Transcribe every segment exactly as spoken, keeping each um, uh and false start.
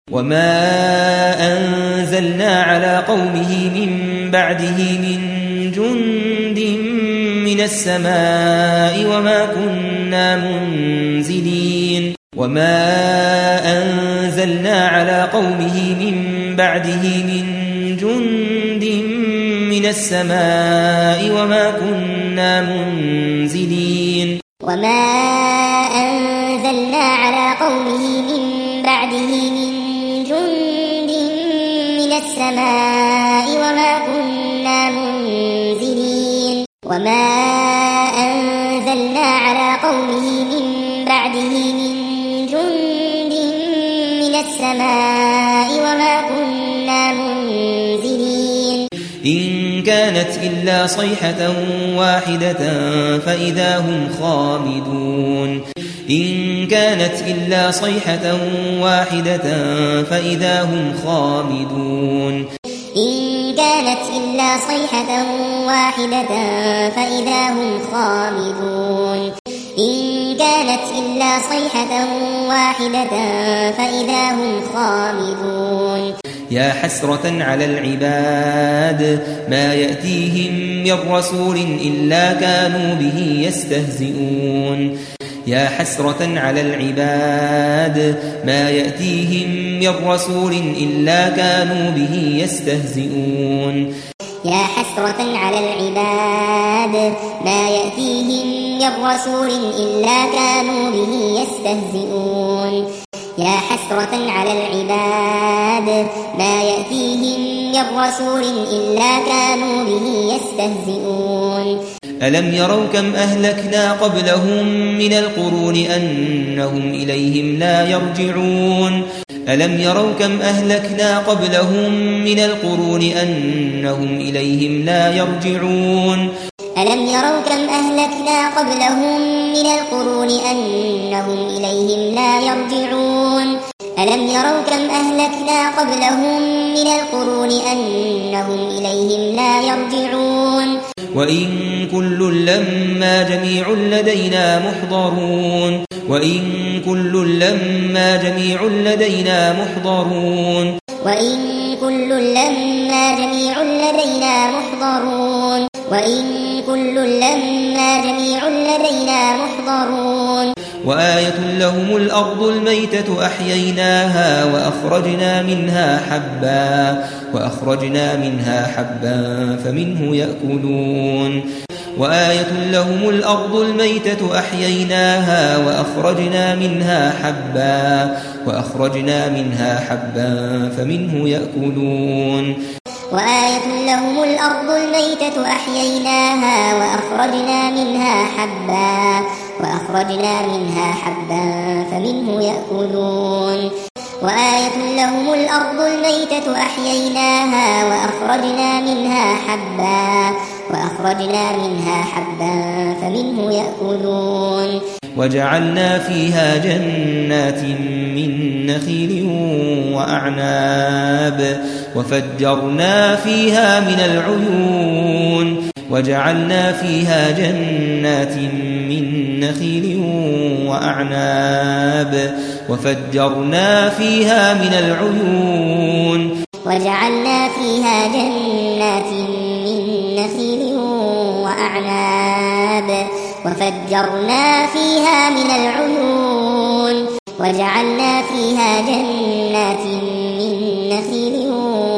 وما أنزلنا على قومه من بعده من جند من السماء وما كنا منزلين وما أنزلنا على قومه من بعده من جند من السماء وما كنا منزلين وما أنزلنا على قومه من بعده من جند من السماء وما كنا منزلين وما أنزلنا على قومه من بعده من جند من السماء وما كنا منزلين إن كانت إلا صيحة واحدة فإذا هم خامدون إن كانت إلا صيحة واحدة فإذا هم خامدون إن كانت إلا صيحة واحدة فإذا هم خامدون إن كانت إلا صيحة واحدة فإذا هم خامدون يا حسرة على العباد ما يأتيهم من رسول إلا كانوا به يستهزئون يا حسرة على العباد ما يأتيهم من رسول إلا كانوا به يستهزئون يا حسرة على العباد ما يأتيهم من رسول إلا كانوا به يستهزئون يا حسرة على العباد ما يأتيهم من رسول إلا كانوا به يستهزئون ألم يروا كم أهلكنا قبلهم من القرون أنهم إليهم لا يرجعون ألم يروا كم أهلكنا قبلهم من القرون أنهم إليهم لا يرجعون ألم يروا كم أهلكنا قبلهم من القرون أنهم إليهم لا يرجعون ألم يروا كم أهلكنا قبلهم من القرون أنهم إليهم لا يرجعون وإن كل لما جميع لدينا محضرون وإن كل لما جميع لدينا محضرون وإن كل لما جميع لدينا محضرون وإن كل لما جميع لدينا محضرون وآية لهم الأرض الميتة أحييناها وأخرجنا منها حبا وأخرجنا منها حبا فمنه يأكلون وآية لهم الأرض الميتة أحييناها وأخرجنا منها حبا وأخرجنا منها حبا فمنه يأكلون وآية لهم الأرض الميتة أحييناها وأخرجنا منها حبا وأخرجنا منها حبا فمنه يأكلون وآية لهم الأرض الميتة أحييناها وأخرجنا منها حبا وأخرجنا منها حبا فمنه يأكلون وجعلنا فيها جنات من نخيل وأعناب وفجرنا فيها من العيون وجعلنا فيها جنات من نخيل وأعناب وفجرنا فيها من العيون وجعلنا فيها جنات من نخيل وأعناب وفجرنا فيها من العيون وجعلنا فيها جنات من نخيل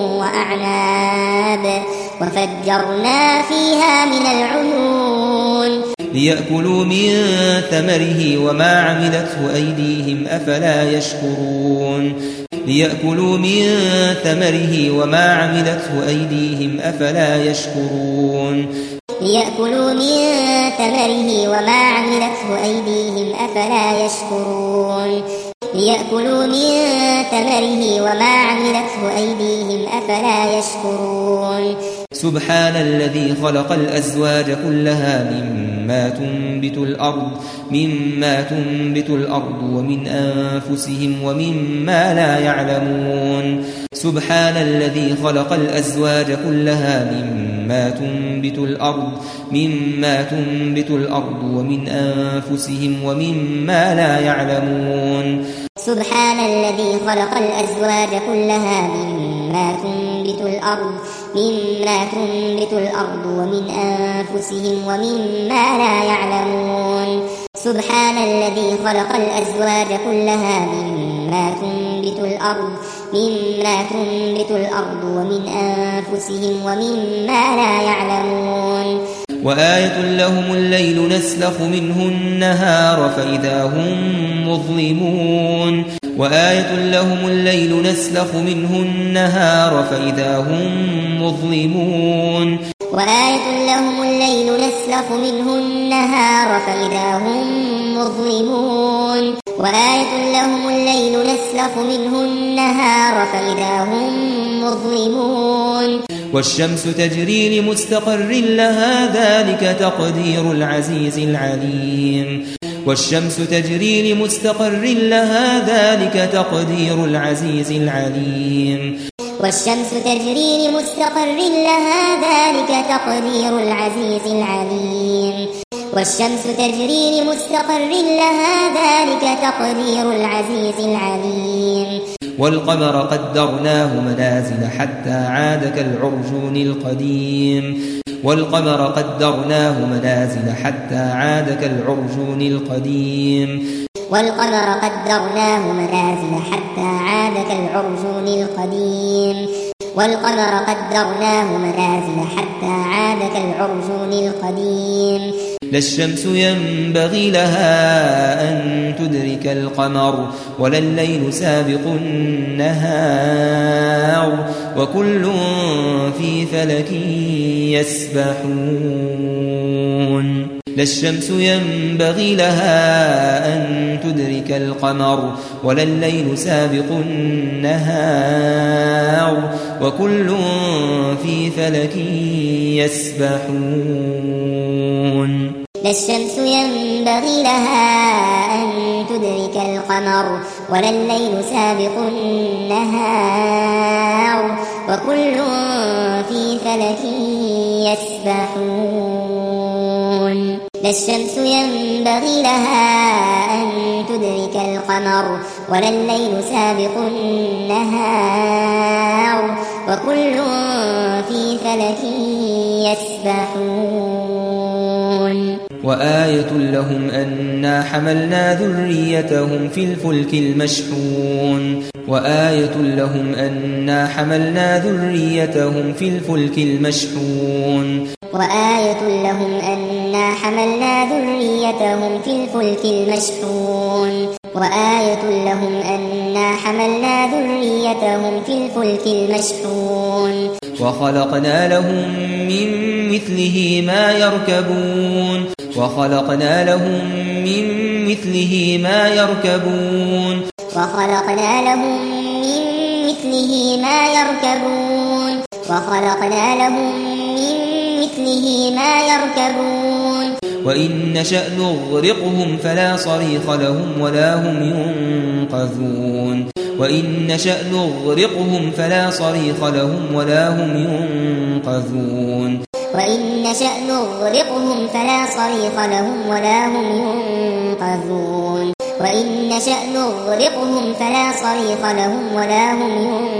وأعناب وفجرنا فيها من العيون ليأكلوا من ثمره وما عملته أيديهم أفلا يشكرون ليأكلوا من ثمره وما عملته أيديهم أفلا يشكرون ليأكلوا من ثمره وما عملته أيديهم أفلا يشكرون ليأكلوا من ثمره وما عملته أيديهم أفلا يشكرون سبحان الذي خلق الأزواج كلها مما تنبت الأرض مما تنبت الأرض ومن أنفسهم ومما لا يعلمون سبحان الذي خلق الأزواج كلها مما تنبت الأرض مما تنبت الأرض ومن أنفسهم ومما لا يعلمون سبحان الذي خلق الأزواج كلها مما تنبت الأرض مما تنبت الأرض ومن أنفسهم ومما لا يعلمون سبحان الذي خلق الأزواج كلها مما تنبت الأرض مما تنبت الأرض ومن أنفسهم ومما لا يعلمون وآية لهم الليل نسلخ منه النهار فإذا هم مظلمون وآية لهم الليل نسلخ منه النهار فإذا هم مظلمون وآية لهم الليل نسلخ منه النهار فإذا هم مظلمون وآية لهم الليل نسلخ منه النهار فإذا هم مظلمون والشمس تجري لمستقر لها ذلك تقدير العزيز العليم والشمس تجري لمستقر لها ذلك تقدير العزيز العليم والشمس تجري لمستقر لها ذلك تقدير العزيز العليم والشمس تجري لمستقر لها ذلك تقدير العزيز العليم والقمر قدرناه منازل حتى عاد كالعرجون القديم والقمر قدرناه منازل حتى عاد كالعرجون القديم والقمر قدرناه منازل حتى عاد كالعرجون القديم والقمر قدرناه منازل حتى عاد كالعرجون القديم لا الشمس ينبغي لها أن تدرك القمر ولا الليل سابق النهار وكل في فلك يسبحون لا الشمس ينبغي لها أن تدرك القمر ولا الليل سابق النهار وكل في فلك يسبحون لا الشمس ينبغي لها أن تدرك القمر ولا الليل سابق النهار وكل في فلك يسبحون لا الشمس ينبغي لها أن تدرك القمر ولا الليل سابق النهار وكل في فلك يسبحون وآية لهم أنا حملنا ذريتهم في الفلك المشحون وآية لهم أنا حملنا ذريتهم في الفلك المشحون وآية لهم أنا حملنا ذريتهم في الفلك المشحون وآية لهم أنا حملنا ذريتهم في الفلك المشحون وخلقنا لهم من مثله ما يركبون وخلقنا لهم من مثله ما يركبون وخلقنا لهم من مثله ما يركبون وخلقنا لهم من مثله ما يركبون وإن نشأ نغرقهم فلا صريخ لهم ولا هم ينقذون وإن نشأ نغرقهم فلا صريخ لهم ولا هم ينقذون وإن نشأ نغرقهم فلا صريخ لهم ولا هم ينقذون وإن نشأ نغرقهم فلا صريخ لهم ولا هم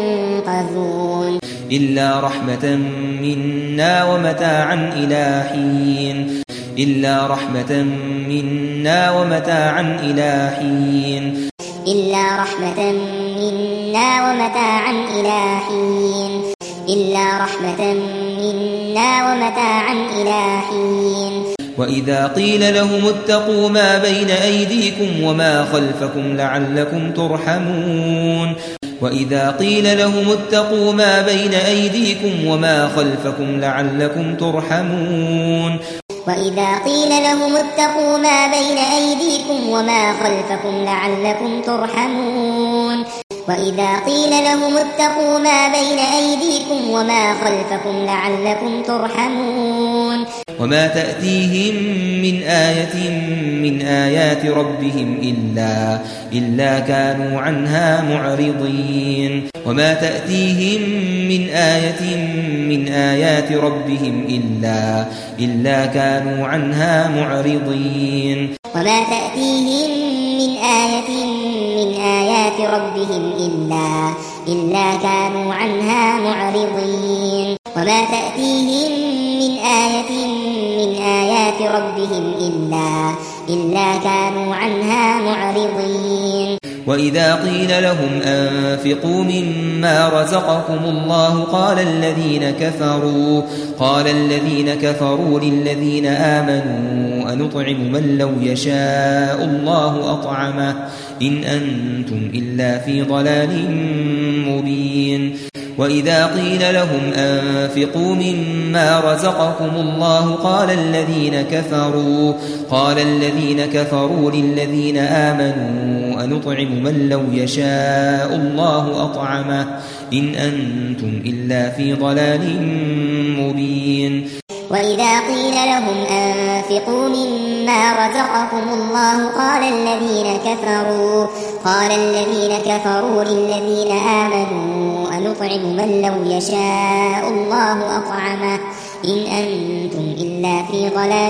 ينقذون إلا رحمة منا ومتاعا إلى حين إلا رحمة منا ومتاعا إلى حين إلا رحمة منا ومتاعا إلى حين إلا رحمة منا ومتاعا إلى حين وإذا قيل لهم اتقوا ما بين أيديكم وما خلفكم لعلكم ترحمون وإذا قيل لهم اتقوا ما بين أيديكم وما خلفكم لعلكم ترحمون وإذا قيل لهم اتقوا ما بين أيديكم وما خلفكم لعلكم ترحمون وإذا قيل لهم اتقوا ما بين أيديكم وما خلفكم لعلكم ترحمون وما تأتيهم من آية من آيات ربهم إلا إلا كانوا عنها معرضين وما تأتيهم من آية من آيات ربهم إلا إلا كانوا عنها معرضين وما تأتيهم من آية من آيات ربهم إلا, إلا كانوا عنها معرضين وما تأتيهم من آية من آيات ربهم إلا, إلا كانوا عنها معرضين وإذا قيل لهم أنفقوا مما رزقكم الله قال الذين كفروا قال الذين كفروا للذين آمنوا أنطعم من لو يشاء الله أطعمه إن أنتم إلا في ضلال مبين وإذا قيل لهم أنفقوا مما رزقكم الله قال الذين كفروا قال الذين كفروا للذين آمنوا أنطعم من لو يشاء الله أطعمه إن أنتم إلا في ضلال مبين وإذا قيل لهم أنفقوا مما رزقكم الله قال الذين كفروا قال الذين كفروا للذين آمنوا أنطعم من لو يشاء الله أطعمه إن أنتم إلا في ضلال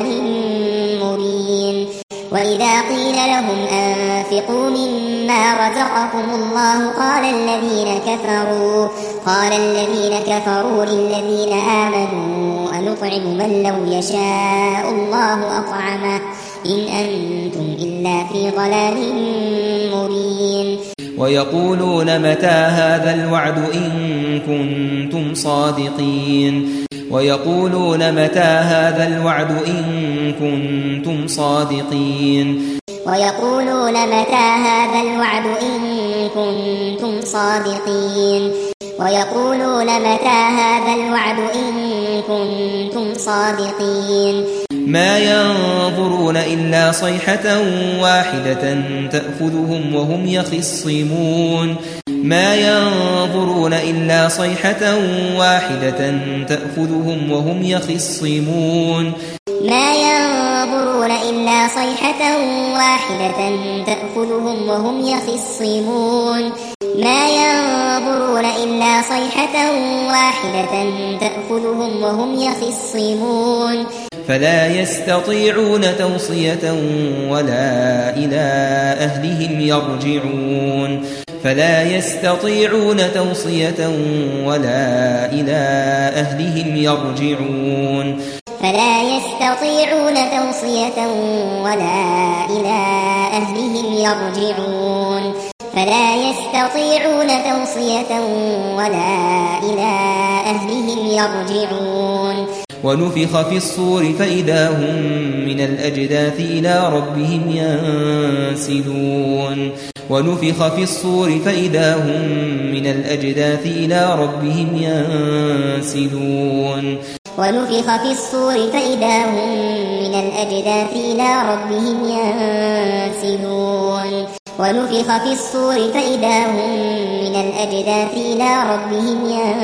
مبين وإذا قيل لهم أنفقوا مما رزقكم الله قال الذين كفروا قال الذين كفروا للذين آمنوا أنطعم من لو يشاء الله أطعمه إن أنتم إلا في ضلال مبين ويقولون متى هذا الوعد إن كنتم صادقين ويقولون متى هذا الوعد إن كنتم صادقين ويقولون متى هذا الوعد إن كنتم صادقين ويقولون متى هذا الوعد إن كنتم صادقين ما ينظرون إلا صيحة واحدة تأخذهم وهم يخصمون ما ينظرون إلا صيحة واحدة تأخذهم وهم يخصمون ما ينظرون إلا صيحة واحدة تأخذهم وهم يخصمون ما ينظرون إلا صيحة واحدة تأخذهم وهم يخصمون فلا يستطيعون توصية ولا إلى أهلهم يرجعون فلا يستطيعون توصية ولا إلى أهلهم يرجعون فلا يستطيعون توصية ولا إلى أهلهم يرجعون فلا يستطيعون توصية ولا إلى أهلهم يرجعون ونفخ في الصور فإذا هم من الأجداث إلى ربهم ينسلون ونفخ في الصور فإذا هم من الأجداث إلى ربهم ينسلون ونفخ في الصور فإذا هم من الأجداث إلى ربهم ينسلون ونفخ في الصور فإذا هم من الأجداث إلى ربهم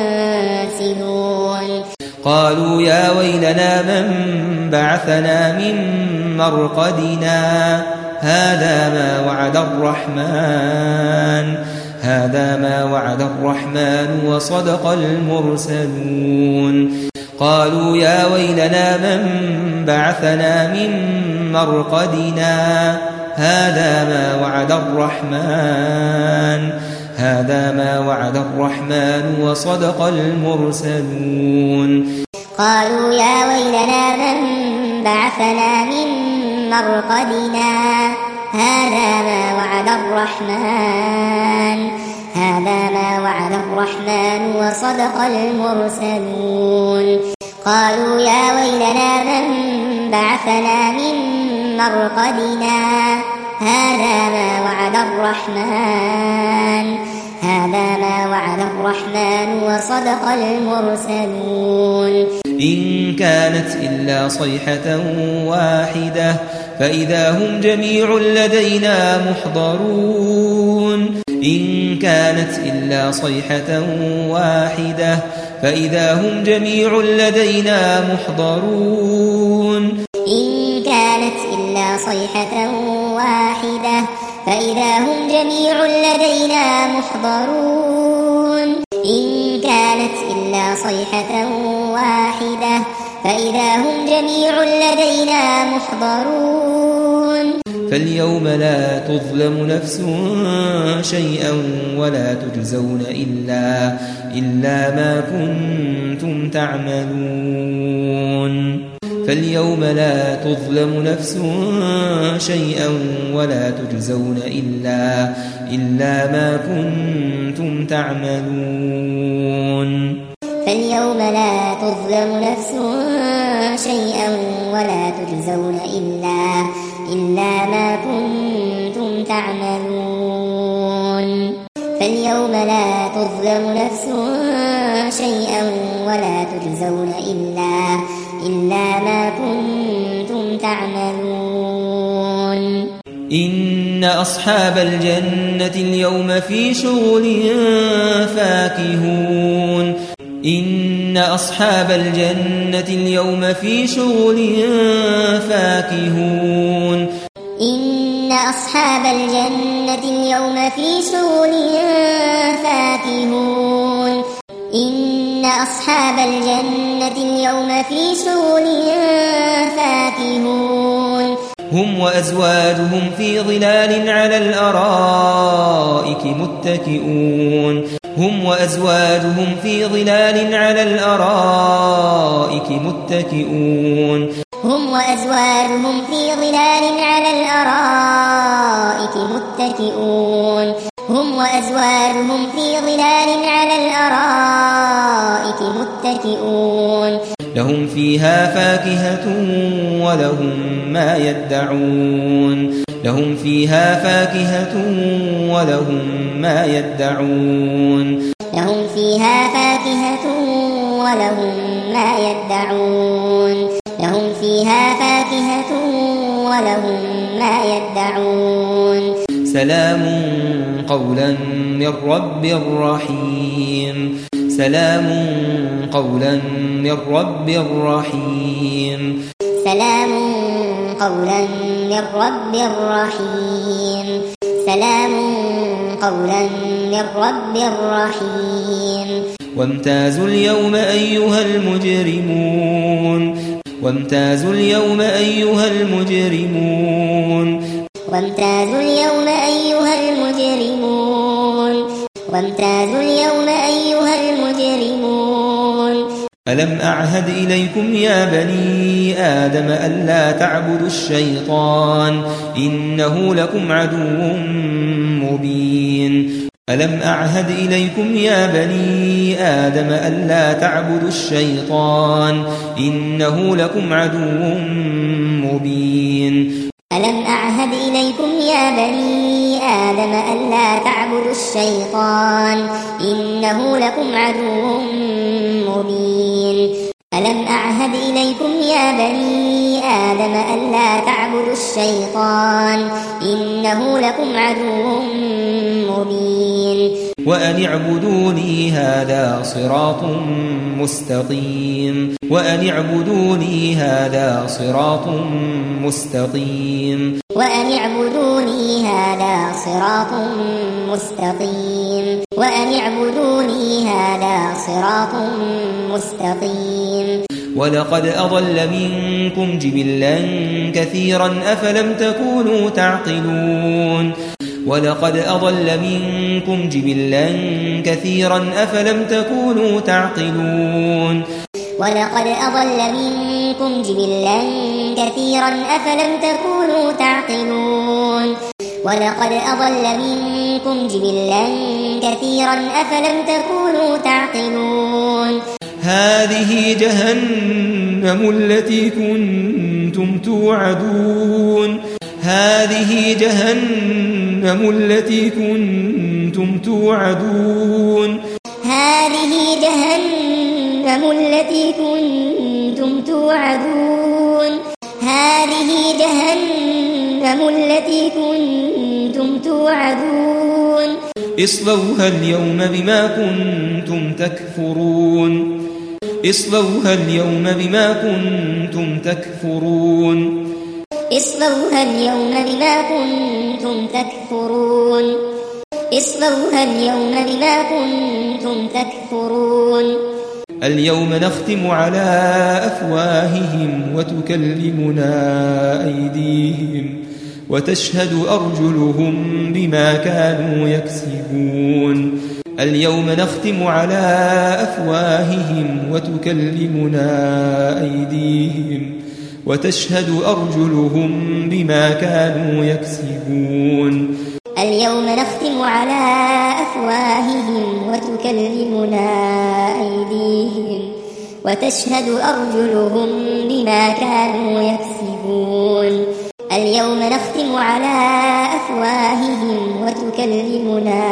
ينسلون قالوا يا ويلنا من بعثنا من مرقدنا هذا ما وعد الرحمن هذا ما وعد الرحمن وصدق المرسلون قالوا يا ويلنا من بعثنا من مرقدنا هذا ما وعد الرحمن هذا ما وعد الرحمن وصدق المرسلون قالوا يا ويلنا من بعثنا من مرقدنا هذا ما وعد الرحمن هذا ما وعد الرحمن وصدق المرسلون قالوا يا ويلنا من بعثنا من مرقدنا هذا ما وعد الرحمن هذا ما وعد الرحمن وصدق المرسلون إن كانت إلا صيحة واحدة فإذا هم جميع لدينا محضرون إن كانت إلا صيحة واحدة فإذا هم جميع لدينا محضرون إن كانت إلا صيحة واحدة فإذا هم جميع لدينا محضرون إن كانت إلا صيحة واحدة فإذا هم جميع لدينا محضرون فاليوم لا تظلم نفس شيئا ولا تجزون إلا, إلا ما كنتم تعملون فاليوم لا تظلم نفس شيئا ولا تجزون إلا, إلا ما كنتم تعملون فاليوم لا تظلم نفس شيئا ولا تجزون إلا, إلا ما كنتم تعملون فاليوم لا تظلم نفس شيئا ولا تجزون إلا, إلا ما كنتم تعملون إن أصحاب الجنة اليوم في شغل فاكهون إن أصحاب الجنة اليوم في شغل فاكهون إن أصحاب الجنة اليوم في شغل فاكهون إن أصحاب الجنة اليوم في شغل فاكهون هم وأزواجهم في ظلال على الأرائك متكئون هم وأزواجهم في ظلال على الأرائك متكئون هم وأزواجهم في ظلال على الأرائك متكئون هم وأزواجهم في ظلال على الأرائك متكئون لهم فيها فاكهة ولهم ما يدعون لهم فيها فاكهة ولهم ما يدعون لهم فيها فاكهة ولهم ما يدعون لهم فيها فاكهة ولهم ما يدعون سلام قولا من رب رحيم سلام قولا من رب رحيم سلام قولا من رب رحيم سلام قولا من رب رحيم وامتازوا اليوم أيها المجرمون وامتازوا اليوم أيها المجرمون وامتازوا اليوم أيها المجرمون وامتازوا اليوم أيها المجرمون ألم أعهد إليكم يا بني آدم ألا تعبدوا الشيطان إنه لكم عدو مبين ألم أعهد إليكم يا بني آدم ألا تعبدوا الشيطان إنه لكم عدو مبين ألم أعهد إليكم يا بني آدم ألا تعبدوا الشيطان إنه لكم عدو مبين ألم أعهد إليكم يا بني آدم ألا تعبدوا الشيطان إنه لكم عدو مبين وأن اعبدوني هذا صراط مستقيم وأن اعبدوني هذا صراط مستقيم وأن اعبدوني هذا صراط مستقيم وأن اعبدوني هذا صراط مستقيم ولقد أضل منكم جبلا كثيرا أفلم تكونوا تعقلون ولقد أضل منكم جبلا كثيرا أفلم تكونوا تعقلون ولقد أضل منكم جبلا كثيرا أفلم تكونوا تعقلون ولقد أضل منكم جبلا كثيرا أفلم تكونوا تعقلون هذه جهنم التي كنتم توعدون هذه جهنم التي كنتم توعدون هذه جهنم التي كنتم توعدون هذه جهنم التي كنتم توعدون اصلوها اليوم بما كنتم تكفرون اصلوها اليوم بما كنتم تكفرون اصلوها اليوم بما كنتم تكفرون اصلوها اليوم بما كنتم تكفرون اليوم نختم على أفواههم وتكلمنا أيديهم وتشهد أرجلهم بما كانوا يكسبون اليوم نختم على أفواههم وتكلمنا أيديهم وتشهد أرجلهم بما كانوا يكسبون اليوم نختم على أفواههم وتكلمنا أيديهم وتشهد أرجلهم بما كانوا يكسبون اليوم نختم على أفواههم وتكلمنا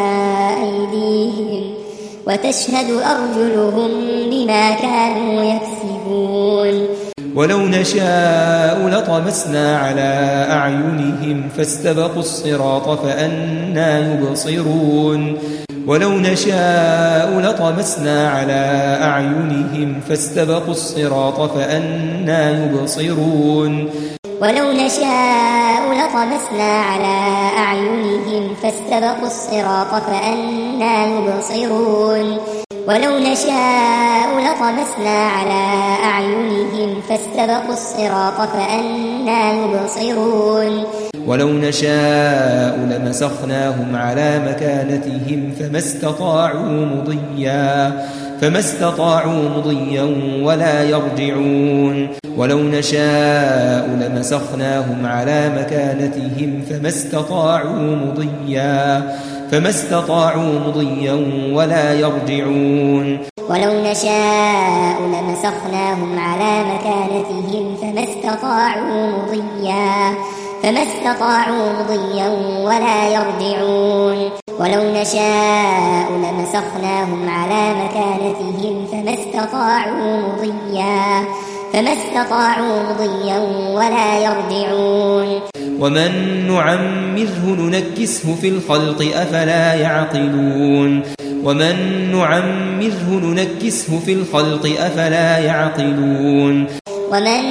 أيديهم وتشهد أرجلهم بما كانوا يكسبون ولو نشاء لطمسنا على أعينهم فاستبقوا الصراط فأنى يبصرون ولو نشاء لطمسنا على أعينهم فاستبقوا الصراط فأنى يبصرون ولو نشاء لطمسنا على أعينهم فاستبقوا الصراط فأنى يبصرون ولو نشاء لطمسنا على أعينهم فاستبقوا الصراط فأنى يبصرون ولو نشاء لمسخناهم على مكانتهم فما استطاعوا مضيا فما استطاعوا مضيا ولا يرجعون ولو نشاء لمسخناهم على مكانتهم فما استطاعوا مضيا فما استطاعوا مضيا ولا يرجعون ولو نشاء لمسخناهم على مكانتهم فما استطاعوا مضيا فما استطاعوا مضيا ولا يرجعون ولو نشاء لمسخناهم على مكانتهم فما استطاعوا مضيا فما استطاعوا مضيا ولا يرجعون ومن نعمره ننكسه في الخلق أفلا يعقلون ومن نعمره ننكسه في الخلق أفلا يعقلون ومن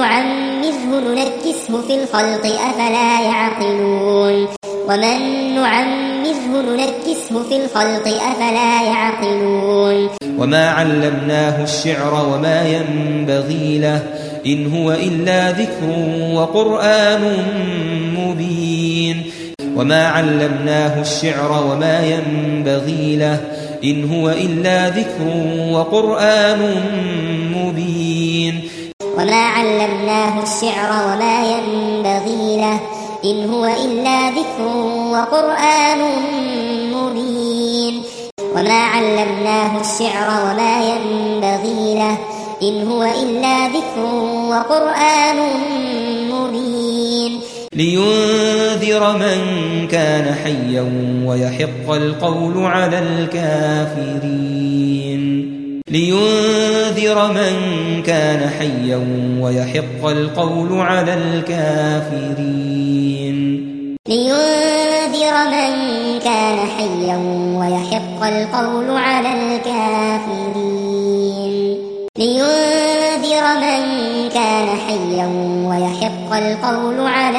نعمره ننكسه في الخلق أفلا يعقلون ومن نعمره ننكسه في الخلق أفلا يعقلون وما علمناه الشعر وما ينبغي له إن هو إلا ذكر وقرآن مبين وما علمناه الشعر وما ينبغي له إن هو إلا ذكر وقرآن مبين وما علمناه الشعر وما ينبغي له إن هو إلا ذكر وقرآن مبين وما علمناه الشعر وما ينبغي له إن هو إلا ذكر وقرآن مبين لينذر من كان حيا ويحق القول على الكافرين لينذر من كان حيا ويحق القول على الكافرين لينذر من كان حيا ويحق القول على الكافرين لينذر من كان حيا ويحق القول على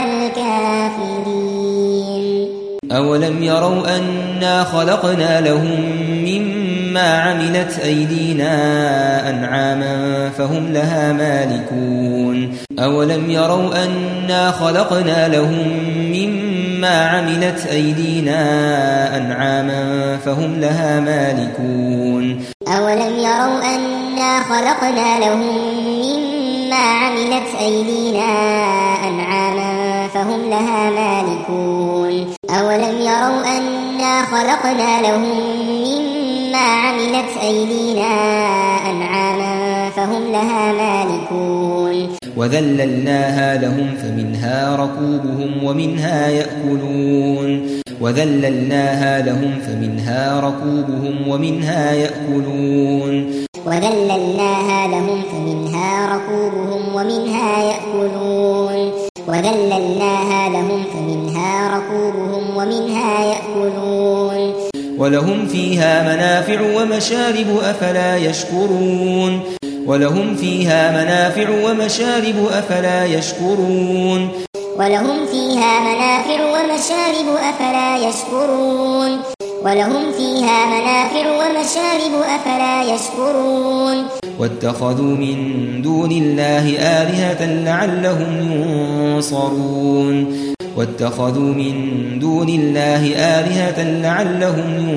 الكافرين أولم يروا أنا خلقنا لهم مما عملت أيدينا أنعاما فهم لها مالكون أولم يروا أنا خلقنا لهم مما عملت أيدينا أنعاما فهم لها مالكون أولم يروا أنا خلقنا لهم مما عملت أيدينا أنعاما فهم لها مالكون أولم يروا أنا خلقنا لهم مما عملت أيدينا أنعاما فهم لها مالكون وذللناها لهم فمنها ركوبهم ومنها يأكلون وذللناها لهم فمنها ركوبهم ومنها يأكلون وذللناها لهم فمنها ركوبهم ومنها يأكلون وذللناها لهم فمنها ركوبهم ومنها يأكلون ولهم فيها منافع ومشارب أفلا يشكرون ولهم فيها منافع ومشارب أفلا يشكرون ولهم فيها منافع ومشارب أفلا يشكرون ولهم فيها منافع ومشارب أفلا يشكرون واتخذوا من دون الله آلهة لعلهم ينصرون واتخذوا من دون الله آلهة لعلهم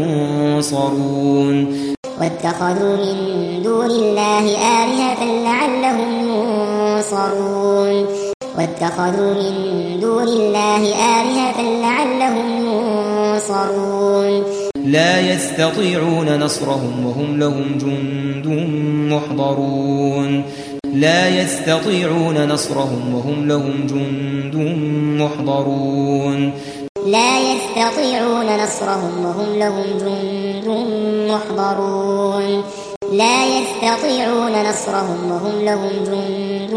ينصرون واتخذوا من دون الله آلهة لعلهم ينصرون واتخذوا من دون الله آلهة لعلهم ينصرون لا يستطيعون نصرهم وهم لهم جند محضرون لا يستطيعون نصرهم وهم لهم جند محضرون لا يستطيعون نصرهم وهم لهم جند محضرون لا يستطيعون نصرهم وهم لهم جند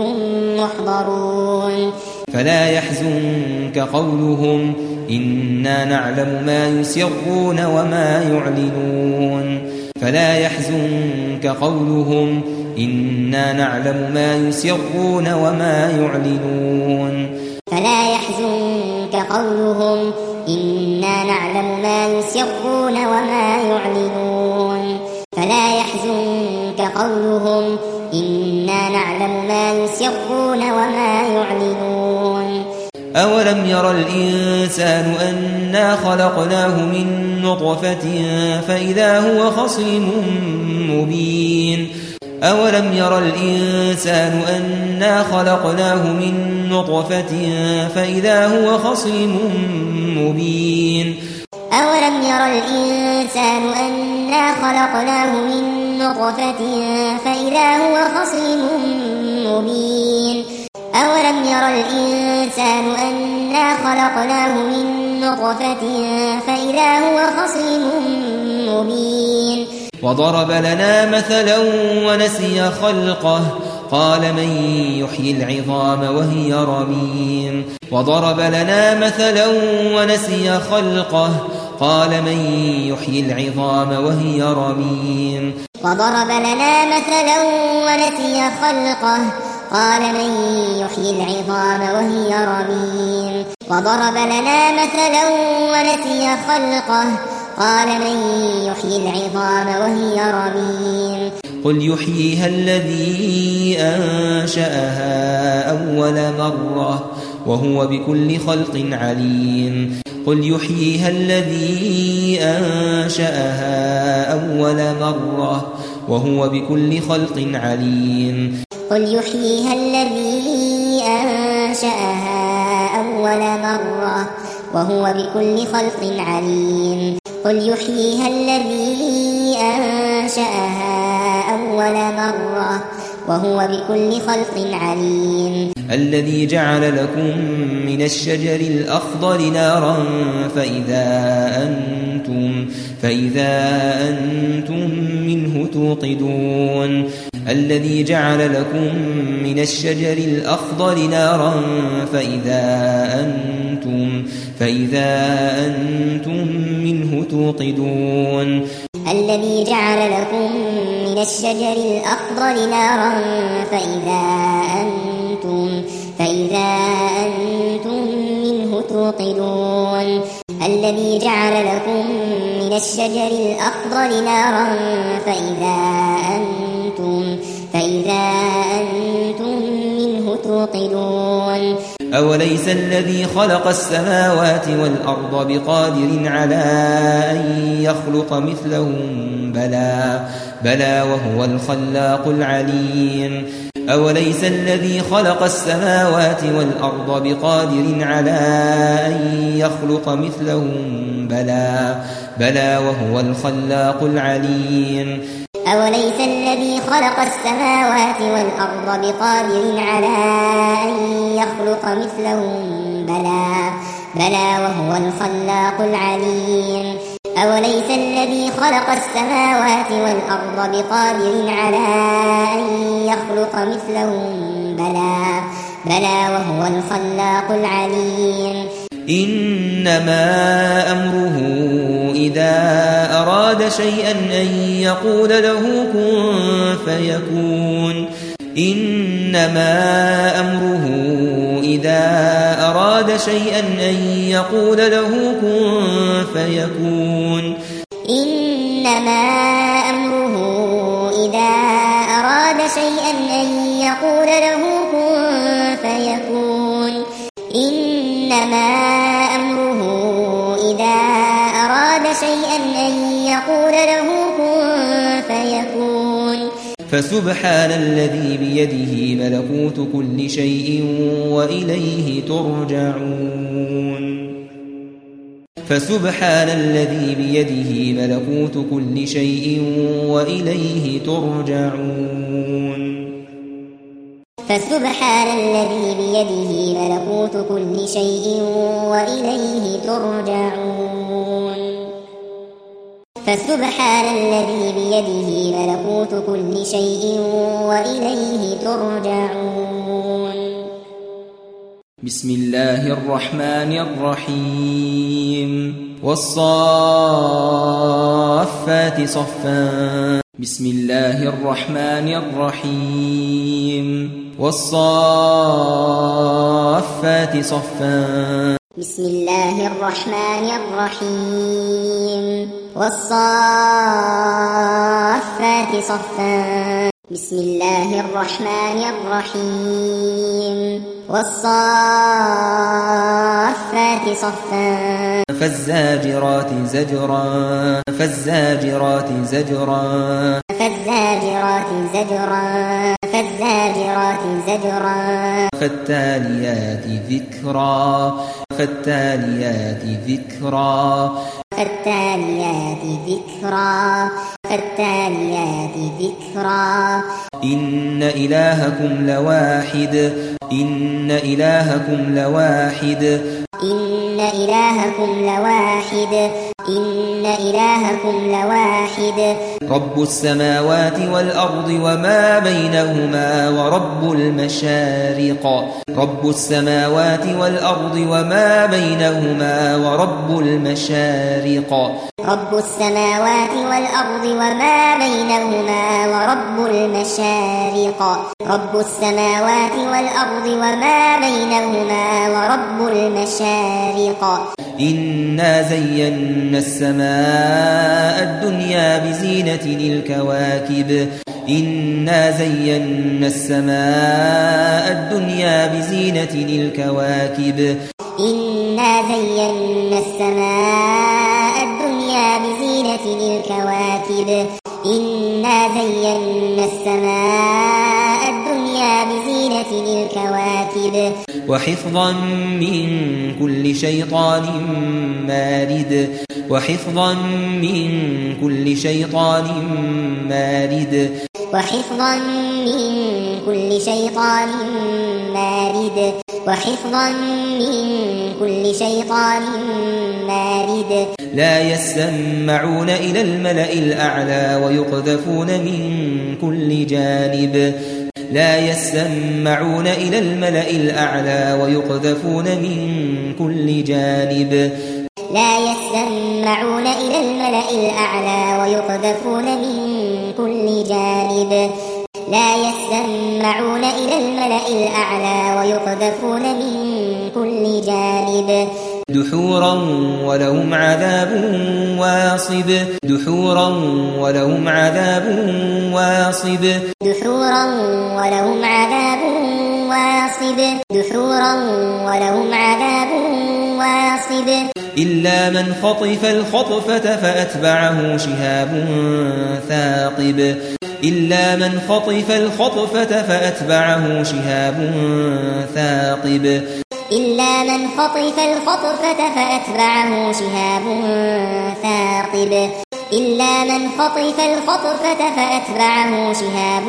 محضرون فلا يحزنك قولهم إنا نعلم ما يسرون وما يعلنون فلا يحزنك قولهم إنا نعلم ما يسرون وما يعلنون فلا يحزنك قولهم إنا نعلم ما يسرون وما يعلنون فلا يحزنك قولهم إنا نعلم ما يسرون وما يعلنون أولم ير الإنسان أنا خلقناه من نطفة فإذا هو خصيم مبين أولم ير الإنسان أنا خلقناه من نطفة فإذا هو خصيم مبين أولم ير الإنسان أنا خلقناه من نطفة فإذا هو خصيم مبين أولم ير الإنسان أنا خلقناه من نطفة فإذا هو خصيم مبين وضرب لنا مثلا ونسي خلقه قال من يحيي العظام وهي رميم وضرب لنا مثلا ونسي خلقه قال من يحيي العظام وهي رميم وضرب لنا مثلا ونسي خلقه قال من يحيي العظام وهي رميم وضرب لنا مثلا ونسي خلقه قال من يحيي العظام وهي رميم قل يحييها الذي أنشأها أول مرة وهو بكل خلق عليم قل يحييها الذي أنشأها أول مرة وهو بكل خلق عليم قل يحييها الذي أنشأها أول مرة وهو بكل خلق عليم قل يحييها الذي أنشأها أول مرة وهو بكل خلق عليم الذي جعل لكم من الشجر الأخضر نارا فإذا أنتم فإذا أنتم منه توقدون الذي جعل لكم من الشجر الأخضر نارا فإذا أنتم فإذا أنتم منه توقدون الذي جعل لكم من الشجر الأخضر نارا فإذا أنتم فإذا أنتم منه توقدون الذي جعل لكم من الشجر الأخضر نارا فإذا أنتم فإذا أنتم منه توقدون أوليس الذي خلق السماوات والأرض بقادر على أن يخلق مثلهم بلى بلى وهو الخلاق العليم أوليس الذي خلق السماوات والأرض بقادر على أن يخلق مثلهم بلى بلى وهو الخلاق العليم أوليس الذي خلق السماوات والأرض بقادر على أن يخلق مثلهم بلى بلى وهو الخلاق العليم أوليس الذي خلق السماوات والأرض بقادر على أن يخلق مثلهم بلى بلى وهو الخلاق العليم إنما أمره إذا أراد شيئا أن يقول له كن فيكون إنما أمره إذا أراد شيئا أن يقول له كن فيكون إنما أمره إذا أراد شيئا أن يقول له كن فيكون إنما فسبحان الذي بيده ملكوت كل شيء وإليه ترجعون فسبحان الذي بيده ملكوت كل شيء وإليه ترجعون فسبحان الذي بيده ملكوت كل شيء وإليه ترجعون فسبحان الذي بيده ملكوت كل شيء وإليه ترجعون بسم الله الرحمن الرحيم والصافات صفا بسم الله الرحمن الرحيم والصافات صفا بسم الله الرحمن الرحيم والصافات صفا بسم الله الرحمن الرحيم والصافات صفا فالزاجرات زجرا فالزاجرات زجرا فالزاجرات زجرا فالزاجرات زجرا فالتاليات ذكرا فالتاليات ذكرا فالتاليات ذكرا فالتاليات ذكرا إن إلهكم لواحد إن إلهكم لواحد إن إلهكم لواحد إن إلهكم لواحد رب السماوات والأرض وما بينهما ورب المشارق رب السماوات والأرض وما بينهما ورب المشارق رب السماوات والأرض وما بينهما ورب المشارق رب السماوات والأرض وما بينهما ورب المشارق إنا زينا السماء الدنيا بزينة الكواكب إنا زينا السماء الدنيا بزينة الكواكب إنا زينا السماء الدنيا بزينة الكواكب إنا زينا السماء الدنيا بزينة الكواكب وحفظا من كل شيطان مارد وحفظا من كل شيطان مارد وحفظا من كل شيطان مارد وحفظا من كل شيطان مارد لا يسمعون إلى الملأ الأعلى ويقذفون من كل جانب لا يسمعون إلى الملأ الأعلى ويقذفون من كل جانب لا يسمعون إلى الملأ الأعلى ويقذفون من كل جانب لا يسمعون إلى الملأ الأعلى ويقذفون من كل جانب دحورا ولهم عذاب واصب دحورا ولهم عذاب واصب دحورا ولهم عذاب واصب دحورا ولهم عذاب واصب إلا من خطف الخطفة فأتبعه شهاب ثاقب إلا من خطف الخطفة فأتبعه شهاب ثاقب إلا من خطف الخطفة فأتبعه شهاب ثاقب إلا من خطف الخطفة فأتبعه شهاب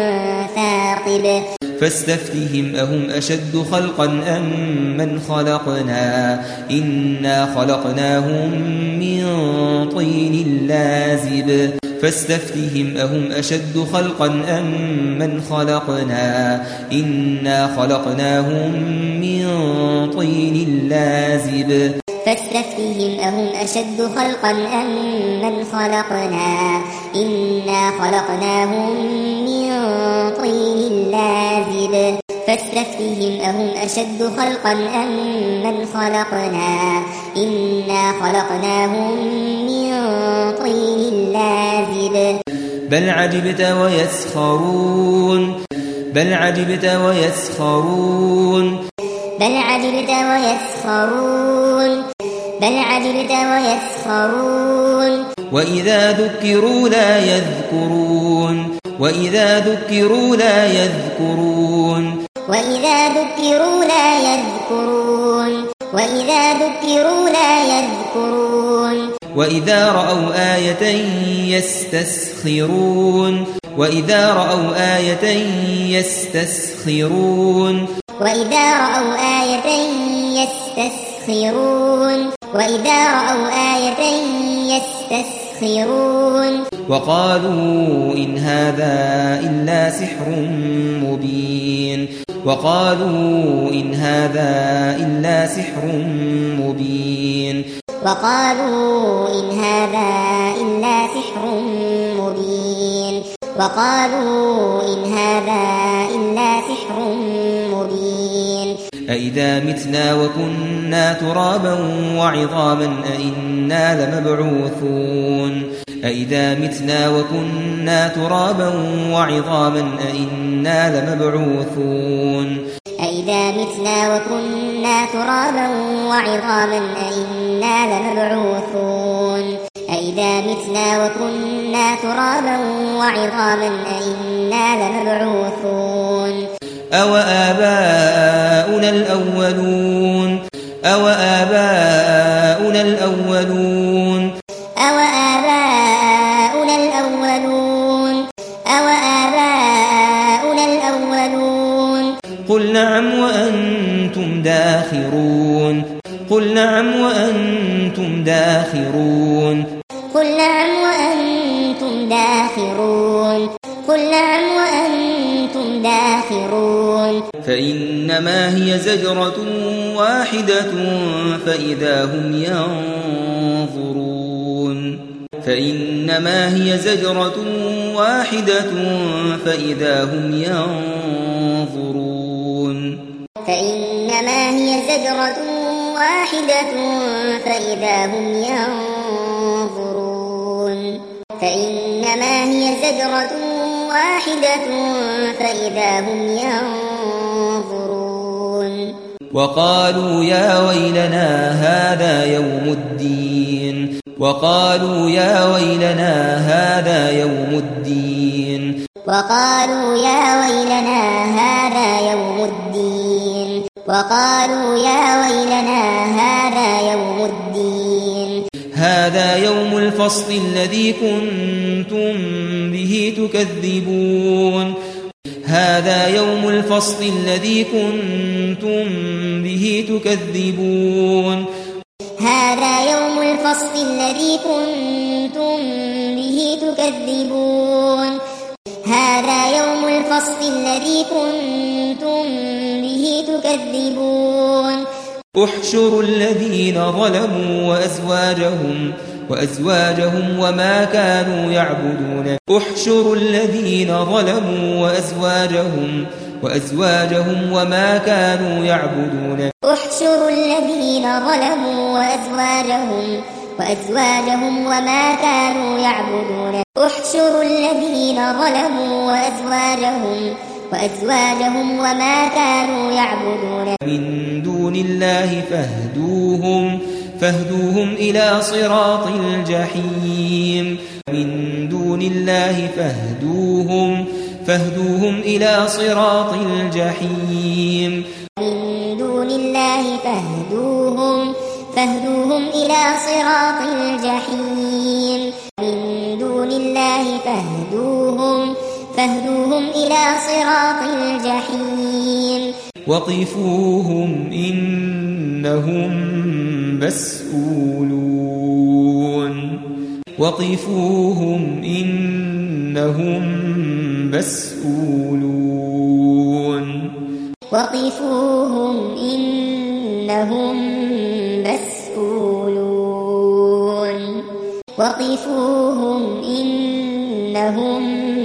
ثاقب فاستفتهم أهم أشد خلقا أم من خلقنا إنا خلقناهم من طين لازب فاستفتهم أهم أشد خلقا أم من خلقنا إنا خلقناهم من طين لازب فاستفتهم أهم أشد خلقا أم من خلقنا إنا خلقناهم من طين لازب فاستفتهم أهم أشد خلقا أم من خلقنا إنا خلقناهم من طين لازب بل عجبت ويسخرون بل عجبت ويسخرون بل عجبت ويسخرون بل عجبت ويسخرون وإذا ذكروا لا يذكرون وإذا ذكروا لا يذكرون وإذا ذكروا لا يذكرون وإذا ذكروا لا يذكرون وإذا رأوا آية يستسخرون وإذا رأوا آية يستسخرون وإذا رأوا آية يستسخرون وإذا رأوا آية يستسخرون وقالوا إن هذا إلا سحر مبين وقالوا إن هذا إلا سحر مبين وقالوا إن هذا إلا سحر مبين وقالوا إن هذا إلا سحر مبين أإذا متنا وكنا ترابا وعظاما أإنا لمبعوثون أإذا متنا وكنا ترابا وعظاما أإنا لمبعوثون أإذا متنا وكنا ترابا وعظاما أإنا لمبعوثون أإذا متنا وكنا ترابا وعظاما أإنا لمبعوثون أو آباؤنا الأولون أو آباؤنا الأولون أو آباؤنا الأولون أو آباؤنا الأولون قل نعم وأنتم داخرون قل نعم وأنتم داخرون قل نعم وأنتم داخرون قل نعم وأنتم داخرون فإنما هي زجرة واحدة فإذا هم ينظرون فإنما هي زجرة واحدة فإذا هم ينظرون فإنما هي زجرة واحدة فإذا هم ينظرون فإنما هي زجرة واحدة فإذا هم ينظرون وقالوا يا ويلنا هذا يوم الدين وقالوا يا ويلنا هذا يوم الدين وقالوا يا ويلنا هذا يوم الدين وقالوا يا ويلنا هذا يوم الدين هذا يوم الفصل الذي كنتم به تكذبون هذا يوم الفصل الذي كنتم به تكذبون هذا يوم الفصل الذي كنتم به تكذبون هذا يوم الفصل الذي كنتم به تكذبون احشروا الذين ظلموا وأزواجهم وأزواجهم وما كانوا يعبدون احشروا الذين ظلموا وأزواجهم وأزواجهم وما كانوا يعبدون احشروا الذين ظلموا وأزواجهم وأزواجهم وما كانوا يعبدون احشروا الذين ظلموا وأزواجهم وأزواجهم وما كانوا يعبدون من دون الله فاهدوهم فاهدوهم إلى صراط الجحيم من دون الله فاهدوهم فاهدوهم إلى صراط الجحيم من دون الله فاهدوهم فاهدوهم إلى صراط الجحيم من دون الله فاهدوهم فاهدوهم إلى صراط الجحيم وقفوهم إنهم مسؤولون وقفوهم إنهم مسؤولون وقفوهم إنهم مسؤولون وقفوهم إنهم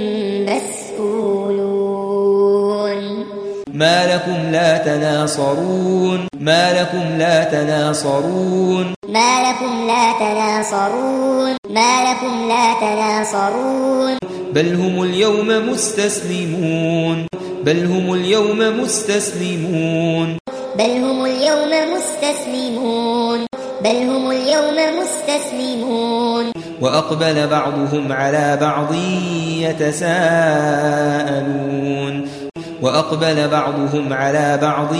مسؤولون ما لكم لا تناصرون ما لكم لا تناصرون ما لكم لا تناصرون ما لكم لا تناصرون بل هم اليوم مستسلمون بل هم اليوم مستسلمون بل هم اليوم مستسلمون بل هم اليوم مستسلمون وأقبل بعضهم على بعض يتساءلون وأقبل بعضهم على بعض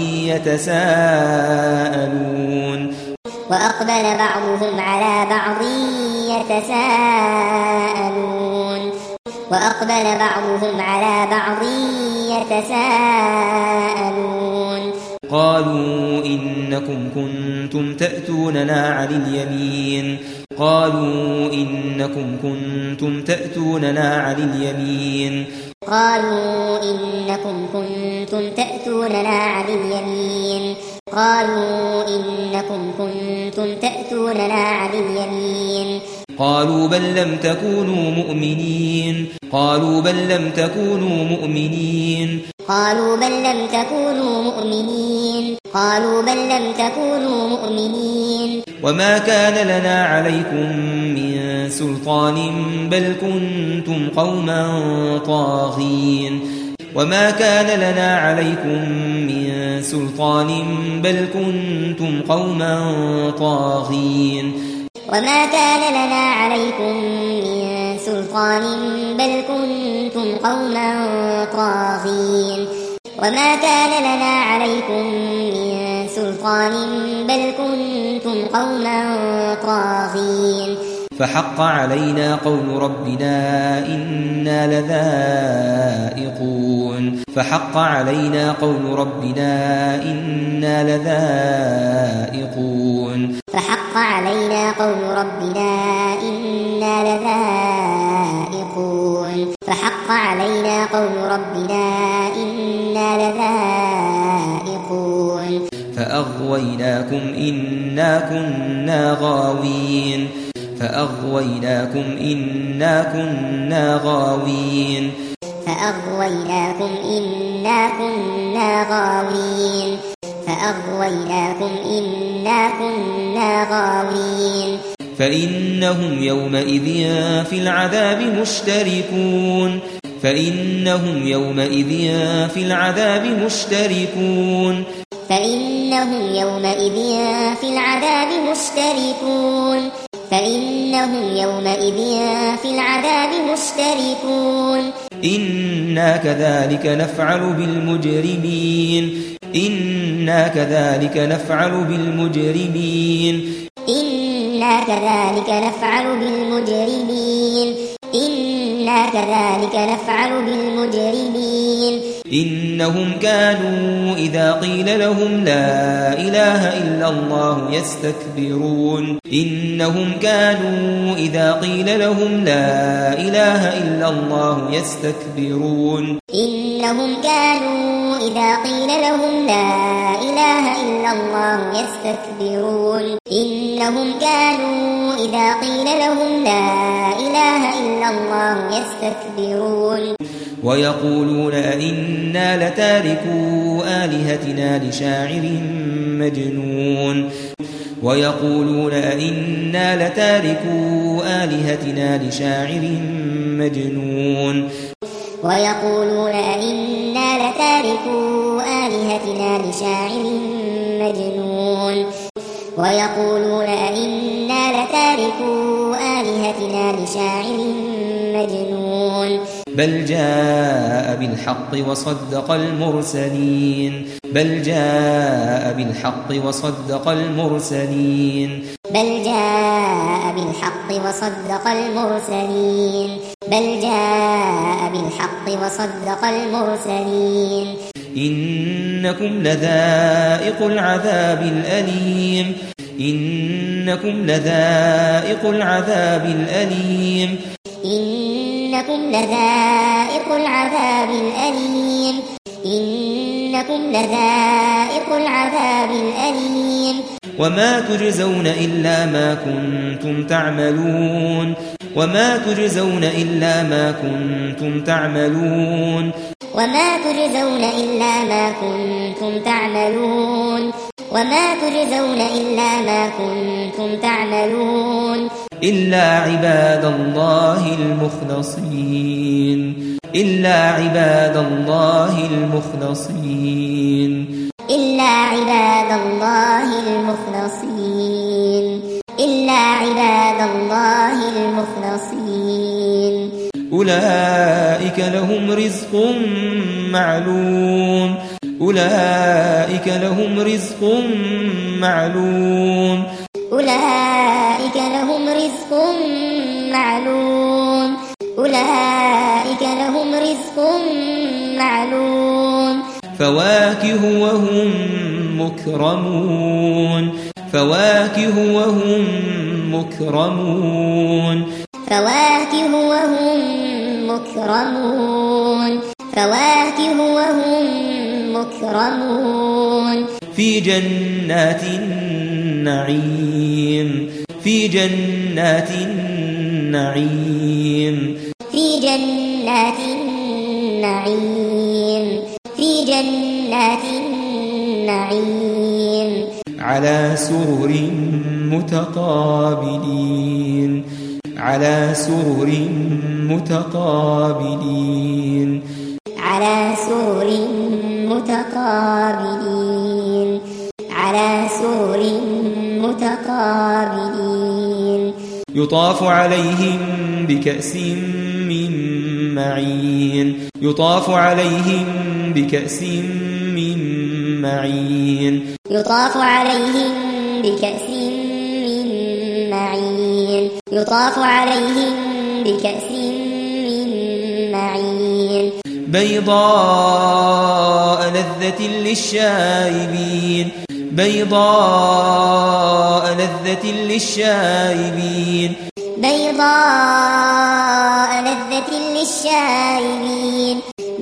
يتساءلون وأقبل بعضهم على بعض يتساءلون وأقبل بعضهم على بعض يتساءلون قالوا إنكم كنتم تأتوننا عن اليمين قالوا إنكم كنتم تأتوننا عن اليمين قالوا إنكم كنتم تأتوننا عن اليمين قالوا إنكم كنتم تأتوننا عن اليمين قالوا بل لم تكونوا مؤمنين قالوا بل لم تكونوا مؤمنين قالوا بل لم تكونوا مؤمنين قالوا بل لم تكونوا مؤمنين وما كان لنا عليكم من سلطان بل كنتم قوما طاغين وما كان لنا عليكم من سلطان بل كنتم قوما طاغين وما كان لنا عليكم من سلطان بل كنتم قوما طاغين وما كان لنا عليكم من سلطان بل كنتم قوما طاغين فحق علينا قول ربنا إنا لذائقون فحق علينا قول ربنا إنا لذائقون فحق علينا قول ربنا إنا لذائقون فحق علينا قول ربنا إنا لذائقون فأغويناكم إنا كنا غاوين فأغويناكم إنا كنا غاوين فأغويناكم إنا كنا غاوين فأغويناكم إنا كنا غاوين فإنهم يومئذ في العذاب مشتركون فإنهم يومئذ في العذاب مشتركون فإنهم يومئذ في العذاب مشتركون فإنهم يومئذ في العذاب مشتركون إنا كذلك نفعل بالمجرمين إنا كذلك نفعل بالمجرمين إنا كذلك نفعل بالمجرمين إنا كذلك نفعل بالمجرمين إنهم كانوا إذا قيل لهم لا إله إلا الله يستكبرون إنهم كانوا إذا قيل لهم لا إله إلا الله يستكبرون إنهم كانوا إذا قيل لهم لا إله إلا الله يستكبرون إنهم كانوا إذا قيل لهم لا إله إلا الله يستكبرون ويقولون أئنا لتاركو آلهتنا لشاعر مجنون ويقولون أئنا لتاركو آلهتنا لشاعر مجنون ويقولون أئنا لتاركو آلهتنا لشاعر مجنون ويقولون أئنا لتاركو آلهتنا لشاعر مجنون بل جاء بالحق وصدق المرسلين بل جاء بالحق وصدق المرسلين بل جاء بالحق وصدق المرسلين بل جاء بالحق وصدق المرسلين إنكم لذائق العذاب الأليم إنكم لذائق العذاب الأليم إنكم لذائق العذاب الأليم إنكم لذائق العذاب الأليم وما تجزون إلا ما كنتم تعملون وما تجزون إلا ما كنتم تعملون وما تجزون إلا ما كنتم تعملون وما تجزون إلا ما كنتم تعملون إلا عباد الله المخلصين إلا عباد الله المخلصين إلا عباد الله المخلصين إلا عباد الله أولئك لهم رزق معلوم أولئك لهم رزق معلوم أولئك لهم رزق معلوم أولئك لهم رزق معلوم فواكه وهم مكرمون فواكه وهم مكرمون فواكه وهم مكرمون فواكه وهم مكرمون في جنات النعيم في جنات النعيم في جنات النعيم في جنات النعيم على سرر متقابلين على سرر متقابلين على سرر متقابلين على سرر متقابلين يطاف عليهم بكأس من معين يطاف عليهم بكأس من معين يطاف عليهم بكأس من معين يطاف عليهم بكأس من معين بيضاء لذة للشاربين بيضاء لذة للشاربين بيضاء لذة للشاربين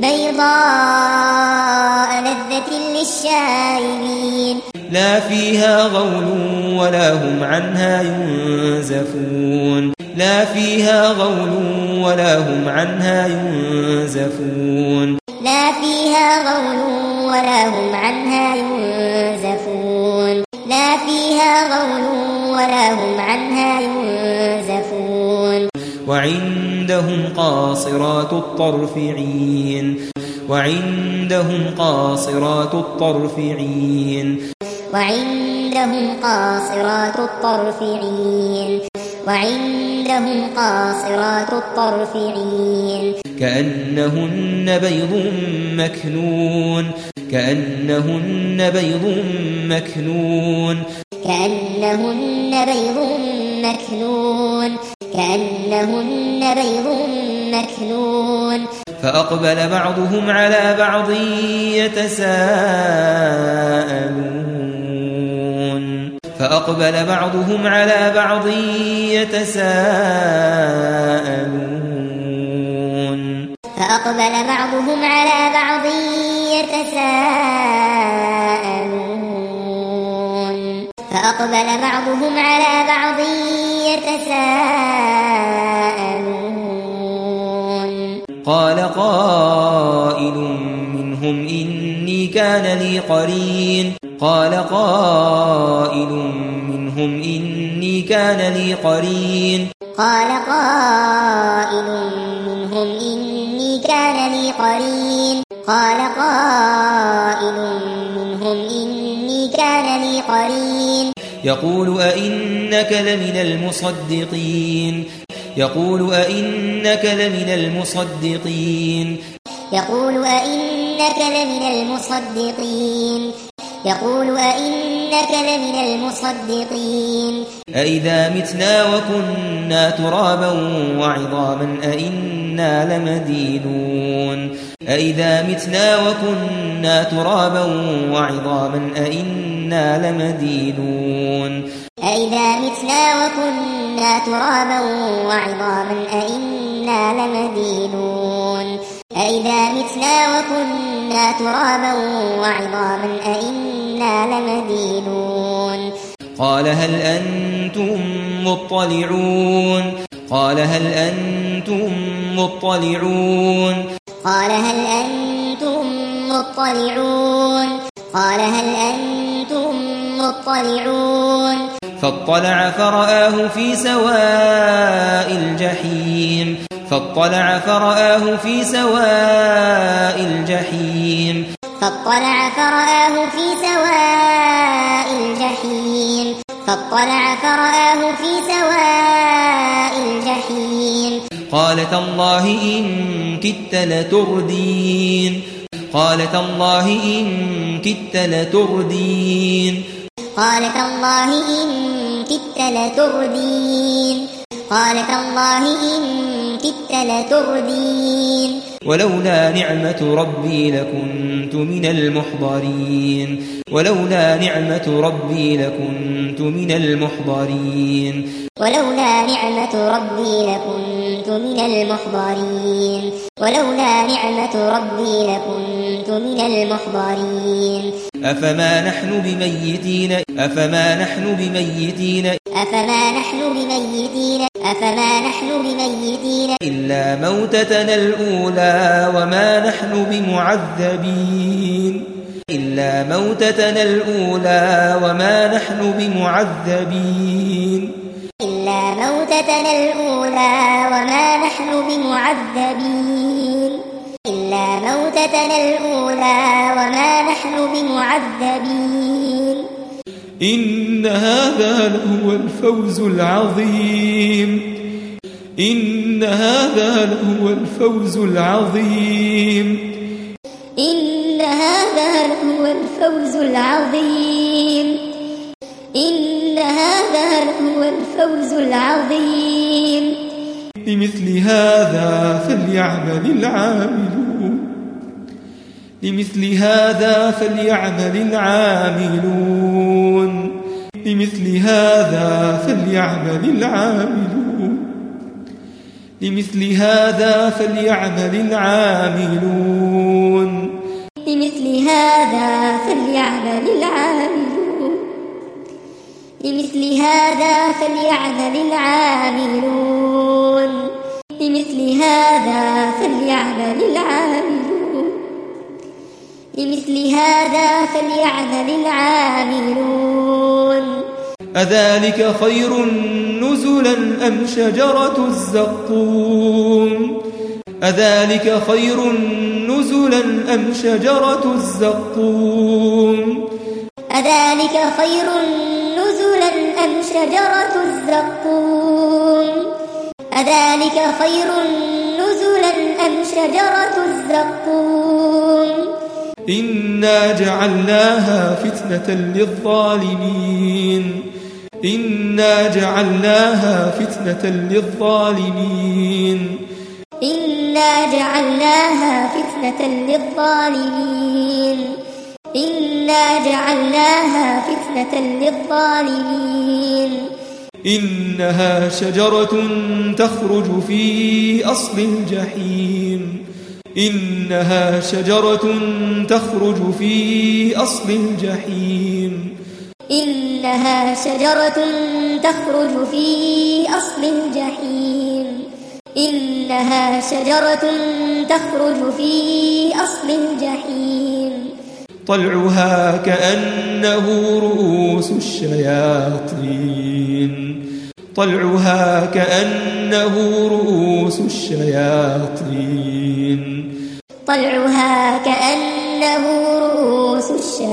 بيضاء لذة للشاربين لا فيها غول ولا هم عنها ينزفون لا فيها غول ولا هم عنها ينزفون لا فيها غول ولا هم عنها ينزفون لا فيها غول ولا هم عنها ينزفون وعندهم قاصرات الطرف عين وعندهم قاصرات الطرف عين وعندهم قاصرات الطرف عين وعندهم قاصرات الطرف عين كأنهن بيض مكنون كأنهن بيض مكنون كأنهن بيض مكنون كأنهن بيض مكنون فأقبل بعضهم على بعض يتساءلون فأقبل بعضهم على بعض يتساءلون فأقبل بعضهم على بعض يتساءلون فأقبل بعضهم على بعض يتساءلون قال قائل منهم إني كان لي قرين قال قائل منهم إني كان لي قرين قال قائل منهم إني كان لي قرين قال قائل منهم إني كان لي قرين يقول أئنك لمن المصدقين يقول أئنك لمن المصدقين يقول أئنك لمن المصدقين يقول أئنك لمن المصدقين أئذا متنا وكنا ترابا وعظاما أئنا لمدينون أئذا متنا وكنا ترابا وعظاما أئنا لمدينون أئذا متنا وكنا ترابا وعظاما أئنا لمدينون أئذا متنا وكنا ترابا وعظاما أئنا لمدينون قال هل أنتم مطلعون قال هل أنتم مطلعون قال هل أنتم مطلعون قال هل أنتم مطلعون فاطلع فرآه في سواء الجحيم فاطلع فرآه في سواء الجحيم فاطلع فرآه في سواء الجحيم فاطلع فرآه في سواء الجحيم قال تالله إن كدت لتردين قال تالله إن كدت لتردين قال تالله إن كدت لتردين قال تالله إن كدت لتردين ولولا نعمة ربي لكنت من المحضرين ولولا نعمة ربي لكنت من المحضرين ولولا نعمة ربي لكنت من المحضرين ولولا نعمة ربي لكنت من المحضرين أفما نحن بميتين أفما نحن بميتين أفما نحن بميتين أفما نحن بميتين إلا موتتنا الأولى وما نحن بمعذبين إلا موتتنا الأولى وما نحن بمعذبين إلا موتتنا الأولى وما نحن بمعذبين إلا موتتنا الأولى وما نحن بمعذبين إن هذا لهو الفوز العظيم إن هذا لهو الفوز العظيم إن هذا لهو الفوز العظيم إن هذا لهو الفوز العظيم لمثل هذا فليعمل العاملون لمثل هذا فليعمل العاملون لمثل هذا فليعمل العاملون لمثل هذا فليعمل العاملون لمثل هذا فليعمل العاملون لمثل هذا فليعمل العاملون لمثل هذا فليعمل العاملون لمثل هذا فليعمل العاملون أذلك خير نزلا أم شجرة الزقوم أذلك خير نزلا أم شجرة الزقوم أذلك خير نزلا أم شجرة الزقوم أذلك خير نزلا أم شجرة الزقوم إنا جعلناها فتنة للظالمين إنا جعلناها فتنة للظالمين إنا جعلناها فتنة للظالمين إنا جعلناها فتنة للظالمين إنها شجرة تخرج في أصل الجحيم إنها شجرة تخرج في أصل الجحيم إنها شجرة تخرج في أصل الجحيم إنها شجرة تخرج في أصل الجحيم طلعها كأنه رؤوس الشياطين طلعها كأنه رؤوس الشياطين طلعها كأنه رؤوس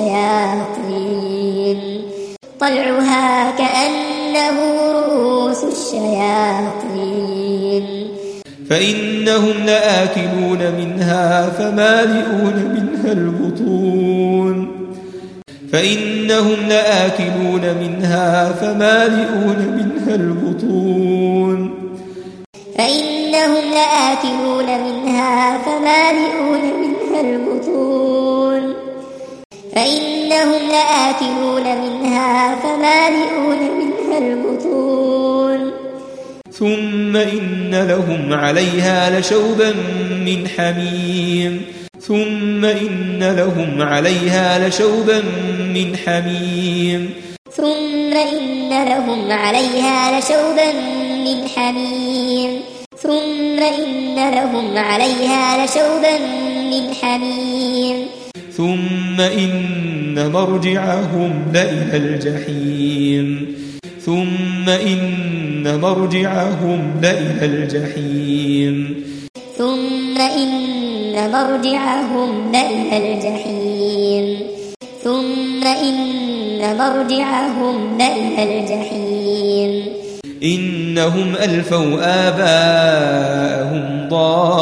الشياطين طلعها كأنه رؤوس الشياطين فإنهم لآكلون منها فمالئون منها البطون فإنهم لآكلون منها فمالئون منها البطون فإنهم لآكلون منها فمالئون منها البطون فإنهم لآكلون منها فمالئون منها البطون ثم إن لهم عليها لشوبا من حميم ثم إن لهم عليها لشوبا من حميم ثم إن لهم عليها لشوبا من حميم ثم إن لهم عليها لشوبا من حميم ثم إن مرجعهم لإلى الجحيم ثم إن مرجعهم لإلى الجحيم ثم إن مرجعهم لإلى الجحيم ثم إن مرجعهم لإلى الجحيم إنهم ألفوا آباءهم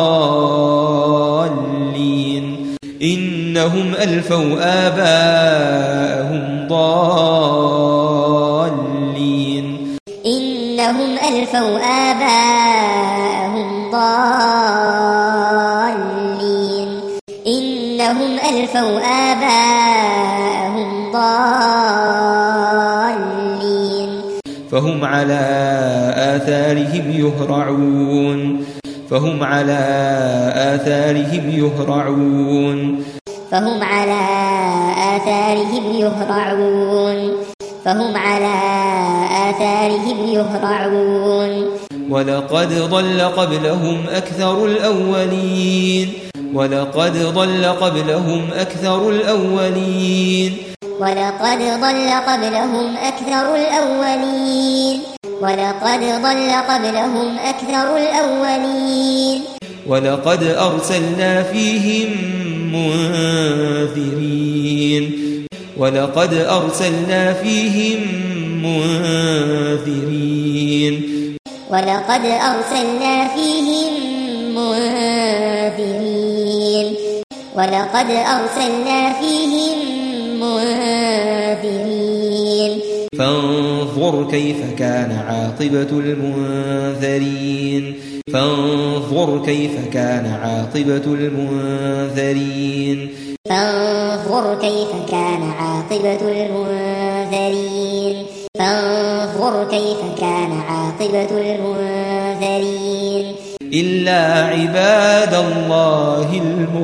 ضالين إنهم ألفوا آباءهم ضالين إنهم ألفوا آباءهم ضالين إنهم ألفوا آباءهم ضالين فهم على آثارهم يهرعون فهم على آثارهم يهرعون فهم على آثارهم يهرعون فهم على آثارهم يهرعون ولقد ضل قبلهم أكثر الأولين ولقد ضل قبلهم أكثر الأولين ولقد ضل قبلهم أكثر الأولين ولقد ضل قبلهم أكثر الأولين ولقد أرسلنا فيهم منذرين ولقد أرسلنا فيهم منذرين ولقد أرسلنا فيهم منذرين ولقد أرسلنا فيهم منذرين فانظر كيف كان عاقبة المنذرين فانظر كيف كان عاقبة المنذرين فانظر كيف كان عاقبة المنذرين فانظر كيف كان عاقبة المنذرين إلا عباد الله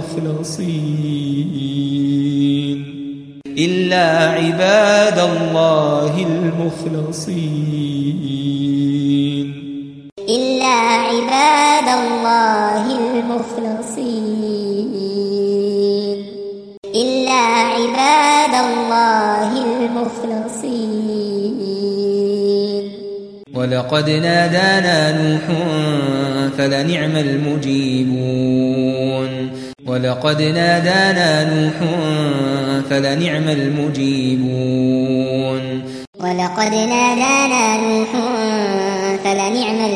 المخلصين إلا عباد الله المخلصين إلا عباد الله المخلصين إلا عباد الله المخلصين ولقد نادانا نوح فلنعم المجيبون ولقد نادانا نوح فلنعم المجيبون ولقد نادانا نوح فلنعم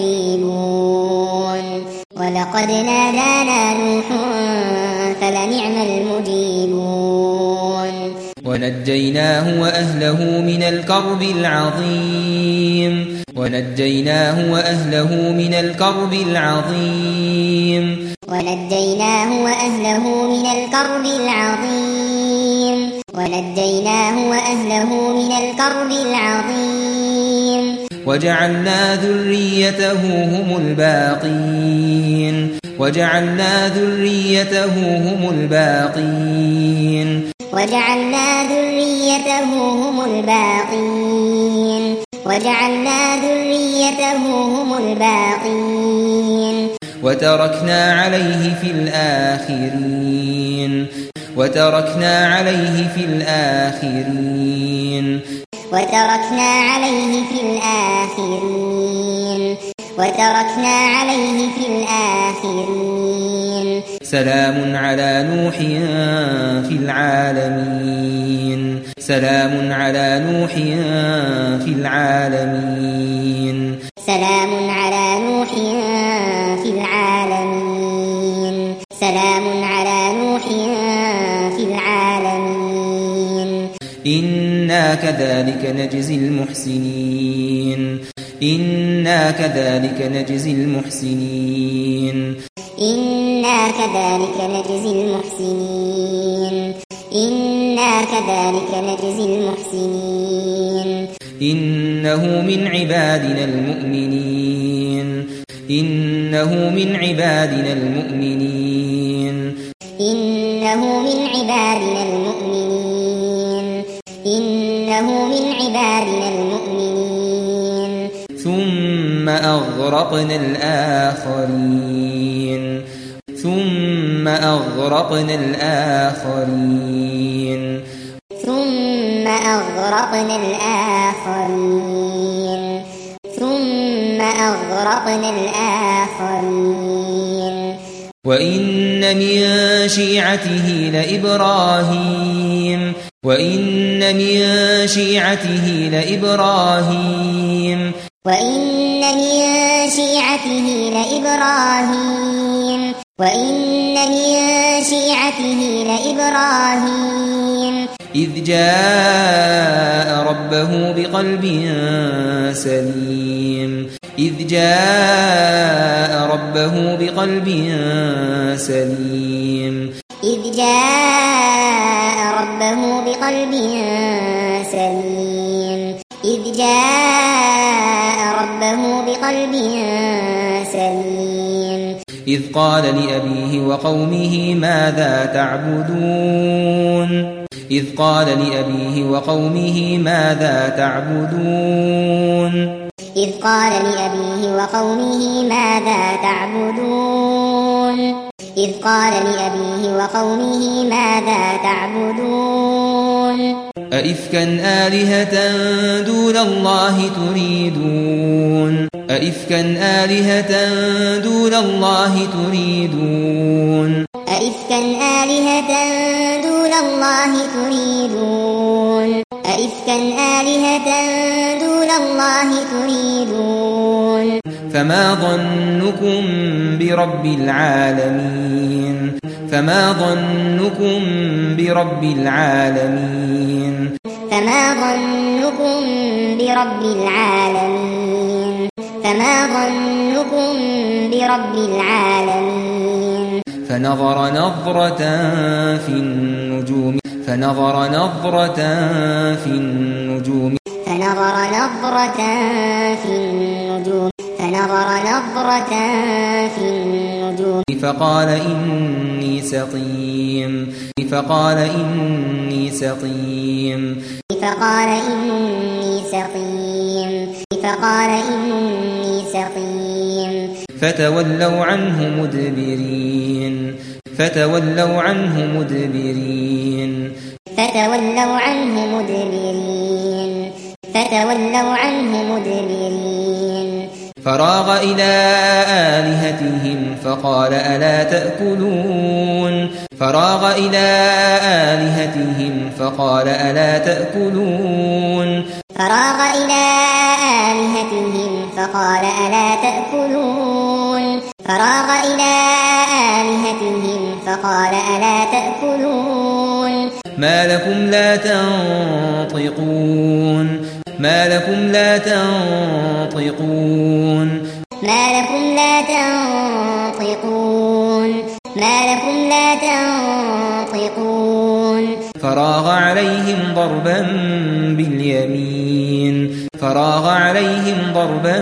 المجيبون ولقد نادانا نوح فلنعم المجيبون ونجيناه وأهله من الكرب العظيم ونجيناه وأهله من الكرب العظيم ونجيناه وأهله من الكرب العظيم ونجيناه وأهله من الكرب العظيم وجعلنا ذريته هم الباقين وجعلنا ذريته هم الباقين وجعلنا ذريته هم الباقين وجعلنا ذريته هم الباقين وتركنا عليه في الآخرين وتركنا عليه في الآخرين وتركنا عليه في الآخرين وتركنا عليه في الآخرين سلام على نوح في العالمين سلام على نوح في العالمين سلام على نوح في العالمين سلام على نوح في العالمين إنا كذلك نجزي المحسنين إنا كذلك نجزي المحسنين إنا كذلك نجزي المحسنين إنا كذلك نجزي المحسنين إنه من عبادنا المؤمنين إنه من عبادنا المؤمنين إنه من عبادنا المؤمنين إنه من عبادنا المؤمنين ثم أغرقنا الآخرين ثم أغرقنا الآخرين ثم أغرقنا الآخرين ثم أغرقنا الآخرين وإن من شيعته لإبراهيم وإن من شيعته لإبراهيم وإن من شيعته لإبراهيم وإن من شيعته لإبراهيم إذ جاء ربه بقلب سليم إذ جاء ربه بقلب سليم إذ جاء ربه بقلب سليم إذ جاء ربه بقلب سليم إذ قال لأبيه وقومه ماذا تعبدون إذ قال لأبيه وقومه ماذا تعبدون إذ قال لأبيه وقومه ماذا تعبدون إذ قال لأبيه وقومه ماذا تعبدون أئفكا آلهة دون الله تريدون أئفكا آلهة دون الله تريدون أئفكا آلهة دون الله تريدون أئفكا آلهة دون الله تريدون فما ظنكم برب العالمين فما ظنكم برب العالمين فما ظنكم برب العالمين فما ظنكم برب العالمين فنظر نظرة في النجوم فنظر نظرة في النجوم فنظر نظرة في النجوم فنظر نظرة في النجوم فقال إني سقيم فقال إني سقيم فقال إني سقيم فقال إني سقيم فتولوا عنه مدبرين فتولوا عنه مدبرين فتولوا عنه مدبرين فتولوا عنه مدبرين فراغ إلى آلهتهم فقال ألا تأكلون فراغ إلى آلهتهم فقال ألا تأكلون فراغ إلى آلهتهم فقال ألا تأكلون فراغ إلى آلهتهم فقال ألا تأكلون ما لكم لا تنطقون ما لكم لا تنطقون ما لكم لا تنطقون ما لكم لا تنطقون فراغ عليهم ضربا باليمين فراغ عليهم ضربا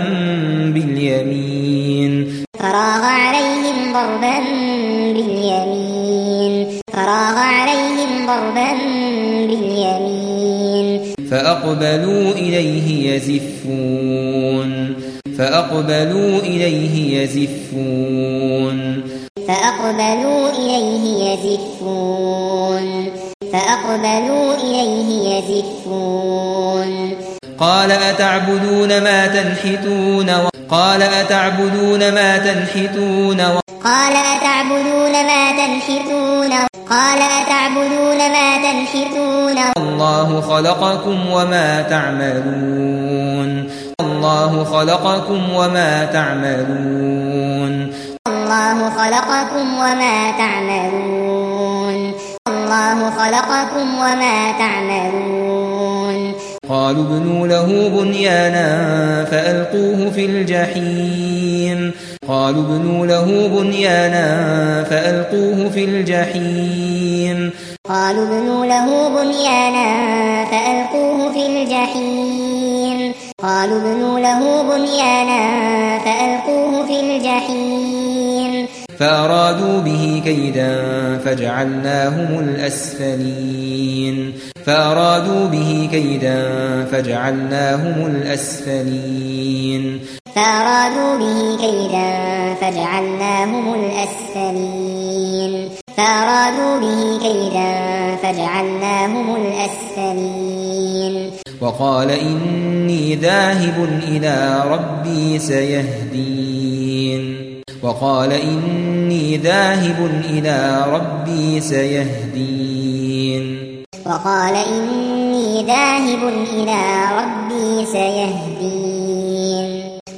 باليمين فراغ عليهم ضربا باليمين فراغ عليهم ضربا باليمين فأقبلوا إليه يزفون فأقبلوا إليه يزفون فأقبلوا إليه يزفون فأقبلوا إليه يزفون قال أتعبدون ما تنحتون قال أتعبدون ما تنحتون قال أتعبدون ما تنحتون قال أتعبدون ما تنحتون الله خلقكم وما تعملون الله خلقكم وما تعملون الله خلقكم وما تعملون الله خلقكم وما تعملون قالوا ابنوا له بنيانا فألقوه في الجحيم قالوا ابنوا له بنيانا فألقوه في الجحيم قالوا ابنوا له بنيانا فألقوه في الجحيم قالوا ابنوا له بنيانا فألقوه في الجحيم فأرادوا به كيدا فجعلناهم الأسفلين فأرادوا به كيدا فجعلناهم الأسفلين فأرادوا به كيدا فجعلناهم الأسفلين فأرادوا به كيدا فجعلناهم الأسفلين وقال إني ذاهب إلى ربي سيهدين وقال إني ذاهب إلى ربي سيهدين وقال إني ذاهب إلى ربي سيهدين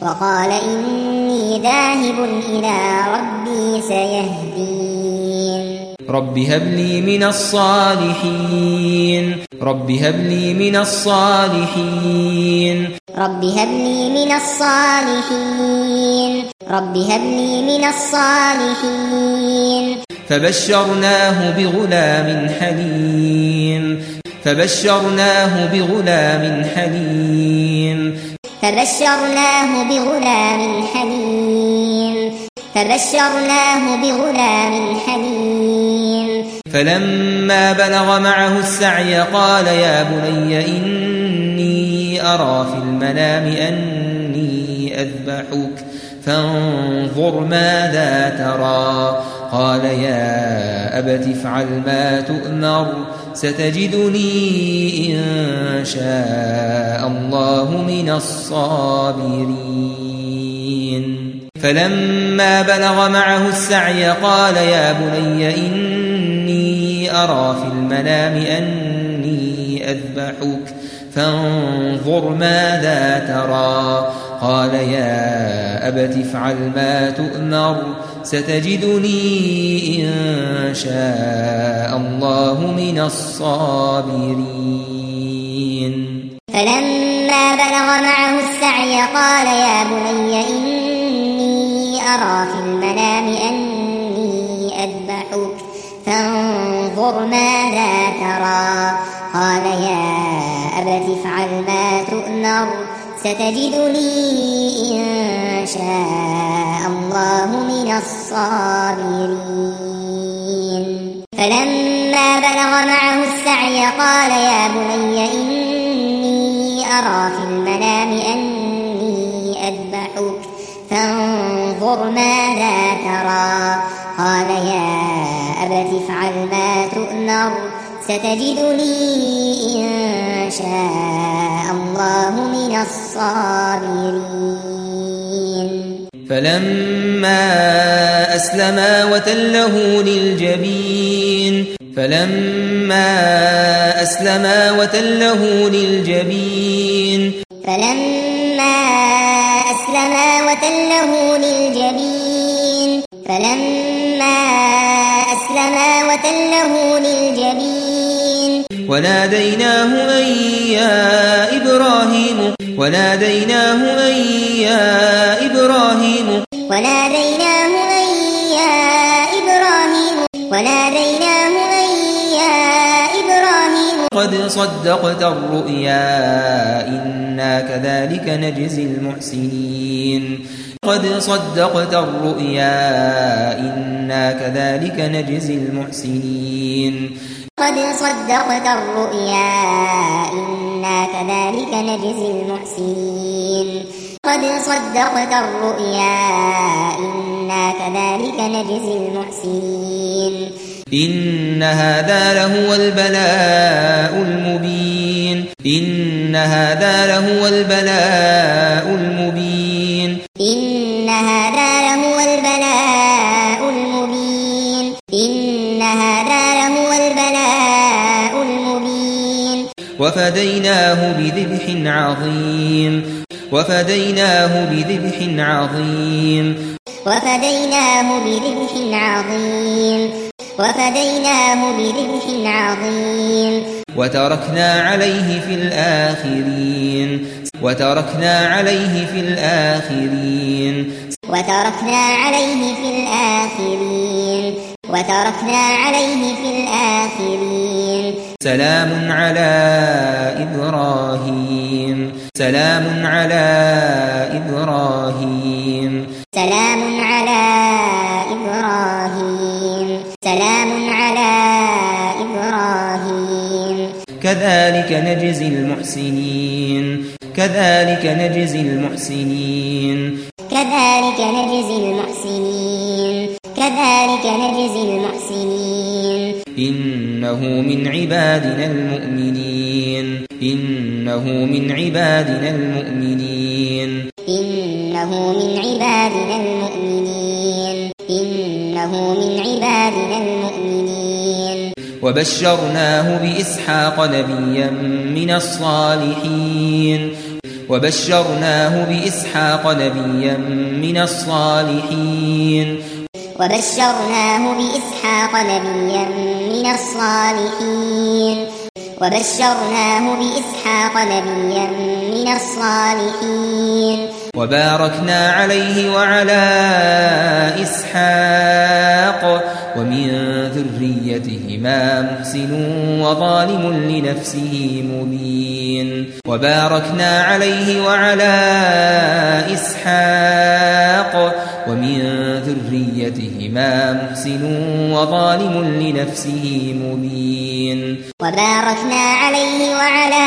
وقال إني ذاهب إلى ربي سيهدين رب هب لي من الصالحين رب هب لي من الصالحين رب هب لي من الصالحين رب هب لي من الصالحين فبشرناه بغلام حليم فبشرناه بغلام حليم فبشرناه بغلام حليم فبشرناه بغلام حليم فلما بلغ معه السعي قال يا بني إني أرى في المنام أني أذبحك فانظر ماذا ترى قال يا أبت افعل ما تؤمر ستجدني إن شاء الله من الصابرين فلما بلغ معه السعي قال يا بني إني أرى في المنام أني أذبحك فانظر ماذا ترى قال يا أبت افعل ما تؤمر ستجدني إن شاء الله من الصابرين فلما بلغ معه السعي قال يا بني إني أرى في المنام أني أذبحك فانظر ماذا ترى قال يا أبت افعل ما تؤمر ستجدني إن شاء الله من الصابرين فلما بلغ معه السعي قال يا بني إني أرى في المنام أني أذبحك فانظر ماذا ترى قال يا أبت افعل ما تؤمر ستجدني إن شاء الله من الصابرين فلما أسلما وتله للجبين فلما أسلما وتله للجبين فلما أسلما وتله للجبين فلما أسلما وتله للجبين وناديناه أن يا إبراهيم وناديناه أن يا إبراهيم وناديناه أن يا إبراهيم وناديناه أن يا إبراهيم قد صدقت الرؤيا إنا كذلك نجزي المحسنين قد صدقت الرؤيا إنا كذلك نجزي المحسنين قد صدقت الرؤيا إنا كذلك نجزي المحسنين قد صدقت الرؤيا إنا كذلك نجزي المحسنين إن هذا لهو البلاء المبين إن هذا لهو البلاء المبين إن هذا لهو البلاء المبين إن هذا لهو البلاء المبين وفديناه بذبح عظيم وفديناه بذبح عظيم وفديناه بذبح عظيم وفديناه بذبح عظيم وتركنا عليه في الآخرين وتركنا عليه في الآخرين وتركنا عليه في الآخرين وتركنا عليه في الآخرين سلام على إبراهيم سلام على إبراهيم سلام على إبراهيم سلام على إبراهيم كذلك نجزي المحسنين كذلك نجزي المحسنين كذلك نجزي المحسنين كذلك نجزي المحسنين إنه من عبادنا المؤمنين إنه من عبادنا المؤمنين إنه من عبادنا المؤمنين إنه من عبادنا المؤمنين وبشرناه بإسحاق نبيا من الصالحين وبشرناه بإسحاق نبيا من الصالحين وبشرناه بإسحاق نبيا من الصالحين وبشرناه بإسحاق نبيا من الصالحين وباركنا عليه وعلى إسحاق ومن ذريتهما محسن وظالم لنفسه مبين وباركنا عليه وعلى إسحاق ومن ذريتهما محسن وظالم لنفسه مبين وباركنا عليه وعلى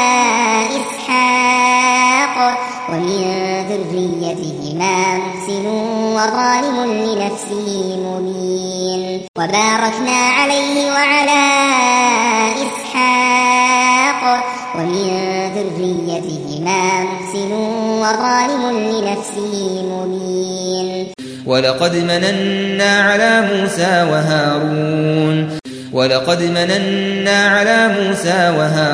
إسحاق ومن ذريتهما محسن وظالم لنفسه مبين وباركنا عليه وعلى إسحاق ومن ذريتهما محسن وظالم لنفسه مبين ولقد مننا على موسى وهارون ولقد مننا على موسى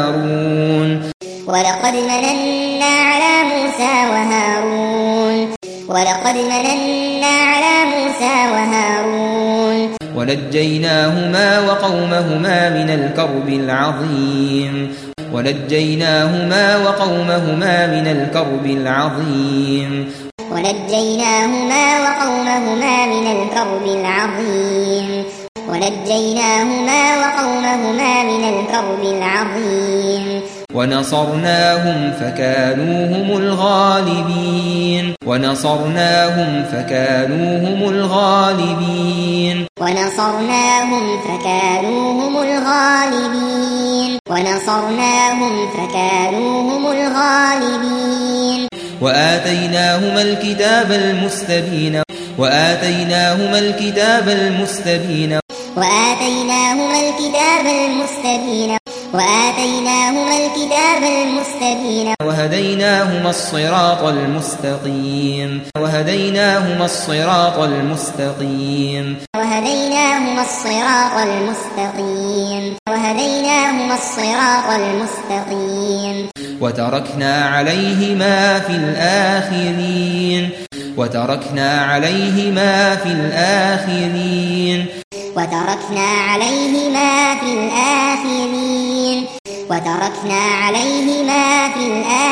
وهارون ولقد مننا على موسى وهارون ولقد مننا على موسى وهارون ونجيناهما وقومهما من الكرب العظيم ونجيناهما وقومهما من الكرب العظيم ونجيناهما وقومهما من الكرب العظيم ونجيناهما وقومهما من الكرب العظيم ونصرناهم فكانوا هم الغالبين ونصرناهم فكانوا هم الغالبين ونصرناهم فكانوا هم الغالبين ونصرناهم فكانوا هم الغالبين وآتيناهما الكتاب المستبين وآتيناهما الكتاب المستبين وآتيناهما الكتاب المستبين وآتيناهما الكتاب المستبين وهديناهما الصراط المستقيم وهديناهما الصراط المستقيم وهديناهما الصراط المستقيم وهديناهما الصراط المستقيم وتركنا عليهما في الآخرين وتركنا عليهما في الآخرين وتركنا عليهما في الآخرين وتركنا عليهما في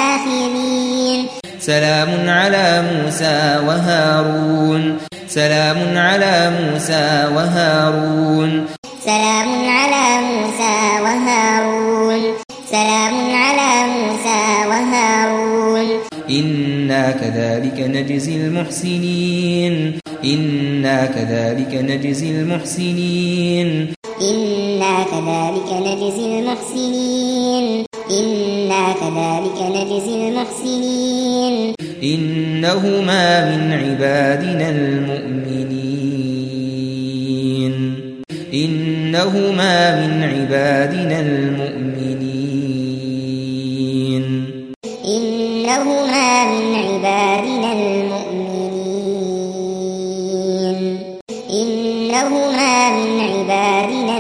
الآخرين سلام على موسى وهارون سلام على موسى وهارون سلام على موسى وهارون سلام على موسى وهارون إنا كذلك نجزي المحسنين إنا كذلك نجزي المحسنين إنا كذلك نجزي المحسنين إنا كذلك نجزي المحسنين إنهما من عبادنا المؤمنين إنهما من عبادنا المؤمنين إنهما من عبادنا المؤمنين إنهما من عبادنا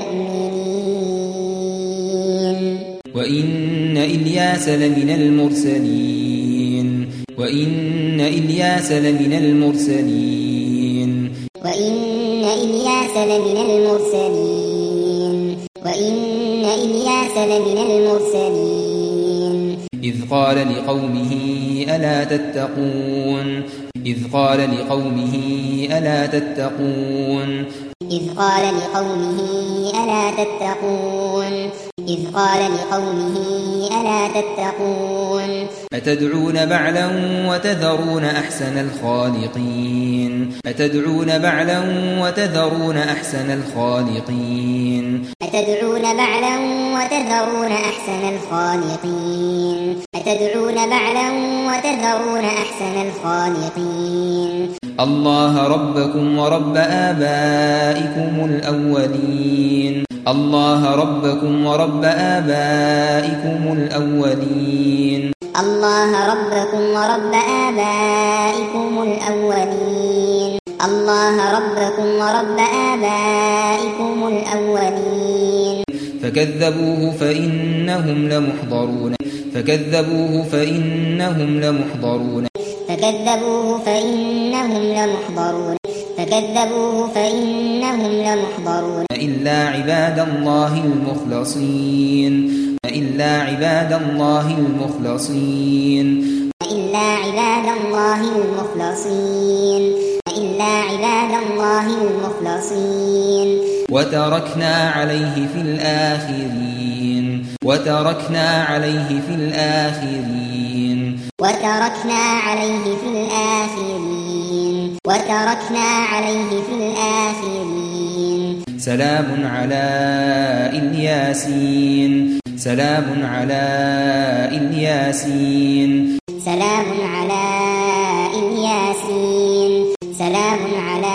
المؤمنين وإن إلياس لمن المرسلين وإن إلياس لمن المرسلين وإن إلياس لمن المرسلين وإن إلياس لمن المرسلين إذ قال لقومه ألا تتقون إذ قال لقومه ألا تتقون إذ قال لقومه ألا تتقون إذ قال لقومه ألا تتقون أتدعون بعلا وتذرون أحسن الخالقين أتدعون بعلا وتذرون أحسن الخالقين أتدعون بعلا وتذرون أحسن الخالقين أتدعون بعلا وتذرون أحسن الخالقين الله ربكم ورب آبائكم الأولين الله ربكم ورب آبائكم الأولين الله ربكم ورب آبائكم الأولين الله ربكم ورب آبائكم الأولين فكذبوه فإنهم لمحضرون فكذبوه فإنهم لمحضرون فكذبوه فإنهم لمحضرون فكذبوه فإنهم لمحضرون إلا عباد الله المخلصين إلا عباد الله المخلصين إلا عباد الله المخلصين إلا عباد الله المخلصين وتركنا عليه في الآخرين وتركنا عليه في الآخرين وتركنا عليه في الآخرين وتركنا عليه في الآخرين سلام على الياسين سلام على الياسين سلام على الياسين سلام على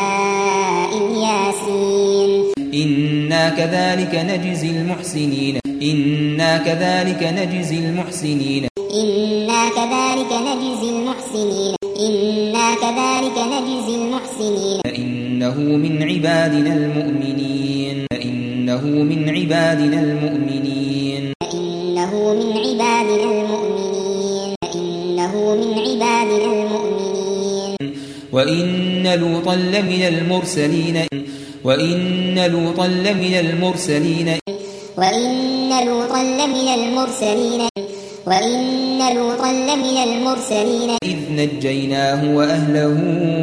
الياسين إنا كذلك نجزي المحسنين إنا كذلك نجزي المحسنين إنا كذلك نجزي المحسنين إنا كذلك نجزي المحسنين إنه من عبادنا المؤمنين إنه من عبادنا المؤمنين إنه من عبادنا المؤمنين إنه من عبادنا المؤمنين وإن لوطا لمن المرسلين وإن لوطا لمن المرسلين وإن لوطا لمن المرسلين وإن لوطا لمن المرسلين إذ نجيناه وأهله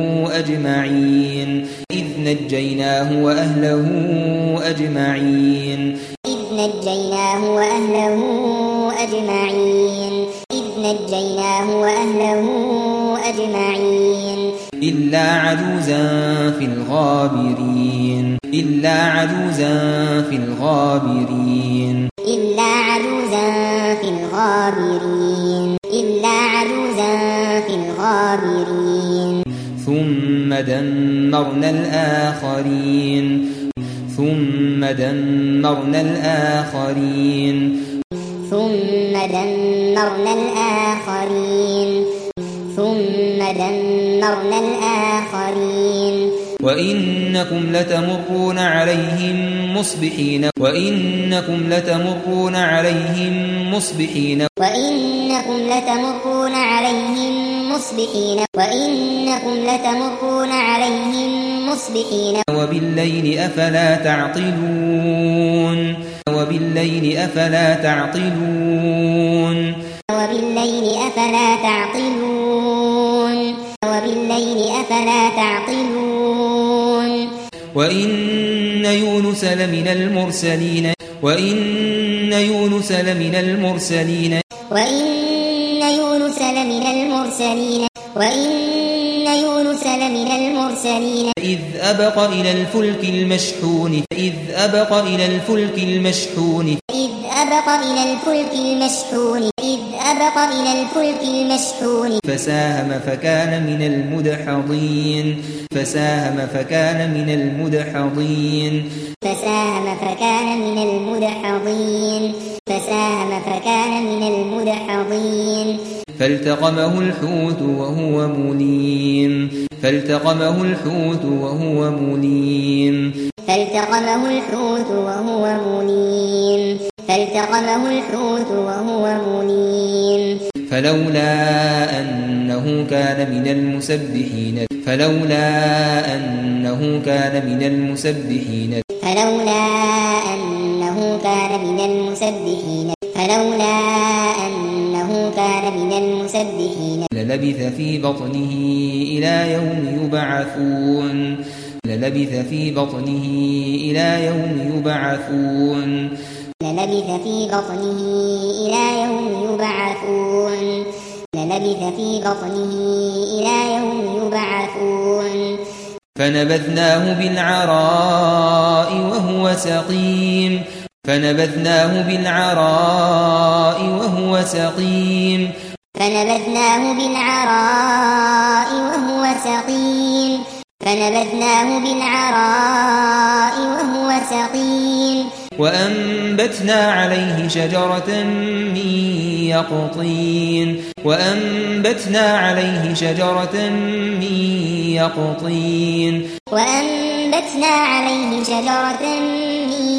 أجمعين إذ نجيناه وأهله أجمعين إذ نجيناه وأهله أجمعين إذ نجيناه وأهله أجمعين إلا عجوزا في الغابرين إلا عجوزا في الغابرين إلا عجوزا في الغابرين إلا عجوزا في الغابرين ثم دمرنا الآخرين ثم دمرنا الآخرين ثم دمرنا الآخرين ثم دمرنا الآخرين وإنكم لتمرون عليهم مصبحين وإنكم لتمرون عليهم مصبحين وإنكم لتمرون عليهم مصبحين وإنكم لتمرون عليهم مصبحين وبالليل أفلا تعقلون وبالليل أفلا تعقلون وبالليل أفلا تعقلون وبالليل أفلا تعقلون وإن يونس لمن المرسلين وإن يونس لمن المرسلين وإن يونس لمن المرسلين وإن يونس لمن المرسلين إذ أبق إلى الفلك المشحون إذ أبق إلى الفلك المشحون إذ أبق إلى الفلك المشحون إذ أبق إلى الفلك المشحون فساهم فكان من المدحضين فساهم فكان من المدحضين فساهم فكان من المدحضين فساهم فكان من المدحضين فالتقمه الحوت وهو مليم فالتقمه الحوت وهو مليم فالتقمه الحوت وهو مليم فالتقمه الحوت وهو مليم فلولا أنه كان من المسبحين فلولا أنه كان من المسبحين فلولا أنه كان من المسبحين فلولا أنه كان من المسبحين للبث في بطنه إلى يوم يبعثون للبث في بطنه إلى يوم يبعثون للبث في بطنه إلى يوم يبعثون للبث في بطنه إلى يوم يبعثون فنبذناه بالعراء وهو سقيم فنبذناه بالعراء وهو سقيم فنبذناه بالعراء وهو سقيم فنبذناه بالعراء وهو سقيم وأنبتنا عليه شجرة من يقطين وأنبتنا عليه شجرة من يقطين وأنبتنا عليه شجرة من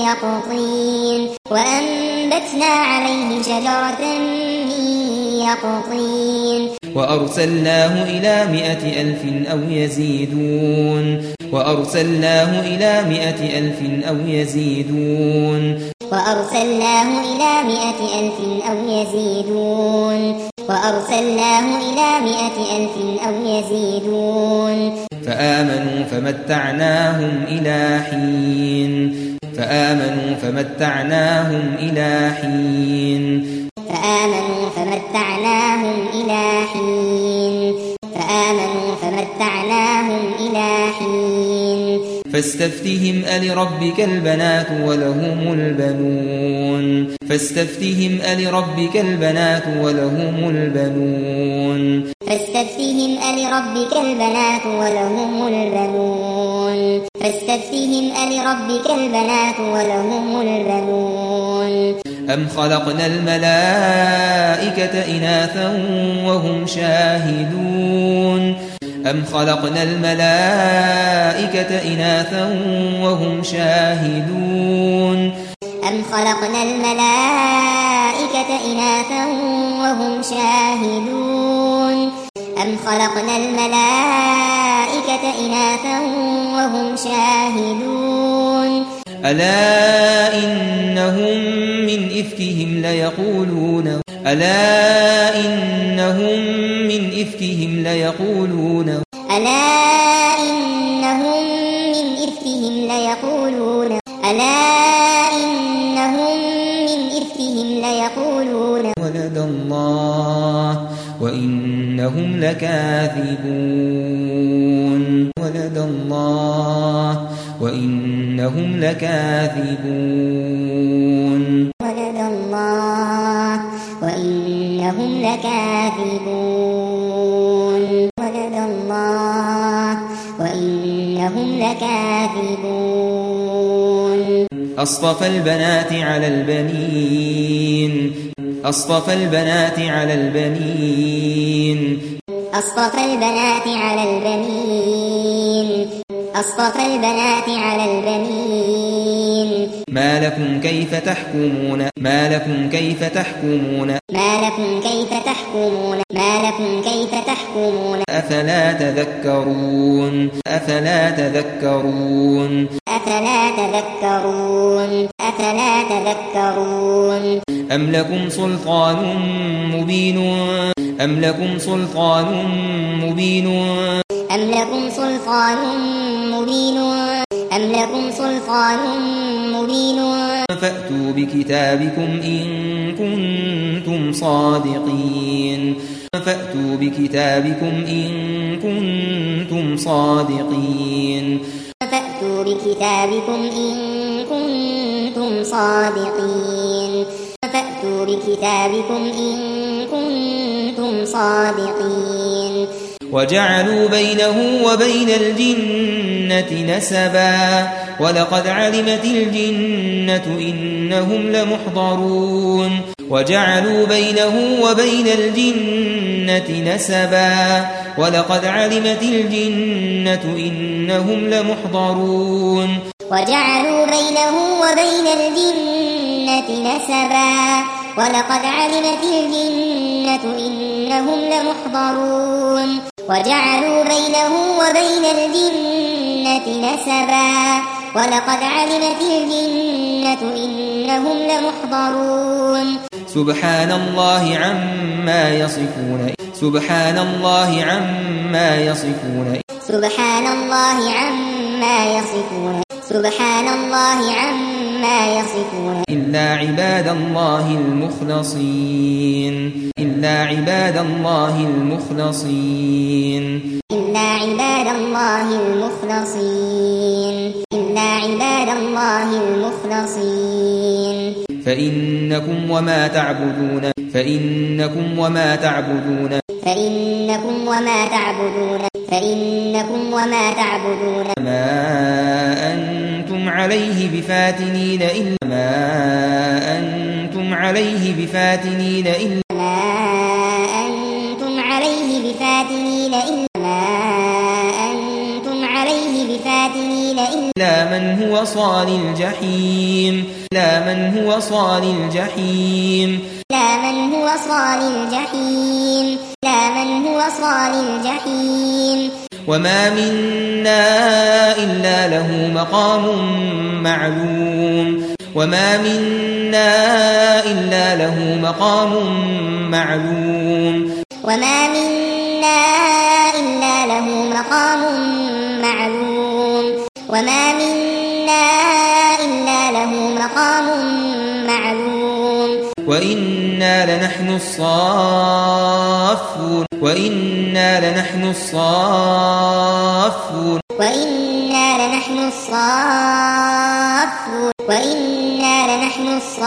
يقطين وأنبتنا عليه شجرة من يقطين وأرسلناه إلى مائة ألف أو يزيدون وأرسلناه إلى مائة ألف أو يزيدون وأرسلناه إلى مائة ألف أو يزيدون وأرسلناه إلى مائة ألف أو يزيدون فآمنوا فمتعناهم إلى حين فآمنوا فمتعناهم إلى حين فآمنوا فمتعناهم إلى حين فآمنوا فمتعناهم إلى حين فاستفتهم ألربك البنات ولهم البنون فاستفتهم ألربك البنات ولهم البنون فاستفتهم ألربك البنات ولهم البنون فاستفتهم ألربك البنات ولهم البنون أم خلقنا الملائكة إناثا وهم شاهدون أم خلقنا الملائكة إناثا وهم شاهدون أم خلقنا الملائكة إناثا وهم شاهدون أم خلقنا الملائكة إناثا وهم شاهدون ألا إنهم من إفكهم ليقولون ألا إنهم من إفكهم ليقولون ألا إنهم من إفكهم ليقولون ألا إنهم من إفكهم ليقولون ولد الله وإنهم لكاذبون ولد الله وإنهم لكاذبون ولد الله وإنهم لكاذبون ولد الله وإنهم لكاذبون أصطفى البنات على البنين أصطفى البنات على البنين أصطفى البنات على البنين أصطفى البنات على البنين ما لكم كيف تحكمون ما لكم كيف تحكمون ما لكم كيف تحكمون ما لكم كيف تحكمون أفلا تذكرون أفلا تذكرون أفلا تذكرون أفلا تذكرون أم لكم سلطان مبين أم لكم سلطان مبين أم لكم سلطان مبين أم لكم سلطان مبين فأتوا بكتابكم إن كنتم صادقين فأتوا بكتابكم إن كنتم صادقين فأتوا بكتابكم إن كنتم صادقين فأتوا بكتابكم إن كنتم صادقين وجعلوا بينه وبين الجنة نسبا ولقد علمت الجنة إنهم لمحضرون وجعلوا بينه وبين الجنة نسبا ولقد علمت الجنة إنهم لمحضرون وجعلوا بينه وبين الجنة نسبا ولقد علمت الجنة إنهم لمحضرون وجعلوا بينه وبين الجنة نسبا ولقد علمت الجنة إنهم لمحضرون سبحان الله عما يصفون سبحان الله عما يصفون سبحان الله عما يصفون سبحان الله عما يصفون إلا عباد الله المخلصين إلا عباد الله المخلصين إلا عباد الله المخلصين إلا عباد الله المخلصين فإنكم وما تعبدون فإنكم وما تعبدون فإنكم وما تعبدون فإنكم وما تعبدون ما أنتم عليه بفاتنين إلا ما أنتم عليه بفاتنين إلا ما أنتم عليه بفاتنين إلا ما أنتم عليه بفاتنين إلا من هو هو صال الجحيم لا من هو صال الجحيم لا من هو صال الجحيم لا من هو صال الجحيم وما منا إلا له مقام معلوم وما منا إلا له مقام معلوم وما منا إلا له مقام معلوم وما منا إلا له مقام معلوم وإنا لنحن الصافون وإنا لنحن الصافون وإنا لنحن الصافون وإنا لنحن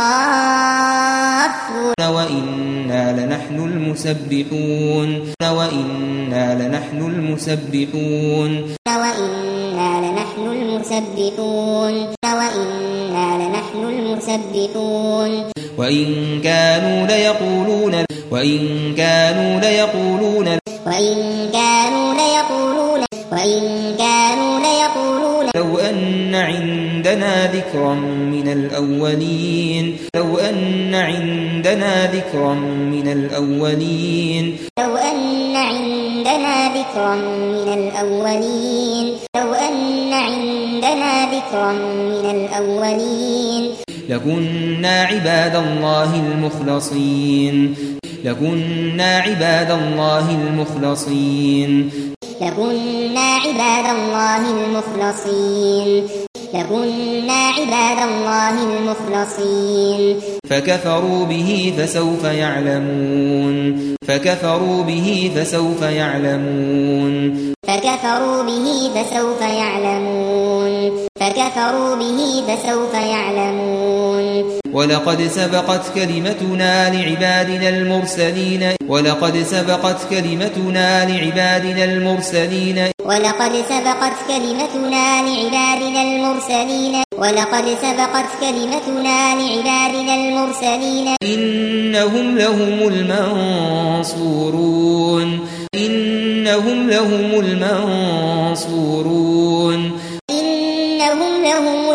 الصافون وإنا لنحن المسبحون وإنا لنحن المسبحون وإنا لنحن المسبحون وإنا لنحن المسبحون وإن كانوا ليقولون وإن كانوا ليقولون وإن كانوا ليقولون وإن كانوا ليقولون لو أن عندنا ذكرا من الأولين لو أن عندنا ذكرا من الأولين لو أن عندنا ذكرا من الأولين لو أن عندنا ذكرا من الأولين لكنا عباد الله المخلصين لكنا عباد الله المخلصين لكنا عباد الله المخلصين لكنا عباد الله المخلصين فكفروا به فسوف يعلمون فكفروا به فسوف يعلمون فكفروا به فسوف يعلمون فكفروا به فسوف يعلمون ولقد سبقت كلمتنا لعبادنا المرسلين ولقد سبقت كلمتنا لعبادنا المرسلين ولقد سبقت كلمتنا لعبادنا المرسلين ولقد سبقت كلمتنا لعبادنا المرسلين إنهم لهم المنصورون إنهم لهم المنصورون إنهم لهم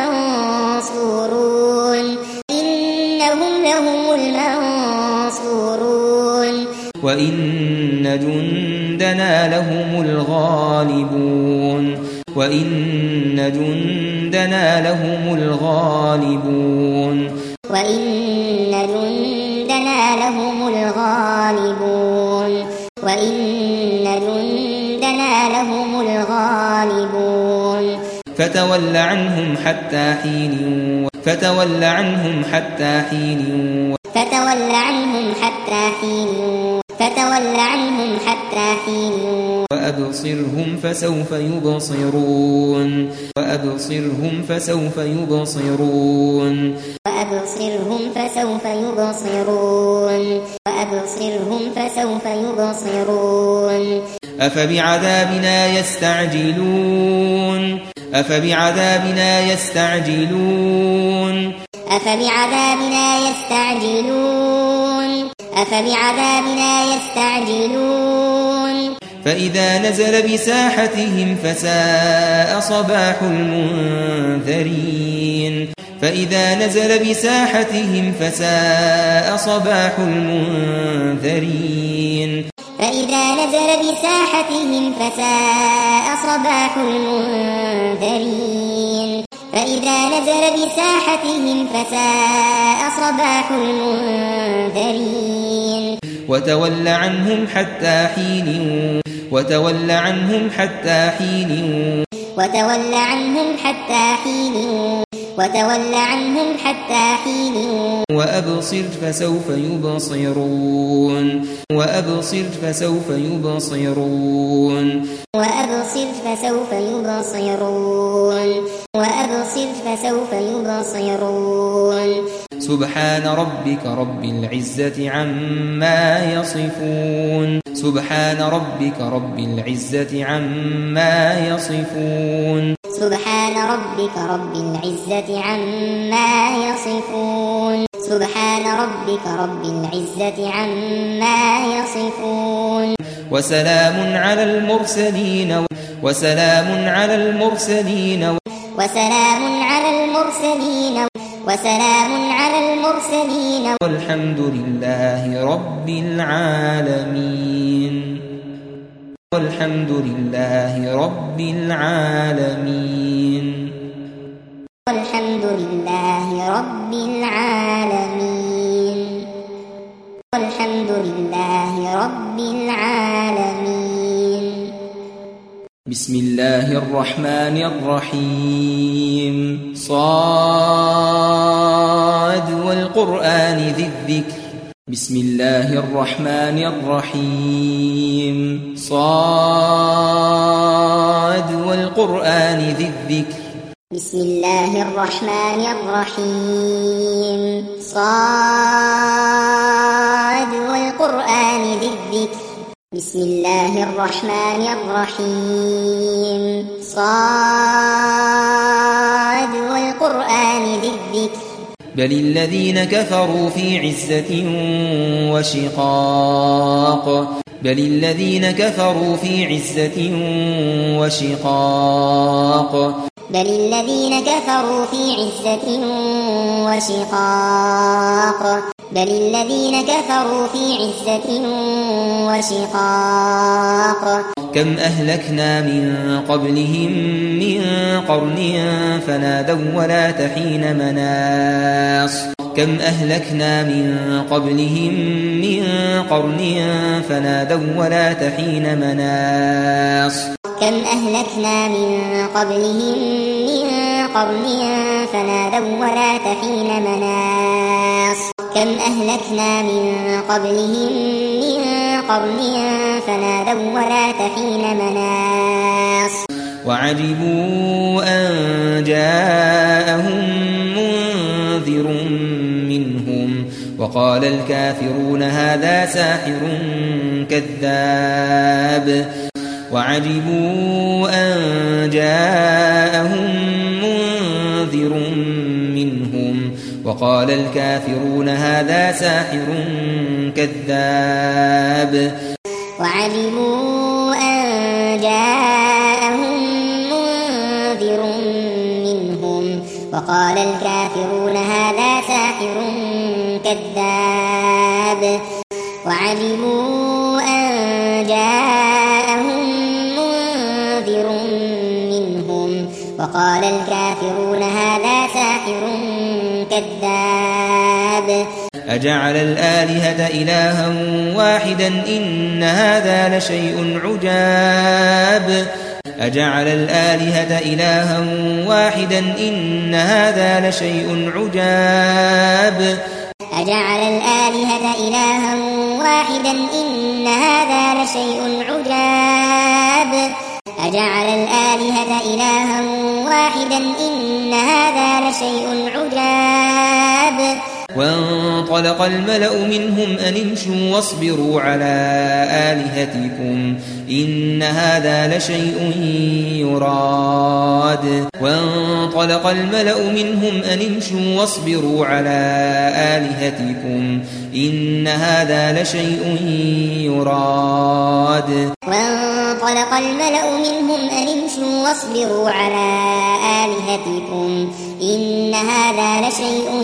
المنصورون إنهم لهم المنصورون وإن جندنا لهم الغالبون وإن جندنا لهم الغالبون وإن جندنا لهم الغالبون وإن جندنا لهم الغالبون فتول عنهم حتى حين فتول عنهم حتى حين فتول عنهم حتى حين فتول عنهم حتى حين وأبصرهم فسوف يبصرون وأبصرهم فسوف يبصرون وأبصرهم فسوف يبصرون وأبصرهم فسوف يبصرون أفبعذابنا يستعجلون أفبعذابنا يستعجلون أفبعذابنا يستعجلون أفبعذابنا يستعجلون فإذا نزل بساحتهم فساء صباح المنذرين فإذا نزل بساحتهم فساء صباح المنذرين فإذا نزل بساحتهم فساء صباح المنذرين فإذا نزل بساحتهم فساء صباح المنذرين وتول عنهم حتى حين وتول عنهم حتى حين وتول عنهم حتى حين وتول عنهم حتى حين وأبصر فسوف يبصرون وأبصر فسوف يبصرون وأبصر فسوف يبصرون وأبصر فسوف يبصرون سبحان ربك رب العزة عما يصفون سبحان ربك رب العزة عما يصفون سبحان ربك رب العزة عما يصفون سبحان ربك رب العزة عما يصفون وسلام على المرسلين وسلام على المرسلين وسلام على المرسلين وسلام على المرسلين والحمد لله رب العالمين والحمد لله رب العالمين والحمد لله رب العالمين والحمد لله رب العالمين بسم الله الرحمن الرحيم صاد والقرآن ذي الذكر بسم الله الرحمن الرحيم صاد والقرآن ذي الذكر بسم الله الرحمن الرحيم صاد والقرآن ذي الذكر بسم الله الرحمن الرحيم صاد والقرآن ذي الذكر بل الذين كفروا في عزة وشقاق بل الذين كفروا في عزة وشقاق بل الذين كفروا في عزة وشقاق بل الذين كفروا في عزة وشقاق كم أهلكنا من قبلهم من قرن فنادوا ولا تحين مناص كم أهلكنا من قبلهم من قرن فنادوا ولا تحين مناص كم أهلكنا من قبلهم من قرن فنادوا ولا تحين مناص كم أهلكنا من قبلهم من قرن فنادوا ولا تحين مناص وعجبوا أن جاءهم منذر منهم وقال الكافرون هذا ساحر كذاب وعجبوا أن جاءهم منذر منهم وقال الكافرون هذا ساحر كذاب وعجبوا أن جاءهم منذر منهم وقال الكافرون هذا ساحر كذاب وعجبوا أن جاءهم منذر منهم وقال الكافرون هذا ساحر كذاب أجعل الآلهة إلها واحدا إن هذا لشيء عجاب أجعل الآلهة إلها واحدا إن هذا لشيء عجاب أجعل الآلهة إلها واحدا إن هذا لشيء عجاب أجعل الآلهة إلها واحدا إن هذا لشيء عجاب وانطلق الملأ منهم أن امشوا واصبروا على آلهتكم إن هذا لشيء يراد وانطلق الملأ منهم أن امشوا واصبروا على آلهتكم إن هذا لشيء يراد وانطلق الملأ منهم أن امشوا واصبروا على آلهتكم إن هذا لشيء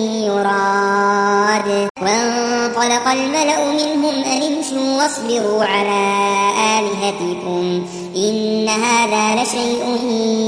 يراد وانطلق الملأ منهم أن امشوا واصبروا على آلهتكم إن هذا لشيء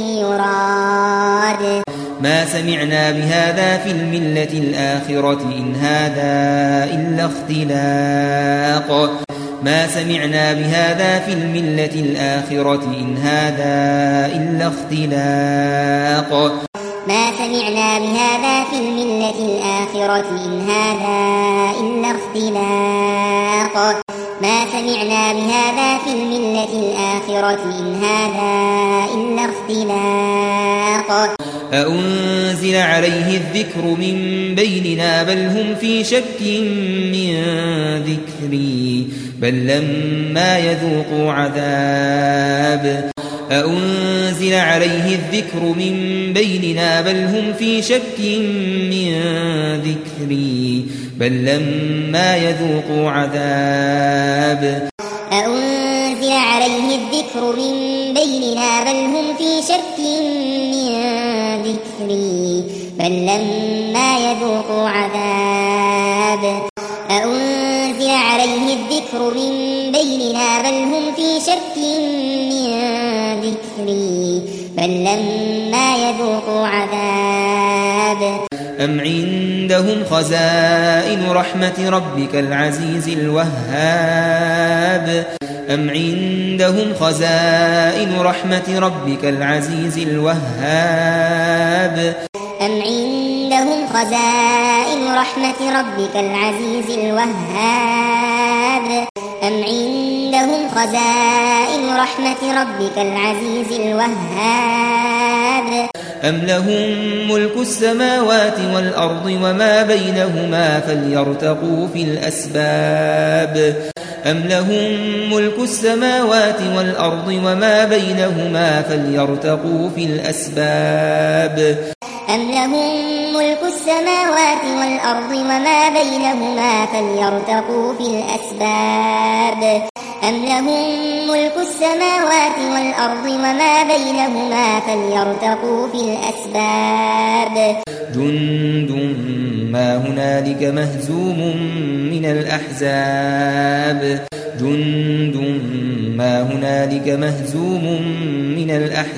يراد ما سمعنا بهذا في الملة الآخرة إن هذا إلا اختلاق ما سمعنا بهذا في الملة الآخرة إن هذا إلا اختلاق ما سمعنا بهذا في الملة الآخرة إن هذا إلا اختلاق ما سمعنا بهذا في الملة الآخرة إن هذا إلا اختلاق أأنزل عليه الذكر من بيننا بل هم في شك من ذكري بل لما يذوقوا عذاب أأنزل عليه الذكر من بيننا بل هم في شك من ذكري بل لما يذوقوا عذاب أأنزل عليه الذكر من بيننا بل هم في شك من ذكري بل لما يذوقوا عذاب أأنزل عليه الذكر من بيننا بل هم في شك من ذكري بل لما يذوقوا عذاب أم عندهم خزائن رحمة ربك العزيز الوهاب أم عندهم خزائن رحمة ربك العزيز الوهاب أم عندهم خزائن رحمة ربك العزيز الوهاب أم عندهم خزائن رحمة ربك العزيز الوهاب أم لهم ملك السماوات والأرض وما بينهما فليرتقوا في الأسباب أم لهم ملك السماوات والأرض وما بينهما فليرتقوا في الأسباب أم لهم ملك السماوات والأرض وما بينهما فليرتقوا في الأسباب أم لهم ملك السماوات والأرض وما بينهما فليرتقوا في الأسباب جند ما هنالك مهزوم من الأحزاب جند ما هنالك مهزوم من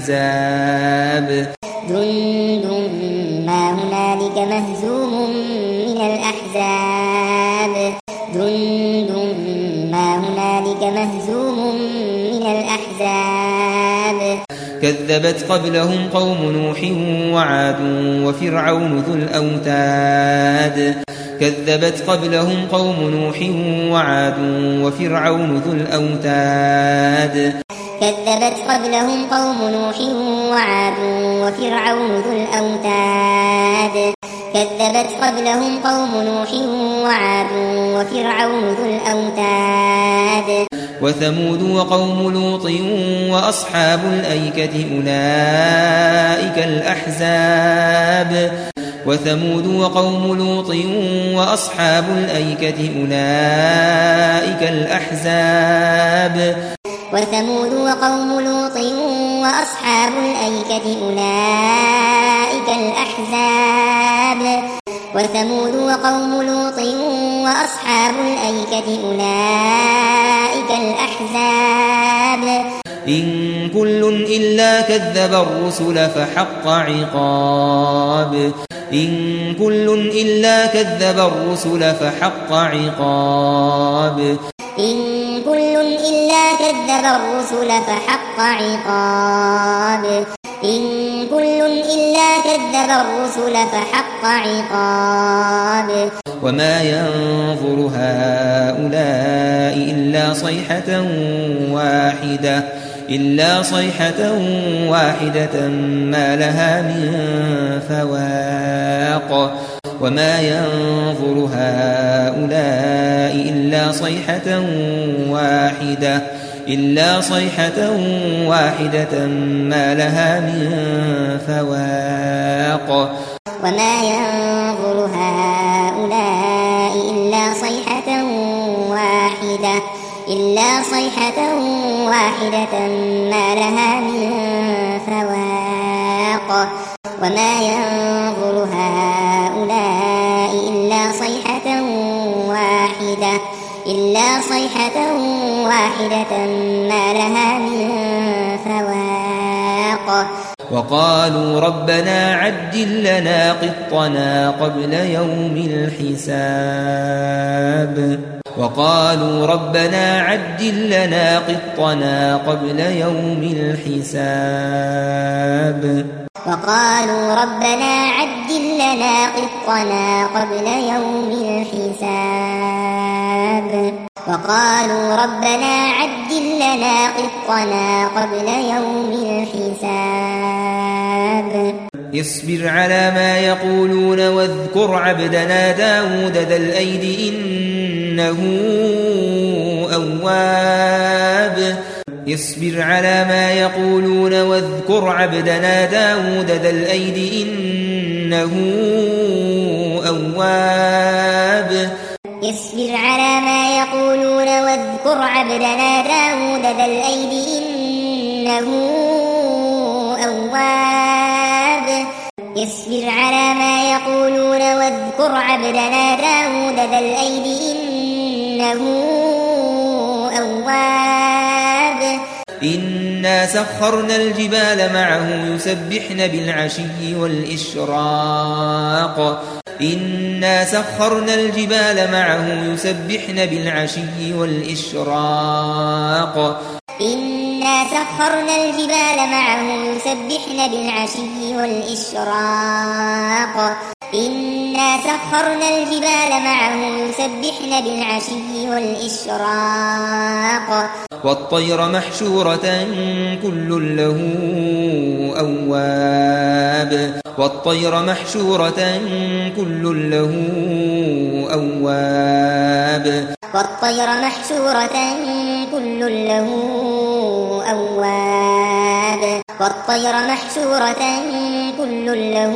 الأحزاب جند ما هنالك مهزوم من الأحزاب جند ما هنالك مهزوم من الأحزاب كذبت قبلهم قوم نوح وعاد وفرعون ذو الأوتاد كذبت قبلهم قوم نوح وعاد وفرعون ذو الأوتاد كذبت قبلهم قوم نوح وعاد وفرعون ذو الأوتاد كذبت قبلهم قوم نوح وعاد وفرعون ذو الأوتاد وثمود وقوم لوط وأصحاب الأيكة أولئك الأحزاب وثمود وقوم لوط وأصحاب الأيكة أولئك الأحزاب وثمود وقوم لوط وأصحاب الأيكة أولئك الأحزاب وثمود وقوم لوط وأصحاب الأيكة أولئك الأحزاب إن كل إلا كذب الرسل فحق عقاب إن كل إلا كذب الرسل فحق عقاب إن كل إلا كذب الرسل فحق عقاب إن كل إلا كذب الرسل فحق عقاب وما ينظر هؤلاء إلا صيحة واحدة إلا صيحة واحدة ما لها من فواق وما ينظر هؤلاء إلا صيحة واحدة إلا صيحة واحدة ما لها من فواق وما ينظر هؤلاء إلا صيحة واحدة إلا صيحة واحدة ما لها من فواق وما ينظر هؤلاء إلا صيحة واحدة إلا صيحة واحدة ما لها من فواق وقالوا ربنا عجل لنا قطنا قبل يوم الحساب وقالوا ربنا عجل لنا قطنا قبل يوم الحساب وقالوا ربنا عجل لنا قطنا قبل يوم الحساب وقالوا ربنا عجل لنا قطنا قبل يوم الحساب اصبر على ما يقولون واذكر عبدنا داود ذا الأيد إنه أواب اصبر على ما يقولون واذكر عبدنا داود ذا الأيد إنه أواب اصبر على ما يقولون واذكر عبدنا داود ذا الأيد إنه أواب اصبر على ما يقولون واذكر عبدنا داود ذا الأيد إنه أواب إنا سخرنا الجبال معه يسبحن بالعشي والإشراق إنا سخرنا الجبال معه يسبحن بالعشي والإشراق إنا سخرنا الجبال معه يسبحن بالعشي والإشراق إنا سخرنا الجبال معه يسبحن بالعشي والإشراق والطير محشورة كل له أواب والطير محشورة كل له أواب والطير محشورة كل له أواب والطير محشورة كل له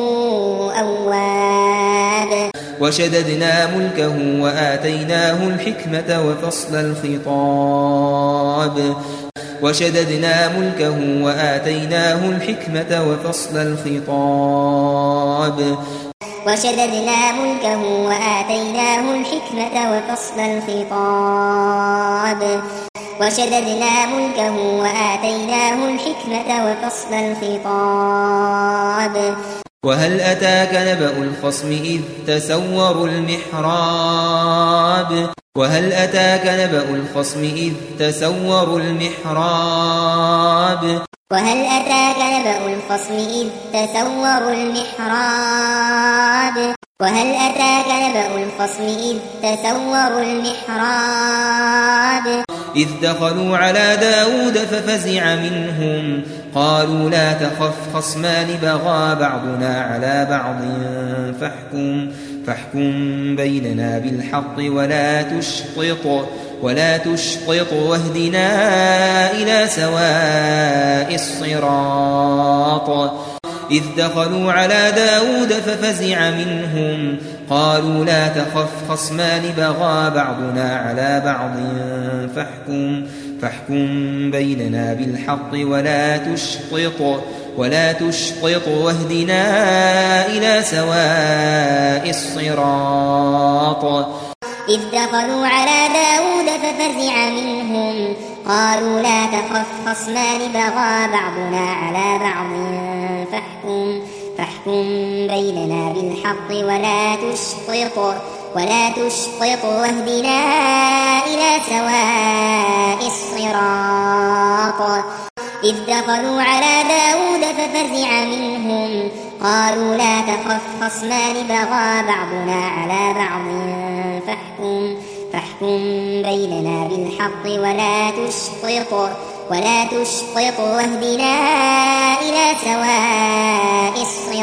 أواب وشددنا ملكه وآتيناه الحكمة وفصل الخطاب وشددنا ملكه وآتيناه الحكمة وفصل الخطاب وشددنا ملكه وآتيناه الحكمة وفصل الخطاب وشددنا ملكه وآتيناه الحكمة وفصل الخطاب وهل أتاك نبأ الخصم إذ تسوروا المحراب وهل أتاك نبأ الخصم إذ تسوروا المحراب وهل أتاك نبأ الخصم إذ تسوروا المحراب وهل أتاك نبأ الخصم إذ تسوروا المحراب إذ دخلوا على داود ففزع منهم قالوا لا تخف خصمان بغى بعضنا على بعض فاحكم فاحكم بيننا بالحق ولا تشطط ولا تشطط واهدنا إلى سواء الصراط إذ دخلوا على داود ففزع منهم قالوا لا تخف خصمان بغى بعضنا على بعض فاحكم فاحكم بيننا بالحق ولا تشطط ولا تشطط واهدنا إلى سواء الصراط إذ دخلوا على داود ففزع منهم قالوا لا تخف خصمان بغى بعضنا على بعض فاحكم فاحكم بيننا بالحق ولا تشطط ولا تشطط واهدنا إلى سواء الصراط إذ دخلوا على داود ففزع منهم قالوا لا تخف خصمان بغى بعضنا على بعض فاحكم فاحكم بيننا بالحق ولا تشطط ولا تشطط واهدنا إلى سواء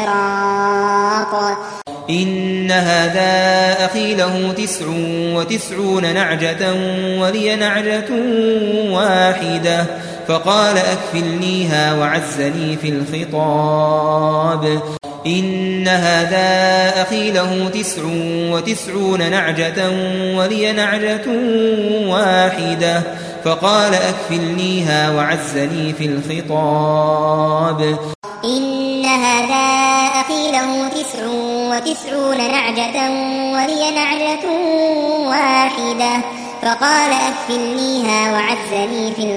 الصراط إن هذا أخي له تسع وتسعون نعجة ولي نعجة واحدة فقال أكفلنيها وعزني في الخطاب إن هذا أخي له تسع وتسعون نعجة ولي نعجة واحدة فقال أكفلنيها وعزني في الخطاب إن هذا أخي له تسع وتسعون نعجة ولي نعجة واحدة فقال أكفلنيها وعزني في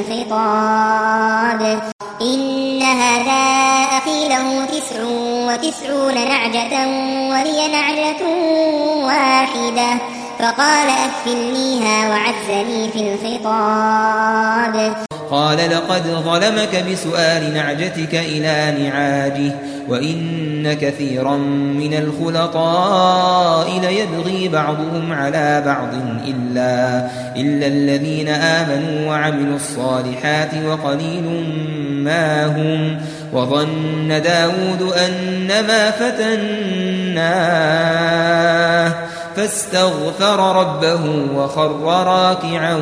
الخطاب إن هذا أخي له تسع وتسعون نعجة ولي نعجة واحدة فقال أكفلنيها وعزني في الخطاب قال لقد ظلمك بسؤال نعجتك إلى نعاجه وإن كثيرا من الخلطاء ليبغي بعضهم على بعض إلا, إلا الذين آمنوا وعملوا الصالحات وقليل ما هم وظن داود أنما فتناه فاستغفر ربه وخر راكعا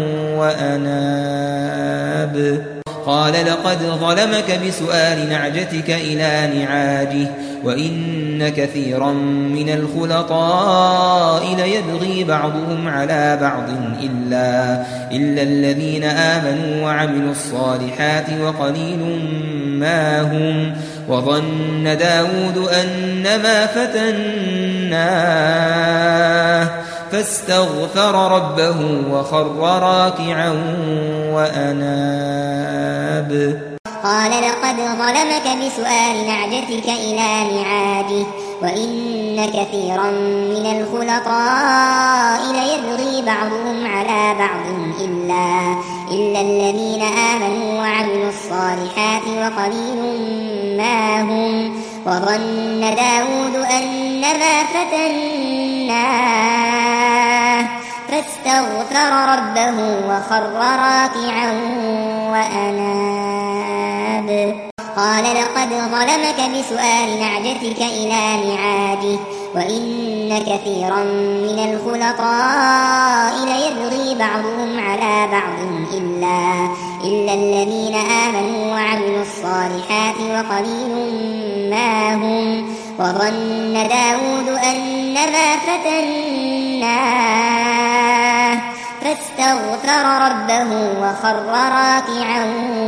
وأناب قال لقد ظلمك بسؤال نعجتك إلى نعاجه وإن كثيرا من الخلطاء ليبغي بعضهم على بعض إلا, إلا الذين آمنوا وعملوا الصالحات وقليل ما هم وظن داود أنما فتناه فاستغفر ربه وخر راكعا وأناب. قال لقد ظلمك بسؤال نعجتك إلى نعاجه وإن كثيرا من الخلطاء ليبغي بعضهم على بعض إلا, إلا الذين آمنوا وعملوا الصالحات وقليل ما هم وظن داود أنما فتناه فاستغفر ربه وخر راكعا وأناب. قال لقد ظلمك بسؤال نعجتك إلى نعاجه وإن كثيرا من الخلطاء ليبغي بعضهم على بعض إلا, إلا الذين آمنوا وعملوا الصالحات وقليل ما هم وظن داود أنما فتناه فاستغفر ربه وخر راكعا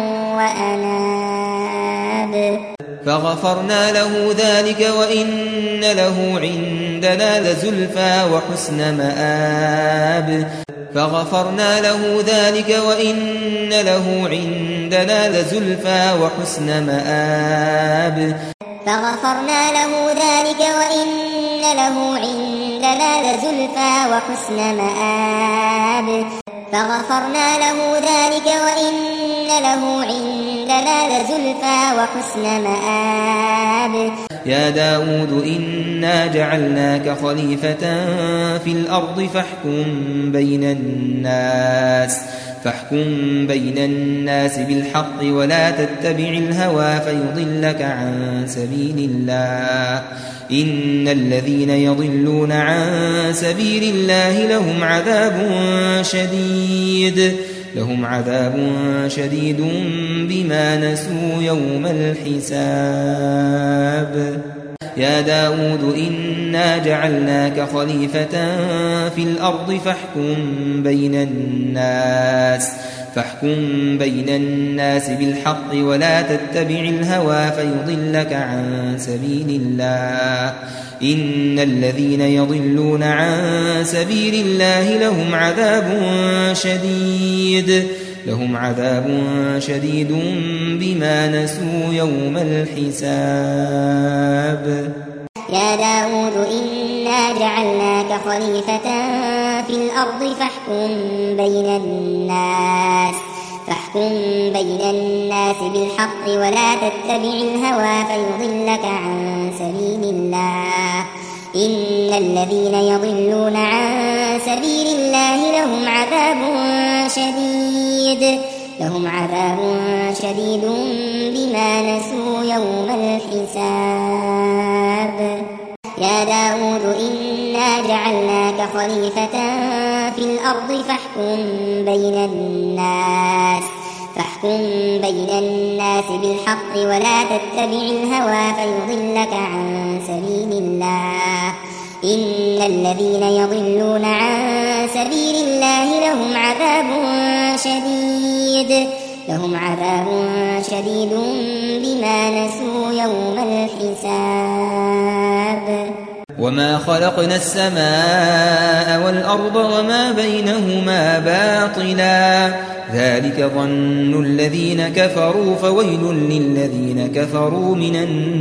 وأناب. فغفرنا له ذلك وإن له عندنا لزلفى وحسن مآب. فغفرنا له ذلك وإن له عندنا لزلفى وحسن مآب. فغفرنا له ذلك وإن له عندنا لزلفى وحسن مآب. فغفرنا له ذلك وإن له عندنا لزلفى وحسن مآب. يا داود إنا جعلناك خليفة في الأرض فاحكم بين الناس فاحكم بين الناس بالحق ولا تتبع الهوى فيضلك عن سبيل الله إن الذين يضلون عن سبيل الله لهم عذاب شديد لهم عذاب شديد بما نسوا يوم الحساب. يا داود إنا جعلناك خليفة في الأرض فاحكم بين الناس فاحكم بين الناس بالحق ولا تتبع الهوى فيضلك عن سبيل الله إن الذين يضلون عن سبيل الله لهم عذاب شديد لهم عذاب شديد بما نسوا يوم الحساب. يا داود إنا جعلناك خليفة في الأرض فاحكم بين الناس فاحكم بين الناس بالحق ولا تتبع الهوى فيضلك عن سبيل الله إن الذين يضلون عن سبيل الله لهم عذاب شديد لهم عذاب شديد بما نسوا يوم الحساب. يا داود إنا جعلناك خليفة في الأرض فاحكم بين الناس فاحكم بين الناس بالحق ولا تتبع الهوى فيضلك عن سبيل الله إن الذين يضلون عن سبيل الله لهم عذاب شديد لهم عذاب شديد بما نسوا يوم الحساب. وما خلقنا السماء والأرض وما بينهما باطلا ذلك ظن الذين كفروا فويل للذين كفروا من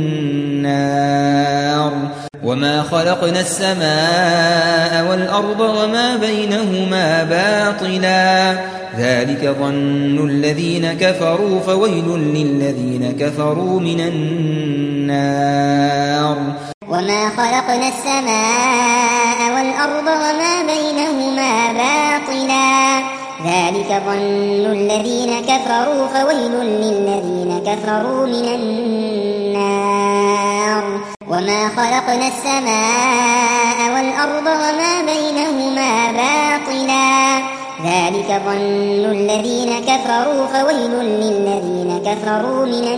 النار. وما خلقنا السماء والأرض وما بينهما باطلا ذلك ظن الذين كفروا فويل للذين كفروا من النار. وما خلقنا السماء والأرض وما بينهما باطلا ذلك ظن الذين كفروا فويل للذين كفروا من النار. وما خلقنا السماء والأرض وما بينهما باطلا ذلك ظن الذين كفروا فويل للذين كفروا من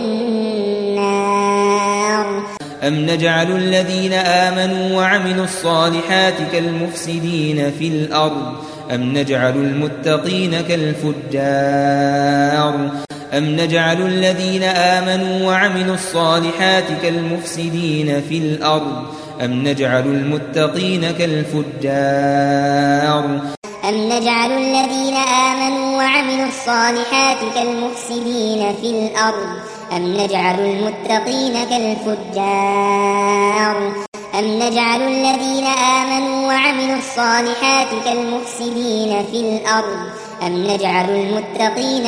النار. أم نجعل الذين آمنوا وعملوا الصالحات كالمفسدين في الأرض أم نجعل المتقين كالفجار أم نجعل الذين آمنوا وعملوا الصالحات كالمفسدين في الأرض أم نجعل المتقين كالفجار أم نجعل الذين آمنوا وعملوا الصالحات كالمفسدين في الأرض أم نجعل المتقين كالفجار أم نجعل الذين آمنوا وعملوا الصالحات كالمفسدين في الأرض أم نجعل المتقين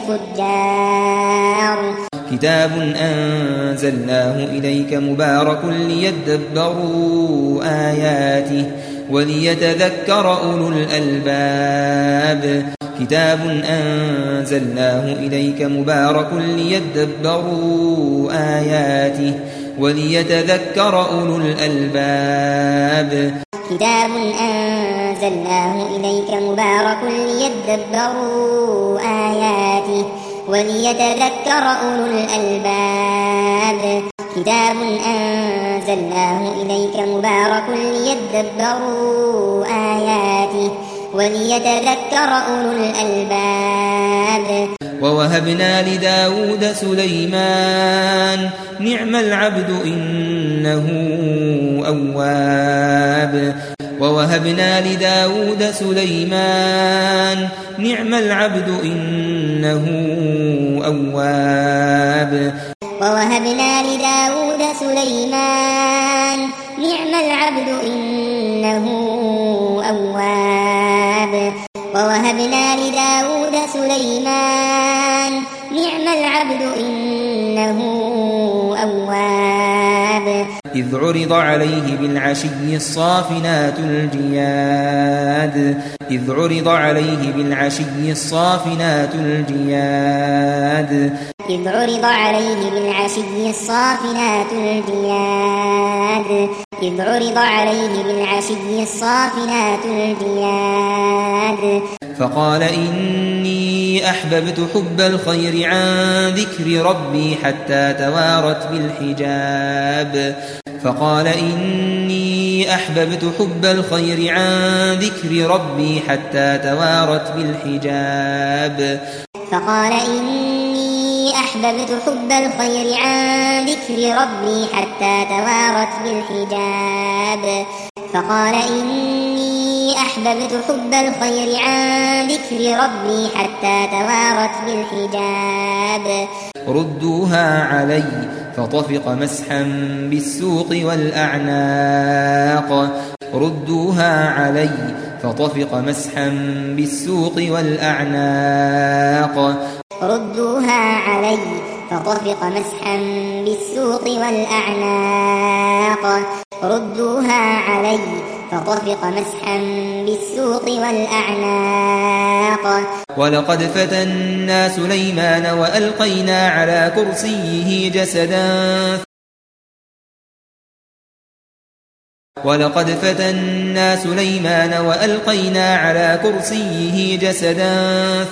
كالفجار كتاب أنزلناه إليك مبارك ليدبروا آياته وليتذكر أولو الألباب كتاب أنزلناه إليك مبارك ليدبروا آياته وليتذكر أولو الألباب كتاب أنزلناه إليك مبارك ليدبروا آياته وليتذكر أولو الألباب كتاب أنزلناه إليك مبارك ليدبروا آياته وليتذكر أولو الألباب ووهبنا لداود سليمان نعم العبد إنه أواب ووهبنا لداود سليمان نعم العبد إنه أواب ووهبنا لداود سليمان نعم العبد إنه أواب ووهبنا لداود سليمان نعم العبد إنه أواب إذ عرض عليه بالعشي الصافنات الجياد إذ عرض عليه بالعشي الصافنات الجياد إذ عرض عليه بالعشي الصافنات الجياد إذ عرض عليه بالعشي الصافنات الجياد فقال إني أحببت حب الخير عن ذكر ربي حتى توارت بالحجاب فقال إني أحببت حب الخير عن ذكر ربي حتى توارت بالحجاب فقال إني أحببت حب الخير عن ذكر ربي حتى توارت بالحجاب فقال إني أحببت حب الخير عن ذكر ربي حتى توارت بالحجاب ردوها علي فطفق مسحا بالسوق والأعناق ردوها علي فطفق مسحا بالسوق والأعناق ردوها علي فطفق مسحا بالسوق والأعناق ردوها علي فطفق مسحا بالسوق والأعناق ولقد فتنا سليمان وألقينا على كرسيه جسدا ولقد فتنا سليمان وألقينا على كرسيه جسدا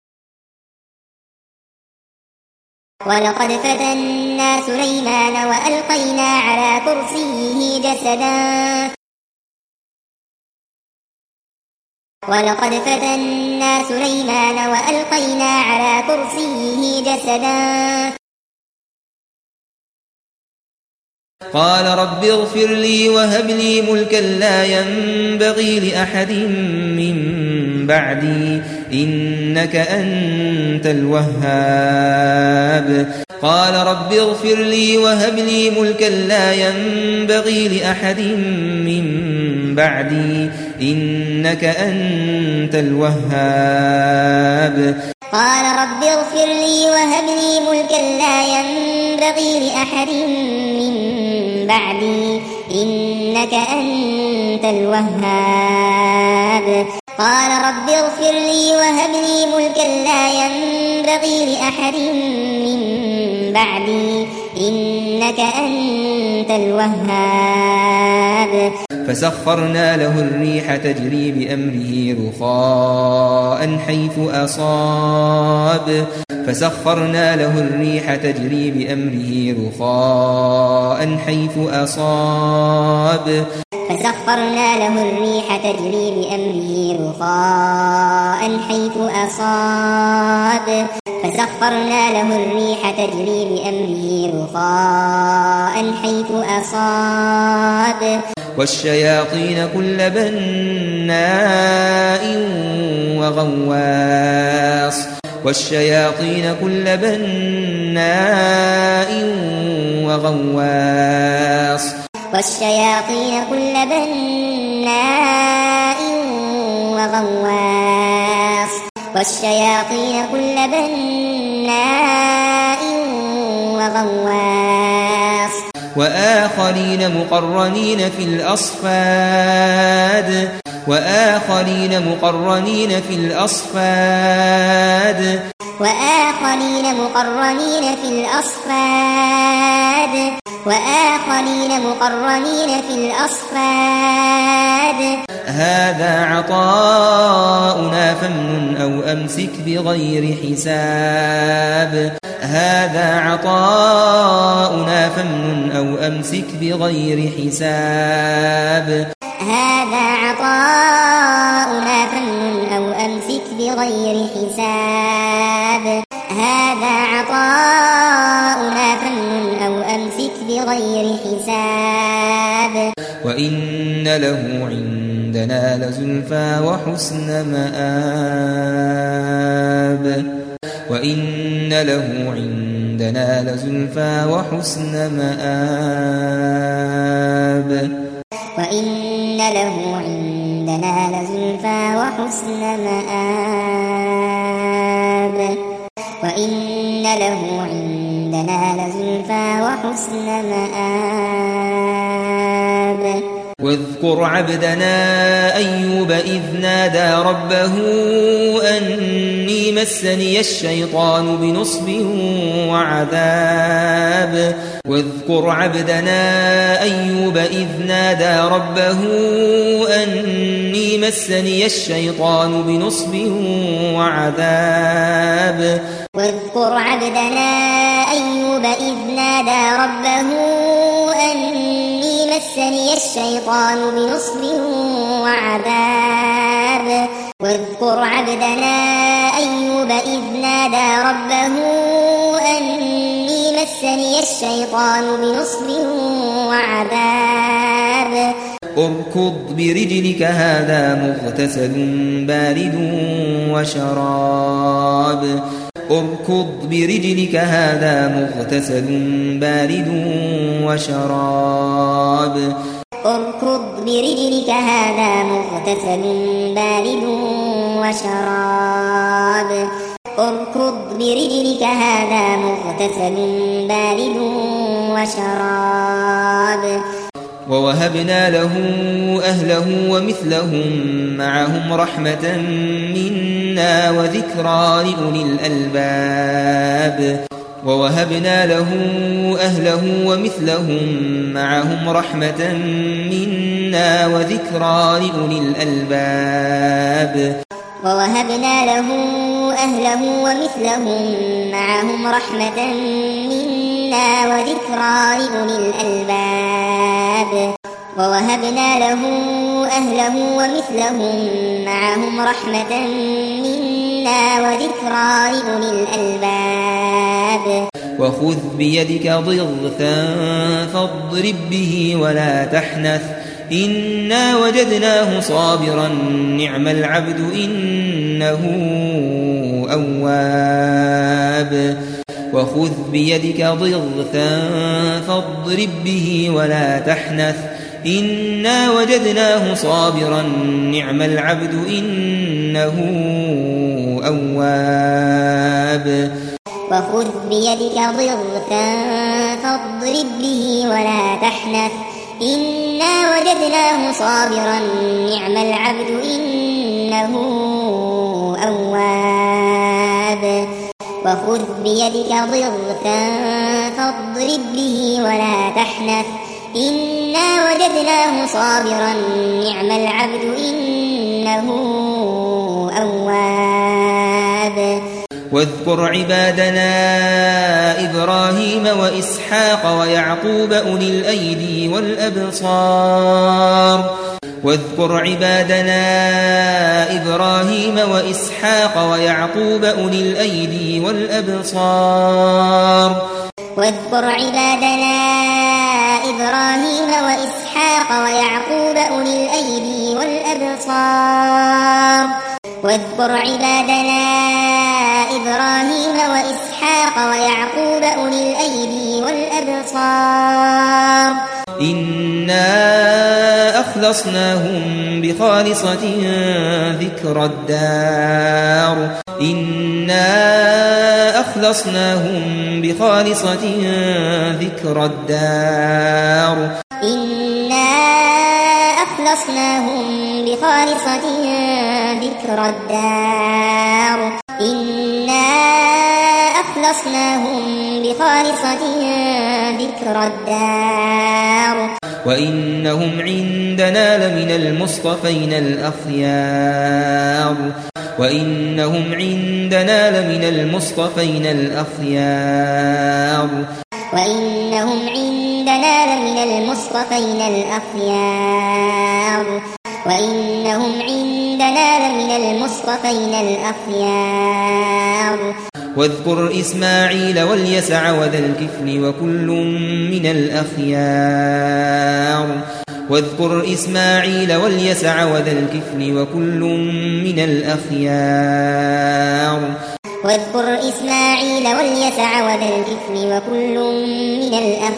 ولقد فتنا سليمان وألقينا على كرسيه جسدا ولقد فتنا سليمان وألقينا على كرسيه جسدا قال رب اغفر لي وهب لي ملكا لا ينبغي لأحد من بعدي إنك أنت الوهاب قال رب اغفر لي وهب لي ملكا لا ينبغي لأحد من بعدي إنك أنت الوهاب قال رب اغفر لي وهب لي ملكا لا ينبغي لأحد من بعدي إنك أنت الوهاب قال رب اغفر لي وهب لي ملكا لا ينبغي لأحد من بعدي إنك أنت الوهاب فسخرنا له الريح تجري بأمره رخاء حيث أصاب فسخرنا له الريح تجري بأمره رخاء حيث أصاب فسخرنا له الريح تجري بأمره رخاء حيث أصاب فسخرنا له الريح تجري بأمره رخاء حيث أصاب والشياطين كل بناء وغواص والشياطين كل بناء وغواص والشياطين كل بناء وغواص والشياطين كل بناء وغواص وآخرين مقرنين في الأصفاد وآخرين مقرنين في الأصفاد وآخرين مقرنين في الأصفاد وآخرين مقرنين في الأصفاد هذا عطاؤنا فامنن أو أمسك بغير حساب هذا عطاؤنا فامنن أو أمسك بغير حساب هذا عطاؤنا فامنن أو أمسك بغير حساب هذا عطاؤنا فامنن أو أمسك بغير حساب وإن له عندنا لزلفى وحسن مآب وإن له عندنا لزلفى وحسن مآب وإن له عندنا لزلفى وحسن مآب وإن له عندنا لزلفى وحسن مآب واذكر عبدنا أيوب إذ نادى ربه أني مسني الشيطان بنصب وعذاب واذكر عبدنا أيوب إذ نادى ربه أني مسني الشيطان بنصب وعذاب واذكر عبدنا أيوب إذ نادى ربه أني مسني الشيطان بنصب وعذاب واذكر عبدنا أيوب إذ نادى ربه أني مسني الشيطان بنصب وعذاب اركض برجلك هذا مغتسل بارد وشراب اركض برجلك هذا مغتسل بارد وشراب اركض برجلك هذا مغتسل بارد وشراب اركض برجلك هذا مغتسل بارد وشراب ووهبنا له أهله ومثلهم معهم رحمة منا وذكرى لأولي الألباب ووهبنا له أهله ومثلهم معهم رحمة منا وذكرى لأولي الألباب ووهبنا له أهله ومثلهم معهم رحمة منا وذكرى لأولي الألباب ووهبنا له أهله ومثلهم معهم رحمة منا وذكرى لأولي الألباب وخذ بيدك ضغثا فاضرب به ولا تحنث إنا وجدناه صابرا نعم العبد إنه أواب وخذ بيدك ضغثا فاضرب به ولا تحنث إنا وجدناه صابرا نعم العبد إنه أواب وخذ بيدك ضغثا فاضرب به ولا تحنث إنا وجدناه صابرا نعم العبد إنه أواب وخذ بيدك ضغثا فاضرب به ولا تحنث إنا وجدناه صابرا نعم العبد إنه أواب واذكر عبادنا إبراهيم وإسحاق ويعقوب أولي الأيدي والأبصار واذكر عبادنا إبراهيم وإسحاق ويعقوب أولي الأيدي والأبصار واذكر عبادنا إبراهيم وإسحاق ويعقوب أولي الأيدي والأبصار واذكر عبادنا إبراهيم وإسحاق ويعقوب أولي الأيدي والأبصار إنا أخلصناهم بخالصة ذكر الدار إنا أخلصناهم بخالصة ذكر الدار إنا أخلصناهم بخالصة ذكر الدار إنا أخلصناهم بخالصة ذكر الدار وإنهم عندنا لمن المصطفين الأخيار وإنهم عندنا لمن المصطفين الأخيار وإنهم عندنا لمن المصطفين الأخيار وإنهم عندنا لمن المصطفين الأخيار واذكر إسماعيل واليسع وذا الكفل وكل من الأخيار واذكر إسماعيل واليسع وذا الكفل وكل من الأخيار واذكر إسماعيل واليسع وذا الكفل وكل من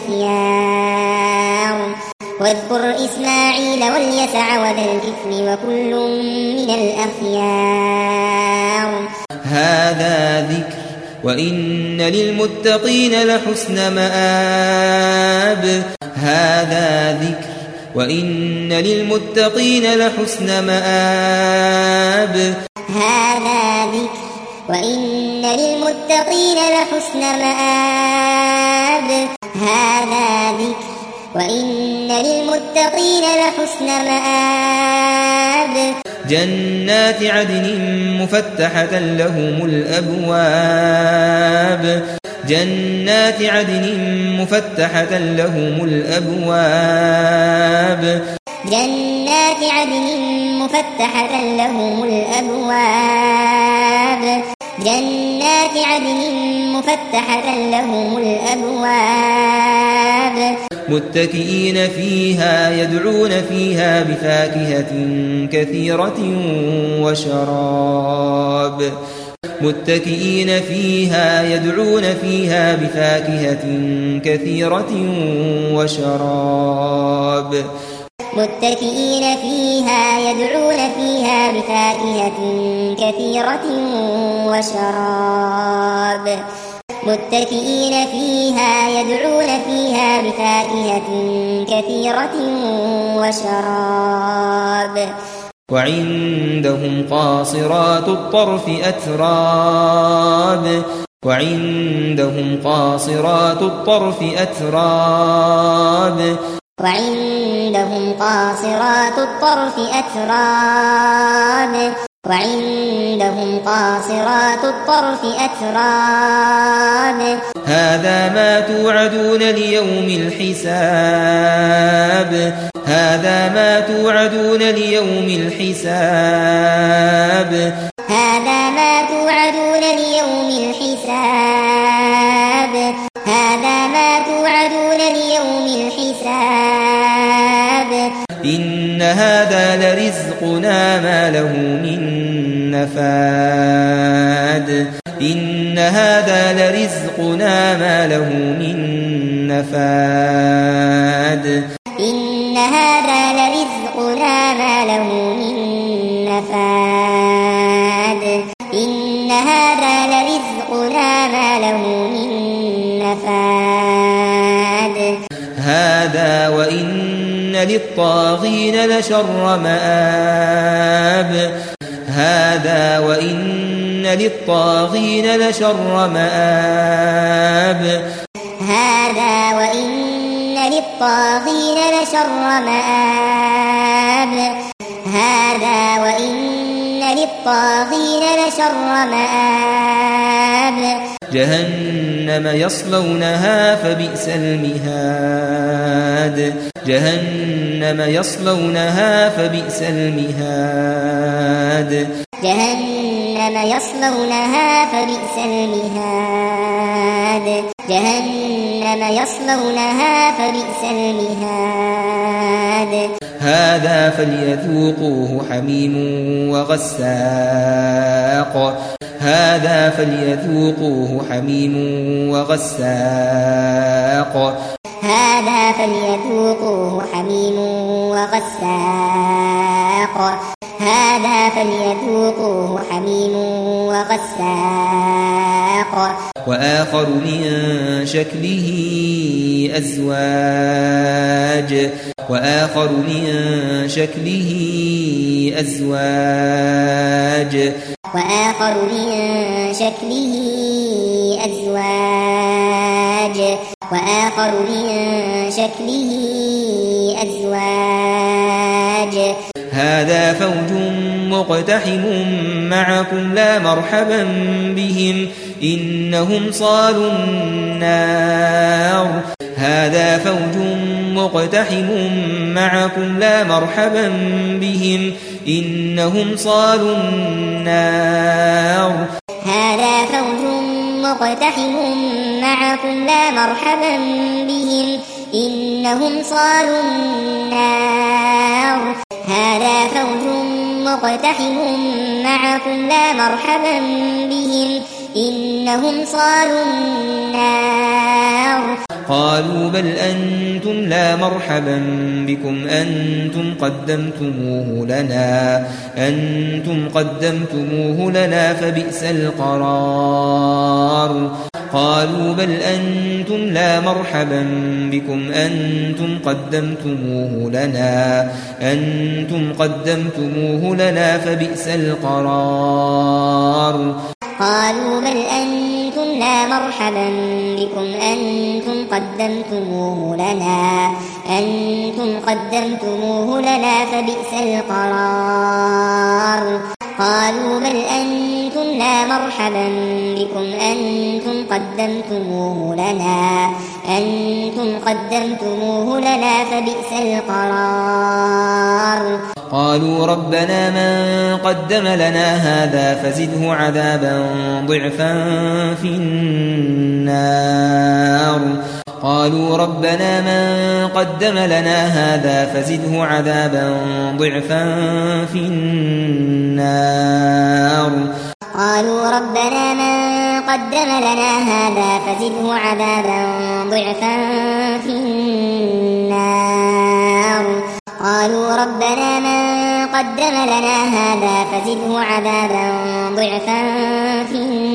الأخيار واذكر إسماعيل واليسع وذا الكفل وكل من الأخيار هذا ذكر وإن للمتقين لحسن مآب هذا ذكر وإن للمتقين لحسن مآب هذا ذكر وإن للمتقين لحسن مآب هذا ذكر وإن للمتقين لحسن مآب جنات عدن مفتحة لهم الأبواب جنات عدن مفتحة لهم الأبواب جنات عدن مفتحة لهم الأبواب جنات عدن مفتحة لهم الأبواب متكئين فيها يدعون فيها بفاكهة كثيرة وشراب متكئين فيها يدعون فيها بفاكهة كثيرة وشراب متكئين فيها يدعون فيها بفاكهة كثيرة وشراب متكئين فيها يدعون فيها بفاكهة كثيرة وشراب وعندهم قاصرات الطرف أتراب وعندهم قاصرات الطرف أتراب وعندهم قاصرات الطرف أتراب وعندهم قاصرات الطرف أتراب هذا ما توعدون ليوم الحساب هذا ما توعدون ليوم الحساب هذا ما توعدون ليوم الحساب هذا ما توعدون ليوم الحساب إن هذا لرزقنا ما له من نفاد إن هذا لرزقنا ما له من نفاد إن هذا لرزقنا ما له من نفاد إن هذا لرزقنا ما له من نفاد هذا وإن للطاغين لشر مآب هذا وإن للطاغين لشر مآب هذا وإن للطاغين لشر مآب هذا وإن للطاغين لشر مآب جهنم يصلونها فبئس المهاد جهنم يصلونها فبئس المهاد جهنم يصلونها فبئس المهاد جهنم يصلونها فبئس المهاد هذا فليذوقوه حميم وغساق هذا فليذوقوه حميم وغساق هذا فليذوقوه حميم وغساق هذا فليذوقوه حميم وغساق وآخر من شكله أزواج وآخر من شكله أزواج وآخر من شكله أزواج وآخر من شكله أزواج هذا فوج مقتحم معكم لا مرحبا بهم إنهم صالوا النار هذا فوج مقتحم معكم لا مرحبا بهم إنهم صالوا النار هذا فوج مقتحم معكم لا مرحبا بهم إنهم صالوا النار هذا فوج مقتحم معكم لا مرحبا بهم إنهم صالوا النار قالوا بل أنتم لا مرحبا بكم أنتم قدمتموه لنا أنتم قدمتموه لنا فبئس القرار قالوا بل أنتم لا مرحبا بكم أنتم قدمتموه لنا أنتم قدمتموه لنا فبئس القرار قالوا بل أنتم لا مرحبا بكم أنتم قدمتموه لنا أنتم قدمتموه لنا فبئس القرار قالوا بل أنتم لا مرحبا بكم أنتم قدمتموه لنا أنتم قدمتموه لنا فبئس القرار قالوا ربنا من قدم لنا هذا فزده عذابا ضعفا في النار قالوا ربنا من قدم لنا هذا فزده عذابا ضعفا في النار قالوا ربنا من قدم لنا هذا فزده عذابا ضعفا في النار قالوا ربنا من قدم لنا هذا فزده عذابا ضعفا في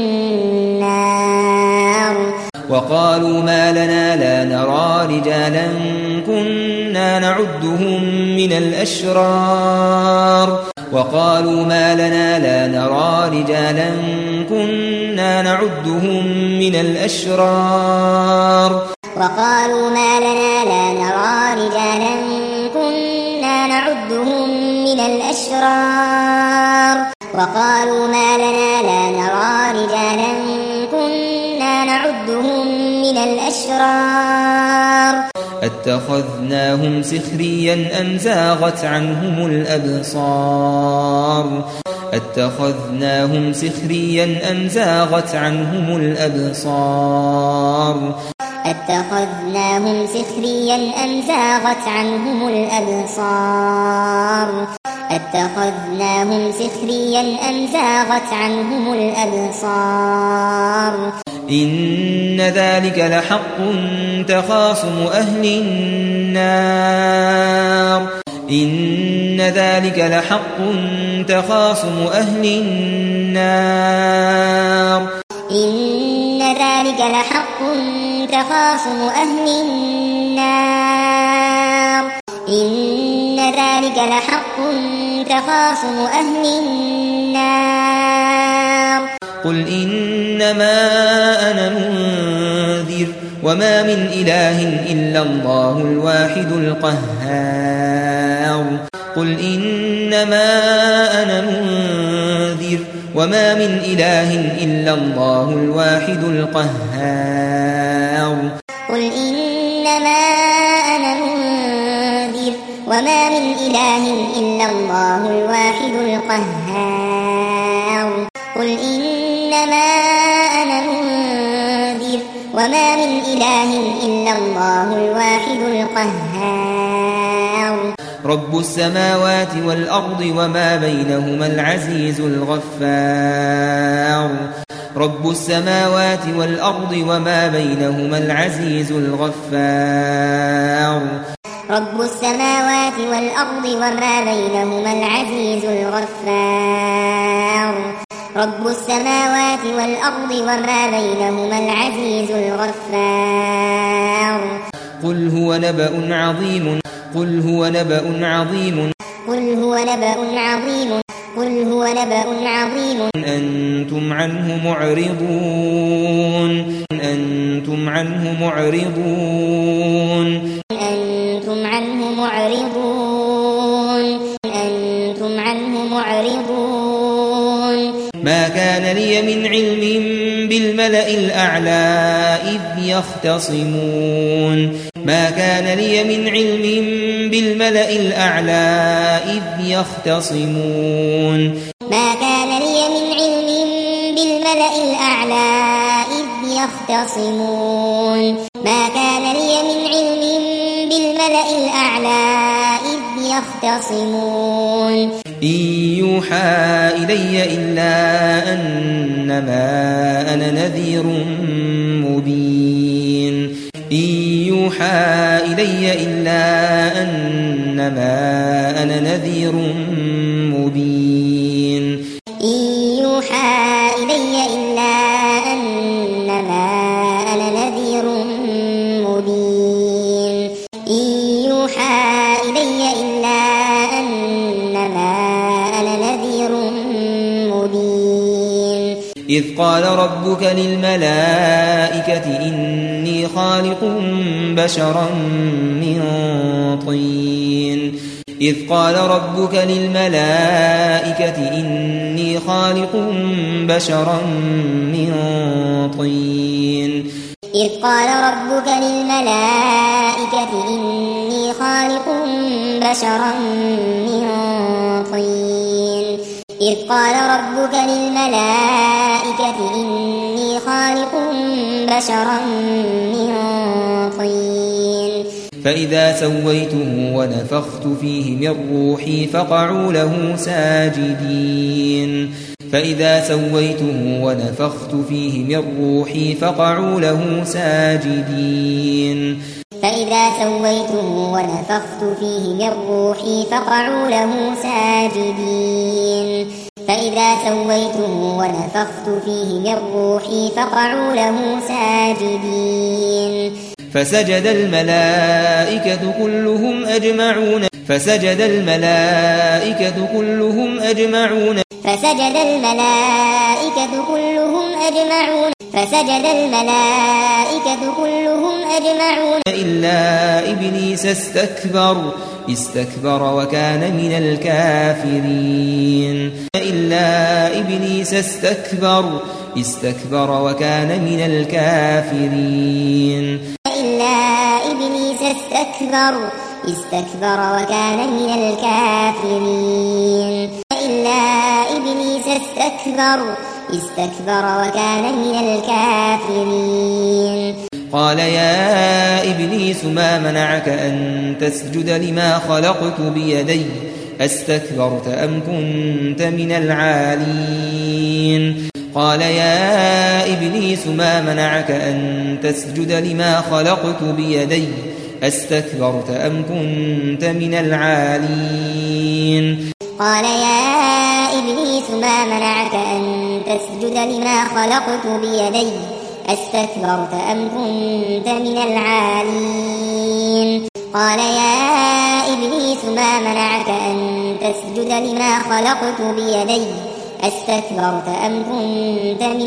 النار وقالوا ما لنا لا نرى رجالا كنا نعدهم من الأشرار وقالوا ما لنا لا نرى رجالا كنا نعدهم من الأشرار وقالوا ما لنا لا نرى رجالا كنا نعدهم من الأشرار وقالوا ما لنا لا نرى رجالا كنا نعدهم من الأشرار اتخذناهم سخريا أم زاغت عنهم الأبصار اتخذناهم سخريا أم زاغت عنهم الأبصار اتخذناهم سخريا أم زاغت عنهم الأبصار اتخذناهم سخريا أم زاغت عنهم الأبصار إن ذلك لحق تخاصم أهل النار إن ذلك لحق تخاصم أهل النار إن ذلك لحق تخاصم أهل النار إن ذلك لحق تخاصم أهل النار قل إنما أنا منذر وما من إله إلا الله الواحد القهار قل إنما أنا منذر وما من إله إلا الله الواحد القهار قل إنما أنا منذر وما من إله إلا الله الواحد القهار قل إنما أنا منذر وما من إله إلا الله الواحد القهار رب السماوات والأرض وما بينهما العزيز الغفار رب السماوات والأرض وما بينهما العزيز الغفار رب السماوات والأرض وما بينهما العزيز الغفار رب السماوات والأرض وما بينهما العزيز الغفار قل هو نبأ عظيم قل هو نبأ عظيم قل هو نبأ عظيم قل هو نبأ عظيم أنتم عنه معرضون أنتم عنه معرضون أنتم عنه معرضون أنتم عنه معرضون ما كان لي من علم بالملأ الأعلى إذ يختصمون ما كان لي من علم بالملأ الأعلى إذ يختصمون ما كان لي من علم بالملأ الأعلى إذ يختصمون ما كان لي من علم بالملأ الأعلى إذ يختصمون إن يوحى إلي إلا أنما أنا نذير مبين إن يوحى إلي إلا أنما أنا نذير مبين إن يوحى إلي إلا أنما أنا نذير مبين إن يوحى إلي إلا أنما أنا نذير مبين إذ قال ربك للملائكة إني خالق بشرا من طين إذ قال ربك للملائكة إني خالق بشرا من طين إذ قال ربك للملائكة إني خالق بشرا من طين إذ قال ربك للملائكة إني خالق بشرا من طين فإذا سويته ونفخت فيه من روحي فقعوا له ساجدين فإذا سويته ونفخت فيه من روحي فقعوا له ساجدين فإذا سويته ونفخت فيه من روحي فقعوا له ساجدين فإذا سويته ونفخت فيه من روحي فقعوا له ساجدين فسجد الملائكة كلهم أجمعون فسجد الملائكة كلهم أجمعون فسجد الملائكة كلهم أجمعون فسجد الملائكة كلهم أجمعون إلا إبليس استكبر استكبر وكان من الكافرين إلا إبليس استكبر استكبر وكان من الكافرين إلا إبليس استكبر استكبر وكان من الكافرين إلا إبليس استكبر استكبر وكان من الكافرين قال يا إبليس ما منعك أن تسجد لما خلقت بيدي أستكبرت أم كنت من العالين قال يا إبليس ما منعك أن تسجد لما خلقت بيدي أستكبرت أم كنت من العالين قال يا إبليس ما منعك أن تسجد لما خلقت بيدي أستكبرت أم كنت من العالين قال يا إبليس ما منعك أن تسجد لما خلقت بيدي أستكبرت أم كنت من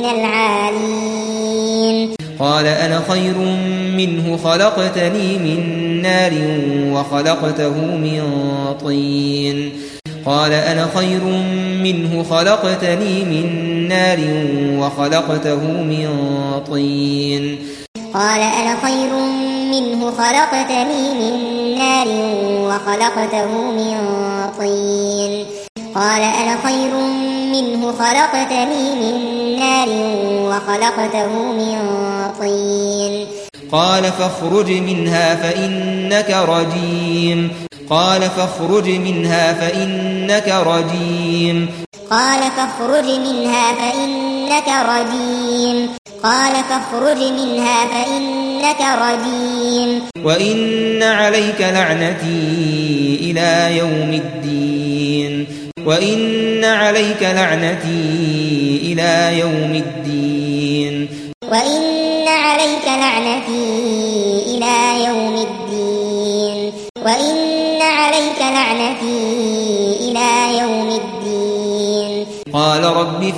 العالين قال أنا خير منه خلقتني من نار وخلقته من طين قال أنا خير منه خلقتني من نار وخلقته من طين قال أنا خير منه خلقتني من نار وخلقته من طين قال أنا خير منه خلقتني من نار وخلقته من طين قال فاخرج منها فإنك رجيم قال فاخرج منها فإنك رجيم قال فاخرج منها فإنك رجيم قال فاخرج منها فإنك رجيم وإن عليك لعنتي إلى يوم الدين وإن عليك لعنتي إلى يوم الدين وإن عليك لعنتي إلى يوم الدين وإن عليك لعنتي إلى يوم الدين قال رب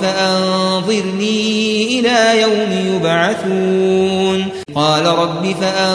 فأنظرني إلى يوم يبعثون قال رب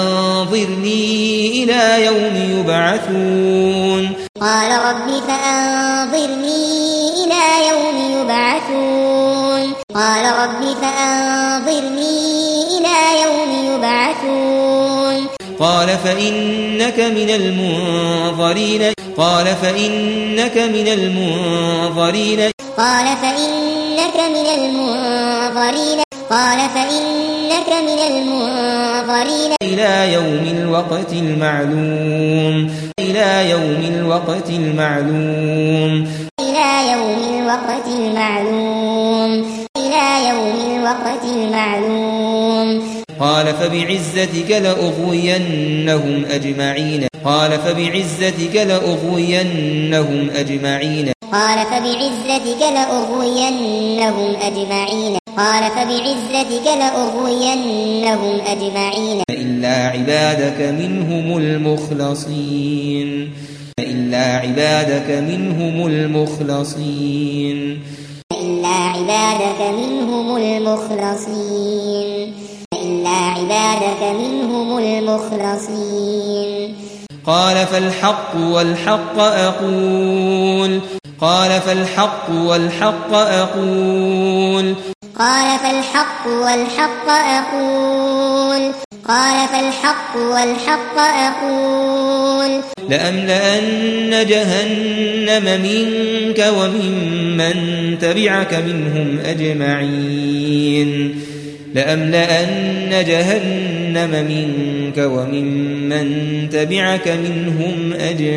فأنظرني إلى يوم يبعثون قال رب فأنظرني إلى يوم يبعثون قال رب فأنظرني إلى يوم يبعثون قال فإنك من المنظرين قال فإنك من المنظرين قال فإنك من المنظرين قال فإنك من المنظرين إلى يوم الوقت المعلوم إلى يوم الوقت المعلوم إلى يوم الوقت المعلوم إلى يوم الوقت المعلوم قال فبعزتك لأغوينهم أجمعين قال فبعزتك لأغوينهم أجمعين قال فبعزتك لأغوينهم أجمعين قال فبعزتك لأغوينهم أجمعين إلا عبادك منهم المخلصين إلا عبادك منهم المخلصين إلا عبادك منهم المخلصين إلا عبادك منهم المخلصين قال فالحق والحق أقول قال فالحق والحق أقول قال فالحق والحق أقول قال فالحق والحق أقول لأملأن جهنم منك وممن تبعك منهم أجمعين لأملأن جهنم منك وممن تبعك منهم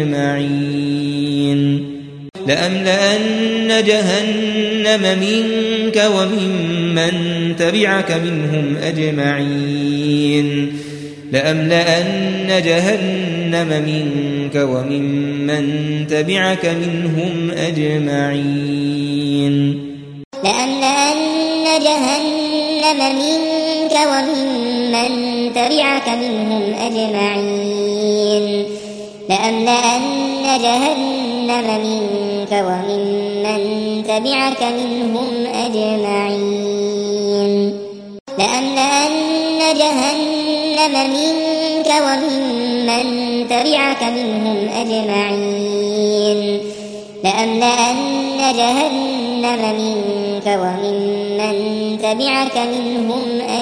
أجمعين لأملأن جهنم منك وممن تبعك منهم أجمعين لأملأن جهنم منك وممن تبعك منهم أجمعين لأملأن جهنم منك وممن تبعك منهم أجمعين لأملأن جهنم منك وممن تبعك منهم أجمعين لأملأن جهنم منك وممن تبعك منهم أجمعين لأملأن جهنم منك وممن تبعك منهم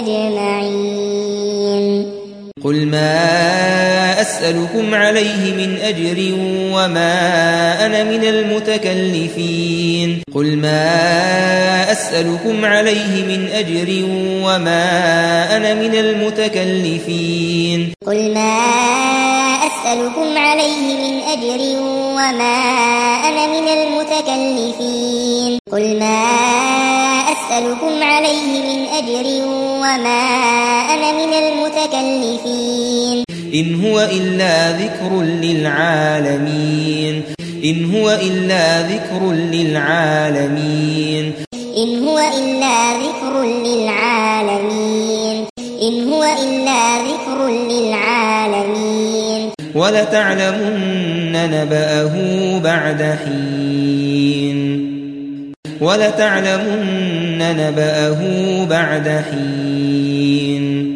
أجمعين قل ما أسألكم عليه من أجر وما أنا من المتكلفين قل ما أسألكم عليه من أجر وما أنا من المتكلفين قل ما أسألكم عليه من أجر وما أنا من المتكلفين قل ما أسألكم عليه من أجر وما أنا من المتكلفين إن هو إلا ذكر للعالمين إن هو إلا ذكر للعالمين إن هو إلا ذكر للعالمين إن هو إلا ذكر للعالمين ولتعلمن نبأه بعد حين ولتعلمن نبأه بعد حين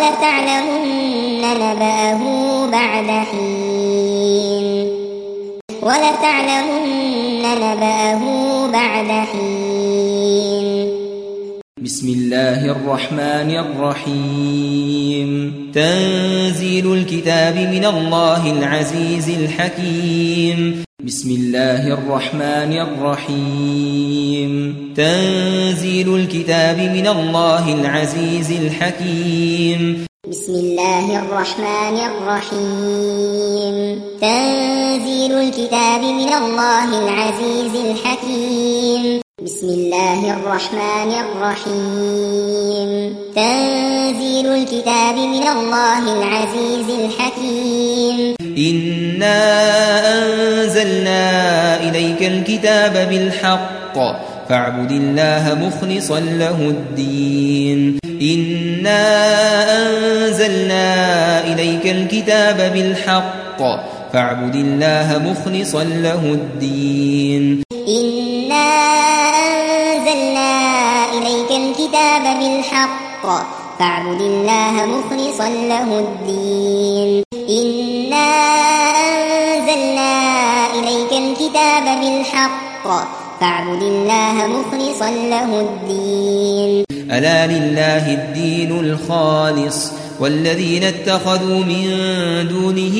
ولتعلمن نبأه بعد حين ولتعلمن نبأه بعد حين. بسم الله الرحمن الرحيم. تنزيل الكتاب من الله العزيز الحكيم. بسم الله الرحمن الرحيم. تنزيل الكتاب من الله العزيز الحكيم. بسم الله الرحمن الرحيم. تنزيل الكتاب من الله العزيز الحكيم. بسم الله الرحمن الرحيم. تنزيل الكتاب من الله العزيز الحكيم. إنا أنزلنا إليك الكتاب بالحق فاعبد الله مخلصا له الدين. إنا أنزلنا إليك الكتاب بالحق فاعبد الله مخلصا له الدين. إنا أنزلنا إليك الكتاب بالحق فاعبد الله مخلصا له الدين. إنا أنزلنا إليك الكتاب بالحق فاعبد الله مخلصا له الدين. ألا لله الدين الخالص والذين اتخذوا من دونه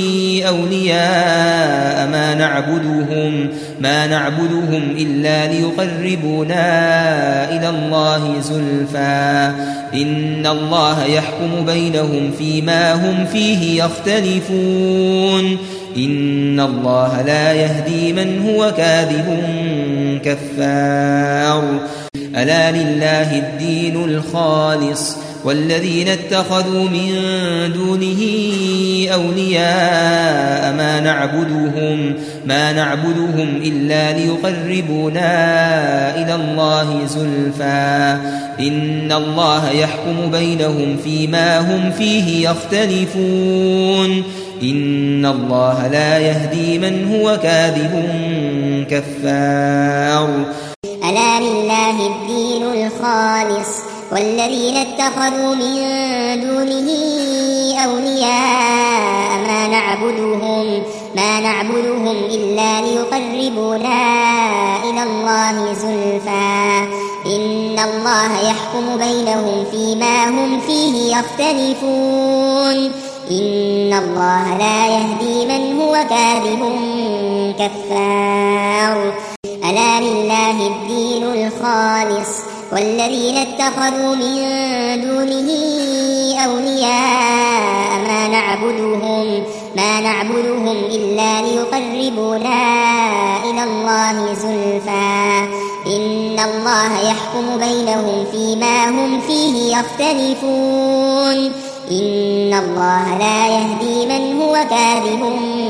أولياء ما نعبدهم ما نعبدهم إلا ليقربونا إلى الله زلفى إن الله يحكم بينهم فيما هم فيه يختلفون إن الله لا يهدي من هو كاذب كفار. ألا لله الدين الخالص والذين اتخذوا من دونه أولياء ما نعبدهم ما نعبدهم إلا ليقربونا إلى الله زلفى إن الله يحكم بينهم فيما هم فيه يختلفون إن الله لا يهدي من هو كاذب كفار. ألا لله الدين الخالص والذين اتخذوا من دونه أولياء ما نعبدهم ما نعبدهم إلا ليقربونا إلى الله زلفى إن الله يحكم بينهم فيما هم فيه يختلفون إن الله لا يهدي من هو كاذب كفار. ألا لله الدين الخالص والذين اتخذوا من دونه أولياء ما نعبدهم ما نعبدهم إلا ليقربونا إلى الله زلفى إن الله يحكم بينهم فيما هم فيه يختلفون إن الله لا يهدي من هو كاذب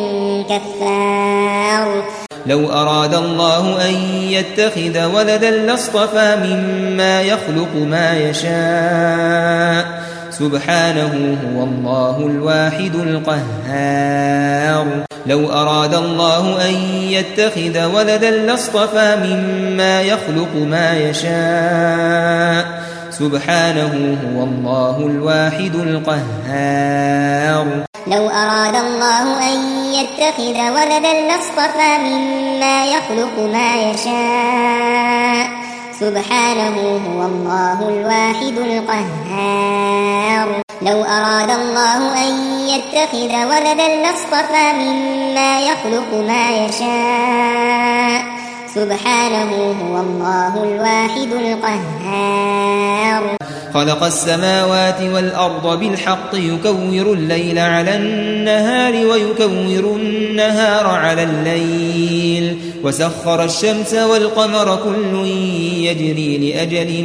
كفار. لو أراد الله أن يتخذ ولدا لاصطفى مما يخلق ما يشاء سبحانه هو الله الواحد القهار. لو أراد الله أن يتخذ ولدا لاصطفى مما يخلق ما يشاء سبحانه هو الله الواحد القهار. لو أراد الله أن يتخذ ولدا لاصطفى مما يخلق ما يشاء سبحانه هو الله الواحد القهار. لو أراد الله أن يتخذ ولدا لاصطفى مما يخلق ما يشاء سبحانه هو الله الواحد القهار. خلق السماوات والأرض بالحق يكور الليل على النهار ويكور النهار على الليل وسخر الشمس والقمر كل يجري لأجل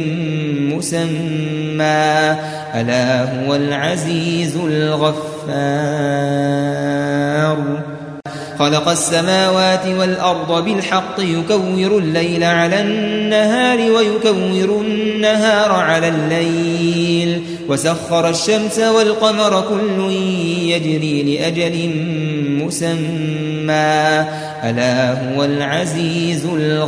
مسمى ألا هو العزيز الغفار. خلق السماوات والأرض بالحق يكور الليل على النهار ويكور النهار على الليل وسخر الشمس والقمر كل يجري لأجل مسمى ألا هو العزيز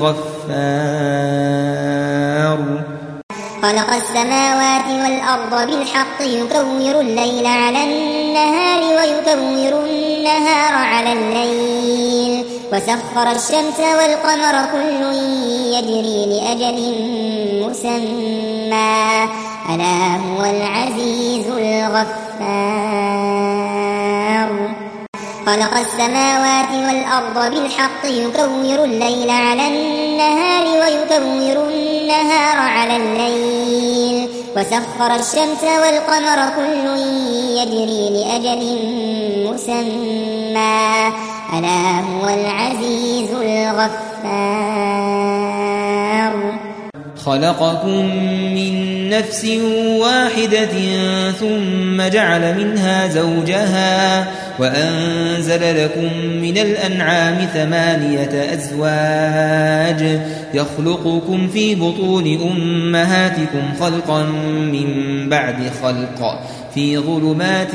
الغفار. خلق السماوات والأرض بالحق يكور الليل على النهار ويكور النهار على الليل وسخر الشمس والقمر كل يجري لأجل مسمى ألا هو العزيز الغفار خلق السماوات والأرض بالحق يكور الليل على النهار ويكور النهار على الليل وسخر الشمس والقمر كل يجري لأجل مسمى ألا هو العزيز الغفار خلقكم من نفس واحدة ثم جعل منها زوجها وأنزل لكم من الأنعام ثمانية أزواج يخلقكم في بطون أمهاتكم خلقا من بعد خلق في ظلمات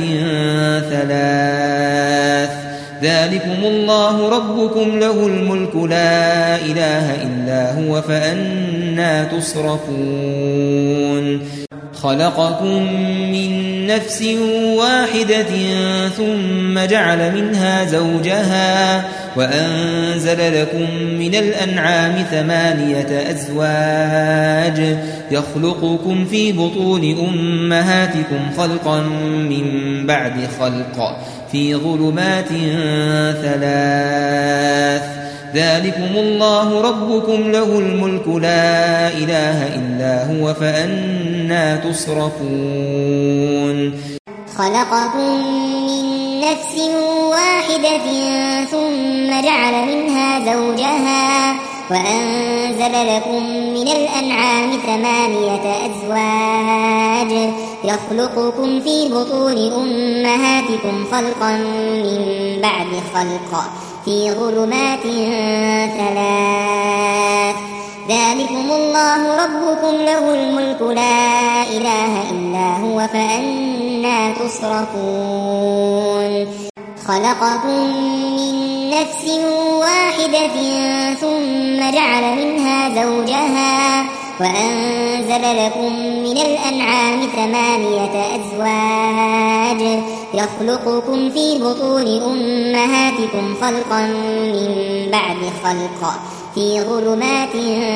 ثلاث ذلكم الله ربكم له الملك لا إله إلا هو فأنى تصرفون خلقكم من نفس واحدة ثم جعل منها زوجها وأنزل لكم من الأنعام ثمانية أزواج يخلقكم في بطون أمهاتكم خلقا من بعد خلق في ظلمات ثلاث ذلكم الله ربكم له الملك لا إله إلا هو فأنى تصرفون خلقكم من نفس واحدة ثم جعل منها زوجها وأنزل لكم من الأنعام ثمانية أزواج يخلقكم في بطون أمهاتكم خلقا من بعد خلق في ظلمات ثلاث ذلكم الله ربكم له الملك لا إله إلا هو فأنى تصرفون خلقكم من نفس واحدة ثم جعل منها زوجها وأنزل لكم من الأنعام ثمانية أزواج يخلقكم في بطون أمهاتكم خلقا من بعد خلق في ظلمات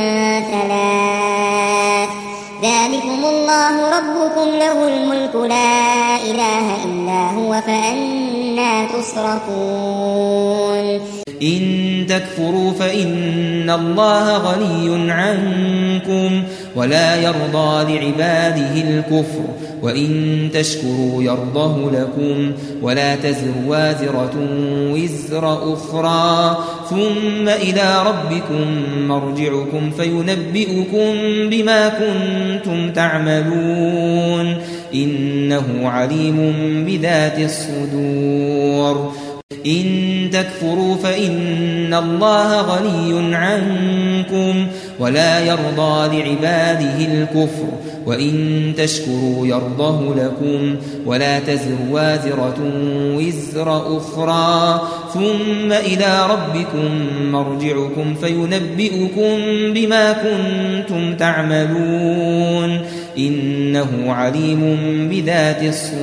ثلاث ذلكم الله ربكم له الملك لا إله إلا هو فأنى تصرفون إن تكفروا فإن الله غني عنكم ولا يرضى لعباده الكفر وإن تشكروا يرضه لكم ولا تزر وازرة وزر أخرى ثم إلى ربكم مرجعكم فينبئكم بما كنتم تعملون إنه عليم بذات الصدور إن تكفروا فإن الله غني عنكم ولا يرضى لعباده الكفر وإن تشكروا يرضه لكم ولا تزر وازرة وزر أخرى ثم إلى ربكم مرجعكم فينبئكم بما كنتم تعملون إنه عليم بذات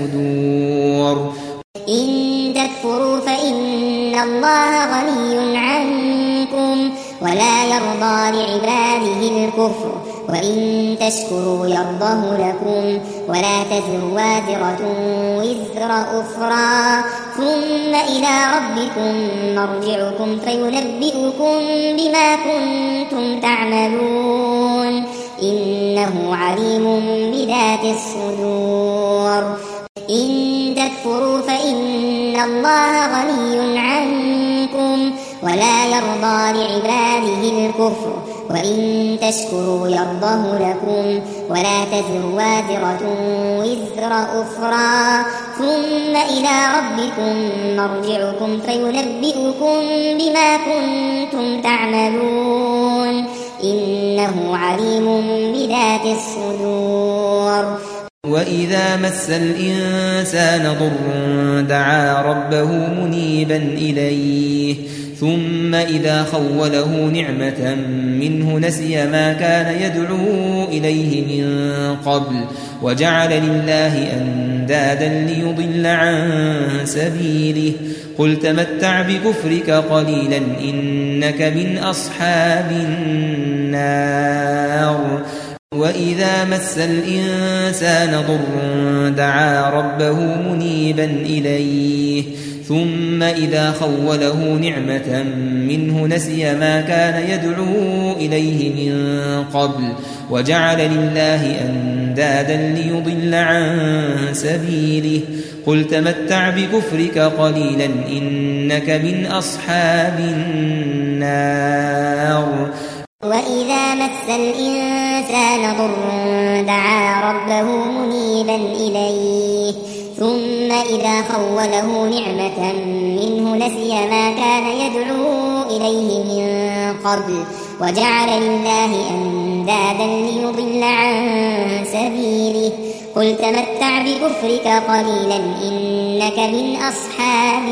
الصدور إن تكفروا فإن الله غني عنكم ولا يرضى لعباده الكفر وإن تشكروا يرضه لكم ولا تزر وازرة وزر أخرى ثم إلى ربكم مرجعكم فينبئكم بما كنتم تعملون إنه عليم بذات الصدور إن تكفروا فإن الله غني عنكم ولا يرضى لعباده الكفر وإن تشكروا يرضه لكم ولا تزر وازرة وزر أخرى ثم إلى ربكم مرجعكم فينبئكم بما كنتم تعملون إنه عليم بذات الصدور وإذا مس الإنسان ضر دعا ربه منيبا إليه ثم إذا خوله نعمة منه نسي ما كان يدعو إليه من قبل وجعل لله أندادا ليضل عن سبيله قل تمتع بكفرك قليلا إنك من أصحاب النار وإذا مس الإنسان ضر دعا ربه منيبا إليه ثم إذا خوله نعمة منه نسي ما كان يدعو إليه من قبل وجعل لله أندادا ليضل عن سبيله قل تمتع بكفرك قليلا إنك من أصحاب النار وإذا مس الإنسان ضر دعا ربه منيبا إليه ثم إذا خوله نعمة منه نسي ما كان يدعو إليه من قبل وجعل لله أندادا ليضل عن سبيله قل تمتع بكفرك قليلا إنك من أصحاب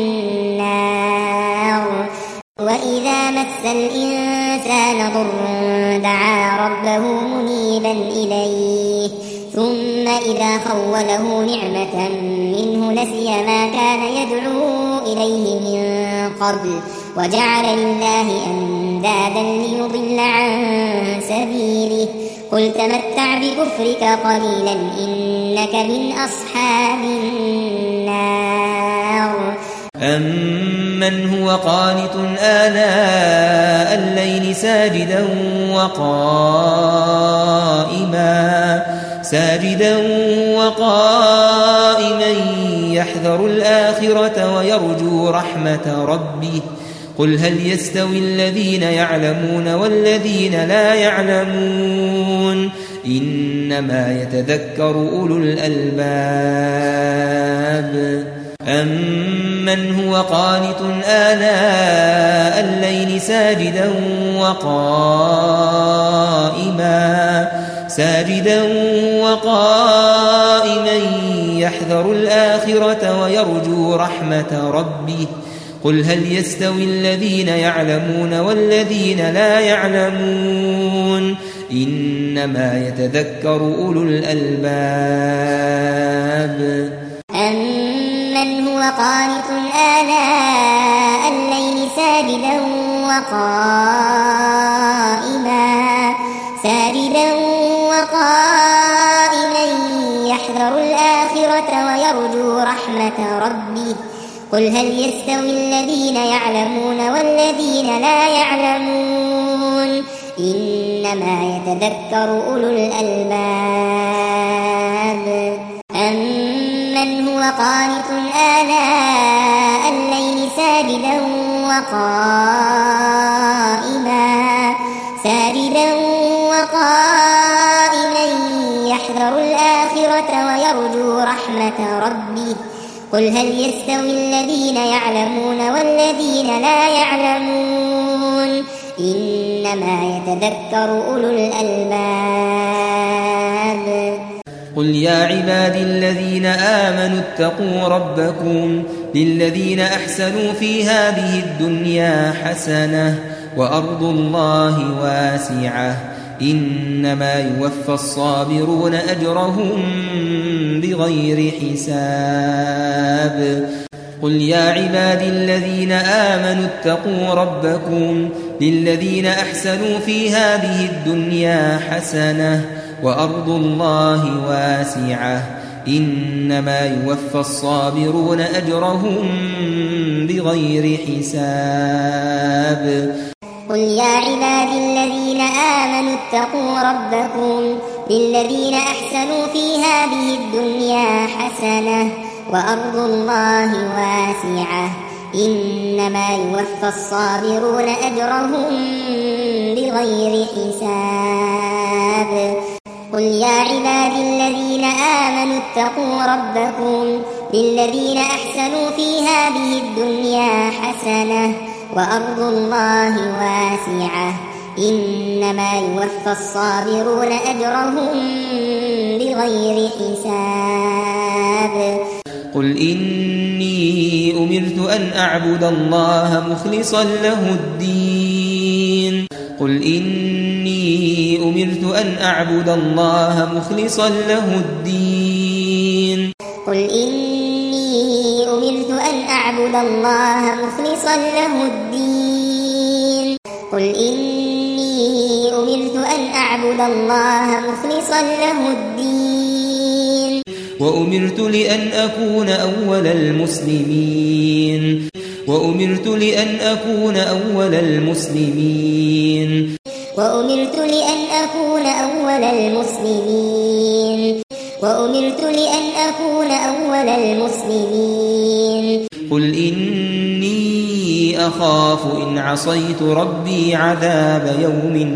النار وإذا مس الإنسان ضر دعا ربه منيبا إليه ثم إذا خوله نعمة منه نسي ما كان يدعو إليه من قبل وجعل لله أندادا ليضل عن سبيله قل تمتع بكفرك قليلا إنك من أصحاب النار أمن هو قانت آناء الليل ساجدا وقائما ساجدا وقائما يحذر الآخرة ويرجو رحمة ربه قل هل يستوي الذين يعلمون والذين لا يعلمون إنما يتذكر أولو الألباب أمن هو قانت آناء الليل ساجدا وقائما ساجدا وقائما يحذر الآخرة ويرجو رحمة ربه قل هل يستوي الذين يعلمون والذين لا يعلمون إنما يتذكر أولو الألباب أمن هو قانت آناء الليل ساجدا وقائما ساجدا وقائما يحذر الآخرة ويرجو رحمة ربه قل هل يستوي الذين يعلمون والذين لا يعلمون إنما يتذكر أولو الألباب أمن هو قانت آناء الليل ساجدا وقائما ساجدا وقائما يحذر الآخرة ويرجو رحمة ربه قل هل يستوي الذين يعلمون والذين لا يعلمون إنما يتذكر أولو الألباب قل يا عبادي الذين آمنوا اتقوا ربكم للذين أحسنوا في هذه الدنيا حسنة وأرض الله واسعة إنما يوفى الصابرون أجرهم بغير حساب قل يا عبادي الذين آمنوا اتقوا ربكم للذين أحسنوا في هذه الدنيا حسنة وأرض الله واسعة إنما يوفى الصابرون أجرهم بغير حساب قل يا عبادي الذين آمنوا اتقوا ربكم للذين أحسنوا في هذه الدنيا حسنة وأرض الله واسعة إنما يوفى الصابرون أجرهم بغير حساب قل يا عبادي الذين آمنوا اتقوا ربكم للذين أحسنوا في هذه الدنيا حسنة وأرض الله واسعة إنما يوفى الصابرون أجرهم بغير حساب قل إني أمرت أن أعبد الله مخلصا له الدين قل إني أمرت أن أعبد الله مخلصا له الدين قل إني أمرت أن أعبد أعبد الله مخلصا له الدين قل إني أمرت أن أعبد الله مخلصا له الدين وأمرت لأن أكون أول المسلمين وأمرت لأن أكون أول المسلمين وأمرت لأن أكون أول المسلمين وأمرت لأن أكون أول المسلمين قل إني أخاف إن عصيت ربي عذاب يوم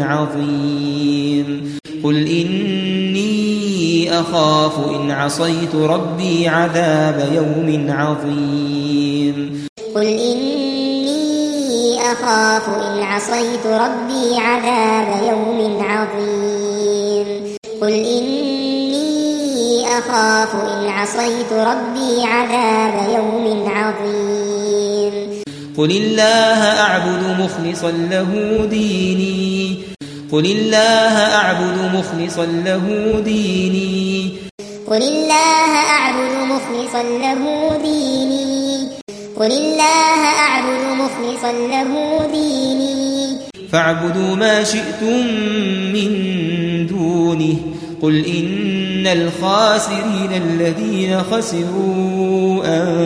عظيم قل إني أخاف إن عصيت ربي عذاب يوم عظيم قل إني أخاف إن عصيت ربي عذاب يوم عظيم قل إني أخاف إن عصيت ربي عذاب يوم عظيم قل الله أعبد مخلصا له ديني قل الله أعبد مخلصا له ديني قل الله أعبد مخلصا له ديني قل الله أعبد مخلصا له ديني فاعبدوا ما شئتم من دونه قل إن الخاسرين الذين خسروا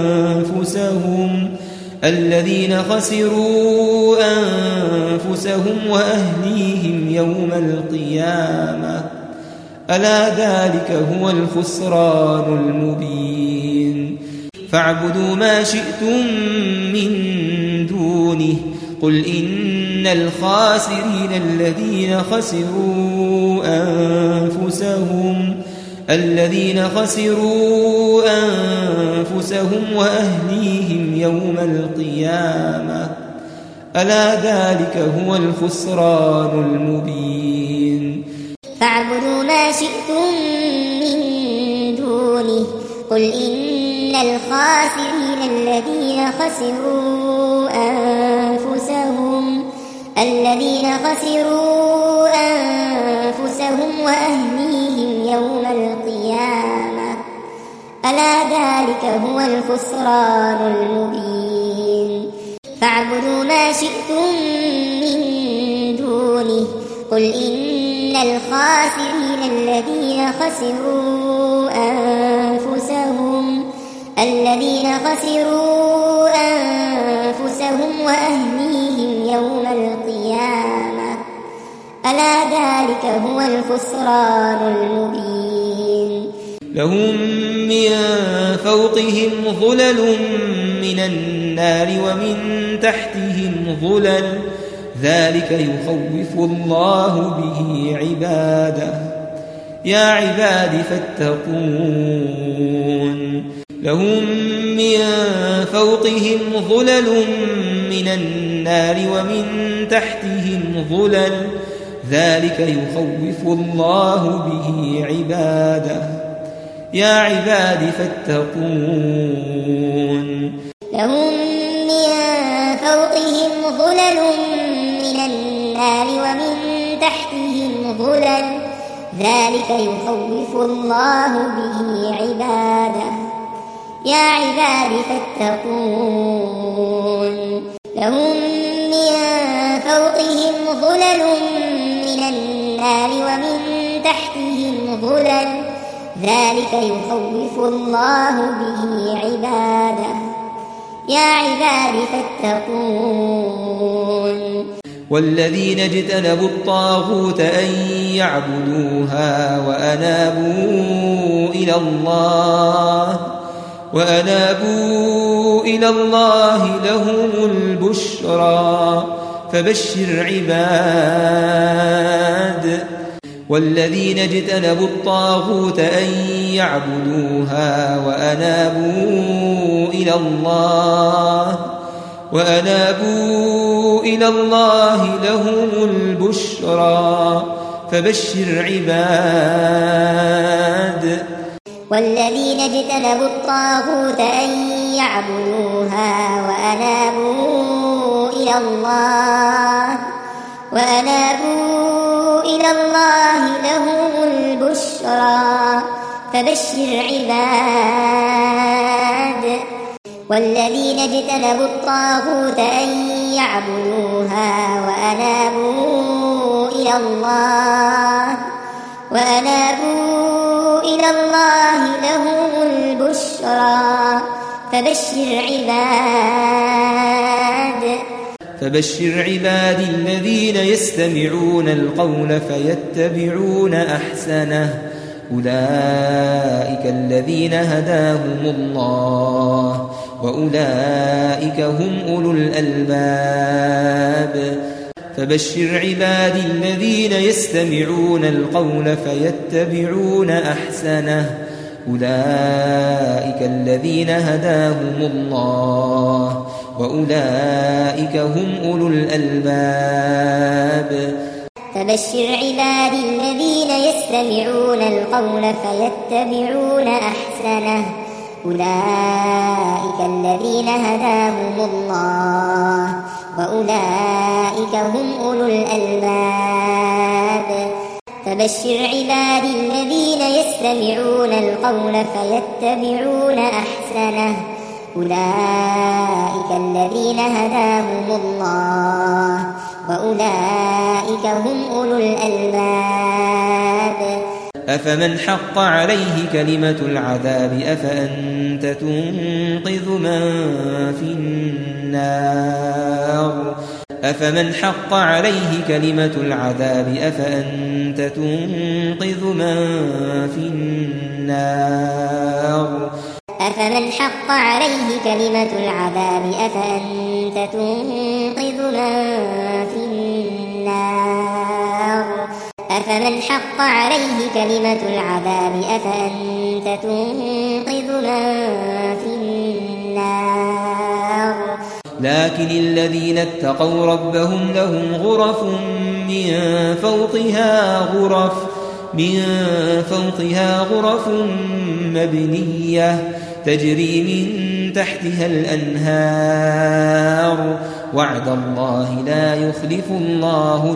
أنفسهم الذين خسروا أنفسهم وأهليهم يوم القيامة ألا ذلك هو الخسران المبين فاعبدوا ما شئتم من دونه قل إن الخاسرين الذين خسروا أنفسهم الذين خسروا أنفسهم وأهليهم يوم القيامة ألا ذلك هو الخسران المبين فاعبدوا ما شئتم من دونه قل إن الخاسرين الذين خسروا أنفسهم الذين خسروا أنفسهم وأهليهم يوم القيامة ألا ذلك هو الخسران المبين فاعبدوا ما شئتم من دونه قل إن الخاسرين الذين خسروا أنفسهم الذين خسروا أنفسهم وأهليهم يوم القيامة ألا ذلك هو الخسران المبين لهم من فوقهم ظلل من النار ومن تحتهم ظلل ذلك يخوف الله به عباده يا عباد فاتقون لهم من فوقهم ظلل من النار ومن تحتهم ظلل ذلك يخوف الله به عباده يا عباد فاتقون لهم من فوقهم ظلل من النار ومن تحتهم ظلل ذلك يخوف الله به عباده يا عباد فاتقون لهم من فوقهم ظلل من النار ومن تحتهم ظلل ذلك يخوف الله به عباده يا عباد فاتقون والذين اجتنبوا الطاغوت أن يعبدوها وأنابوا إلى الله وأنابوا إلى الله لهم البشرى فبشر عباد والذين اجتنبوا الطاغوت أن يعبدوها وأنابوا إلى الله وأنابوا إلى الله لهم البشرى فبشر عباد والذين اجتنبوا الطاغوت أن يعبدوها وأنابوا إلى الله وأنابوا إلى الله لهم البشرى فبشر عباد والذين اجتنبوا الطاغوت أن يعبدوها وأنابوا إلى الله وأنابوا إلى الله لهم البشرى فبشر عباد فبشر عبادي الذين يستمعون القول فيتبعون أحسنه أولئك الذين هداهم الله وأولئك هم أولو الألباب فبشر عبادي الذين يستمعون القول فيتبعون أحسنه أولئك الذين هداهم الله وأولئك هم أولو الألباب فبشر عبادي الذين يستمعون القول فيتبعون أحسنه أولئك الذين هداهم الله وأولئك هم أولو الألباب فبشر عبادي الذين يستمعون القول فيتبعون أحسنه أولئك الذين هداهم الله وأولئك هم أولو الألباب أفمن حق عليه كلمة العذاب أفأنت تنقذ من في النار أفمن حق عليه كلمة العذاب أفأنت تنقذ من في النار أفمن حق عليه كلمة العذاب أفأنت تنقذ من في النار أفمن حق عليه كلمة العذاب أفأنت تنقذ من في النار لكن الذين اتقوا ربهم لهم غرف من فوقها غرف من فوقها غرف مبنية تجري من تحتها الأنهار وعد الله لا يخلف الله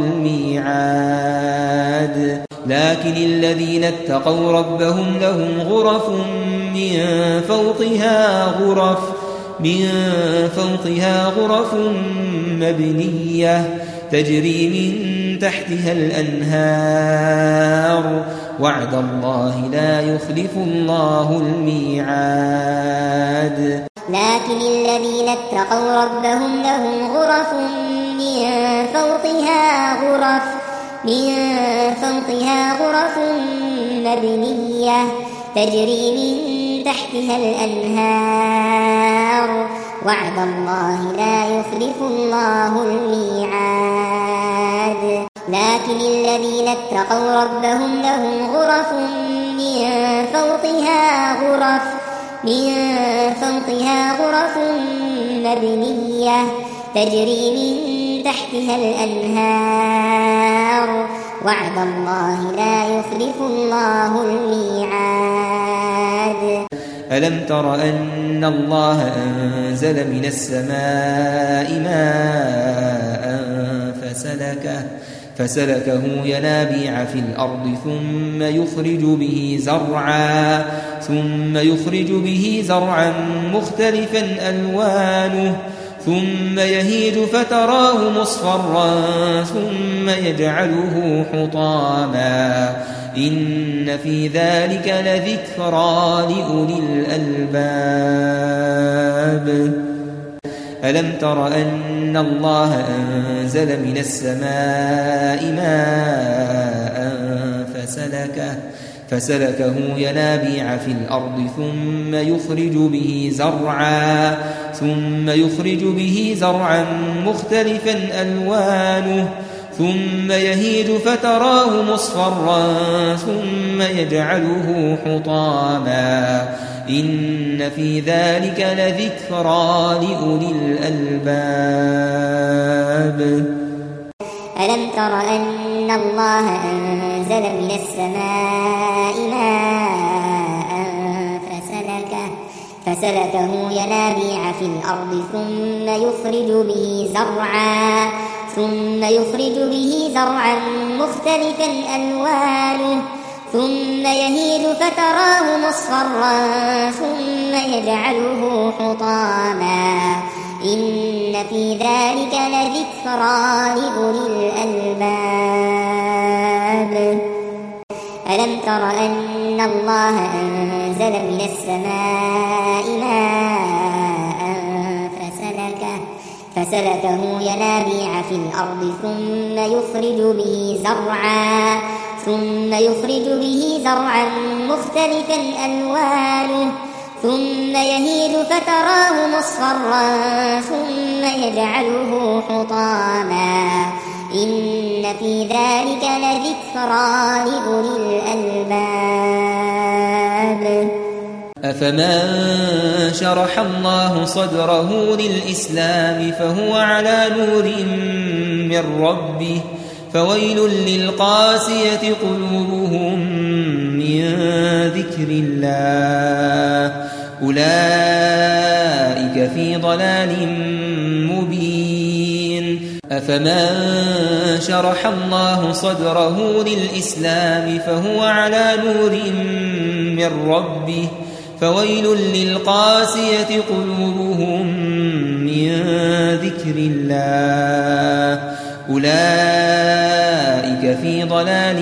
الميعاد لكن الذين اتقوا ربهم لهم غرف من فوقها غرف من فوقها غرف مبنية تجري من تحتها الأنهار وعد الله لا يخلف الله الميعاد لكن الذين اتقوا ربهم لهم غرف من فوقها غرف من فوقها غرف مبنية تجري من تحتها الأنهار وعد الله لا يخلف الله الميعاد لكن الذين اتقوا ربهم لهم غرف من فوقها غرف من فوقها غرف مبنية تجري من تحتها الأنهار وعد الله لا يخلف الله الميعاد ألم تر أن الله أنزل من السماء ماء فسلكه فسلكه ينابيع في الأرض ثم يخرج به زرعا ثم يخرج به زرعا مختلفا ألوانه ثم يهيج فتراه مصفرا ثم يجعله حطاما إن في ذلك لذكرى لأولي الألباب ألم تر أن الله أنزل من السماء ماء فسلكه فسلكه ينابيع في الأرض ثم يخرج به زرعا ثم يخرج به زرعا مختلفا ألوانه ثم يهيج فتراه مصفرا ثم يجعله حطاما إن في ذلك لذكرى لأولي الألباب ألم تر أن الله أنزل من السماء ماء فسلكه فسلكه ينابيع في الأرض ثم يخرج به زرعا ثم يخرج به زرعا مختلفا ألوانه ثم يهيج فتراه مصفرا ثم يجعله حطاما إن في ذلك لذكرى لأولي الألباب ألم تر أن الله أنزل من السماء ماء فسلكه, فسلكه ينابيع في الأرض ثم يخرج به زرعا ثم يخرج به زرعا مختلفا ألوانه ثم يهيج فتراه مصفرا ثم يجعله حطاما إن في ذلك لذكرى لأولي الألباب أفمن شرح الله صدره للإسلام فهو على نور من ربه فويل للقاسية قلوبهم من ذكر الله أولئك في ضلال مبين أفمن شرح الله صدره للإسلام فهو على نور من ربه فويل للقاسية قلوبهم من ذكر الله أولئك في ضلال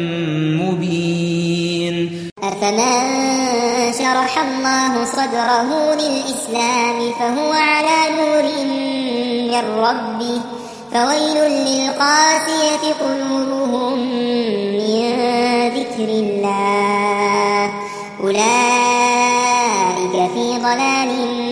مبين أفمن شرح الله صدره للإسلام فهو على نور من ربه فويل للقاسية قلوبهم من ذكر الله أولئك في ضلال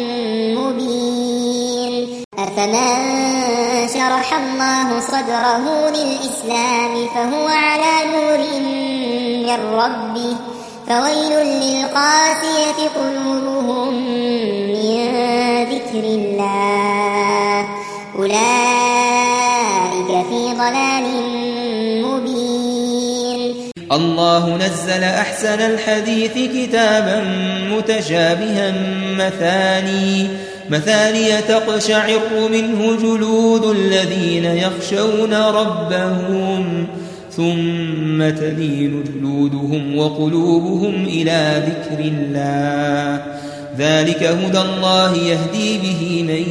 مبين أفمن شرح الله صدره للإسلام فهو على نور من ربه فويل للقاسية قلوبهم من ذكر الله أولئك في ضلال مبين الله نزل أحسن الحديث كتابا متشابها مثاني مثانية تقشعر منه جلود الذين يخشون ربهم ثم تلين جلودهم وقلوبهم إلى ذكر الله ذلك هدى الله يهدي به من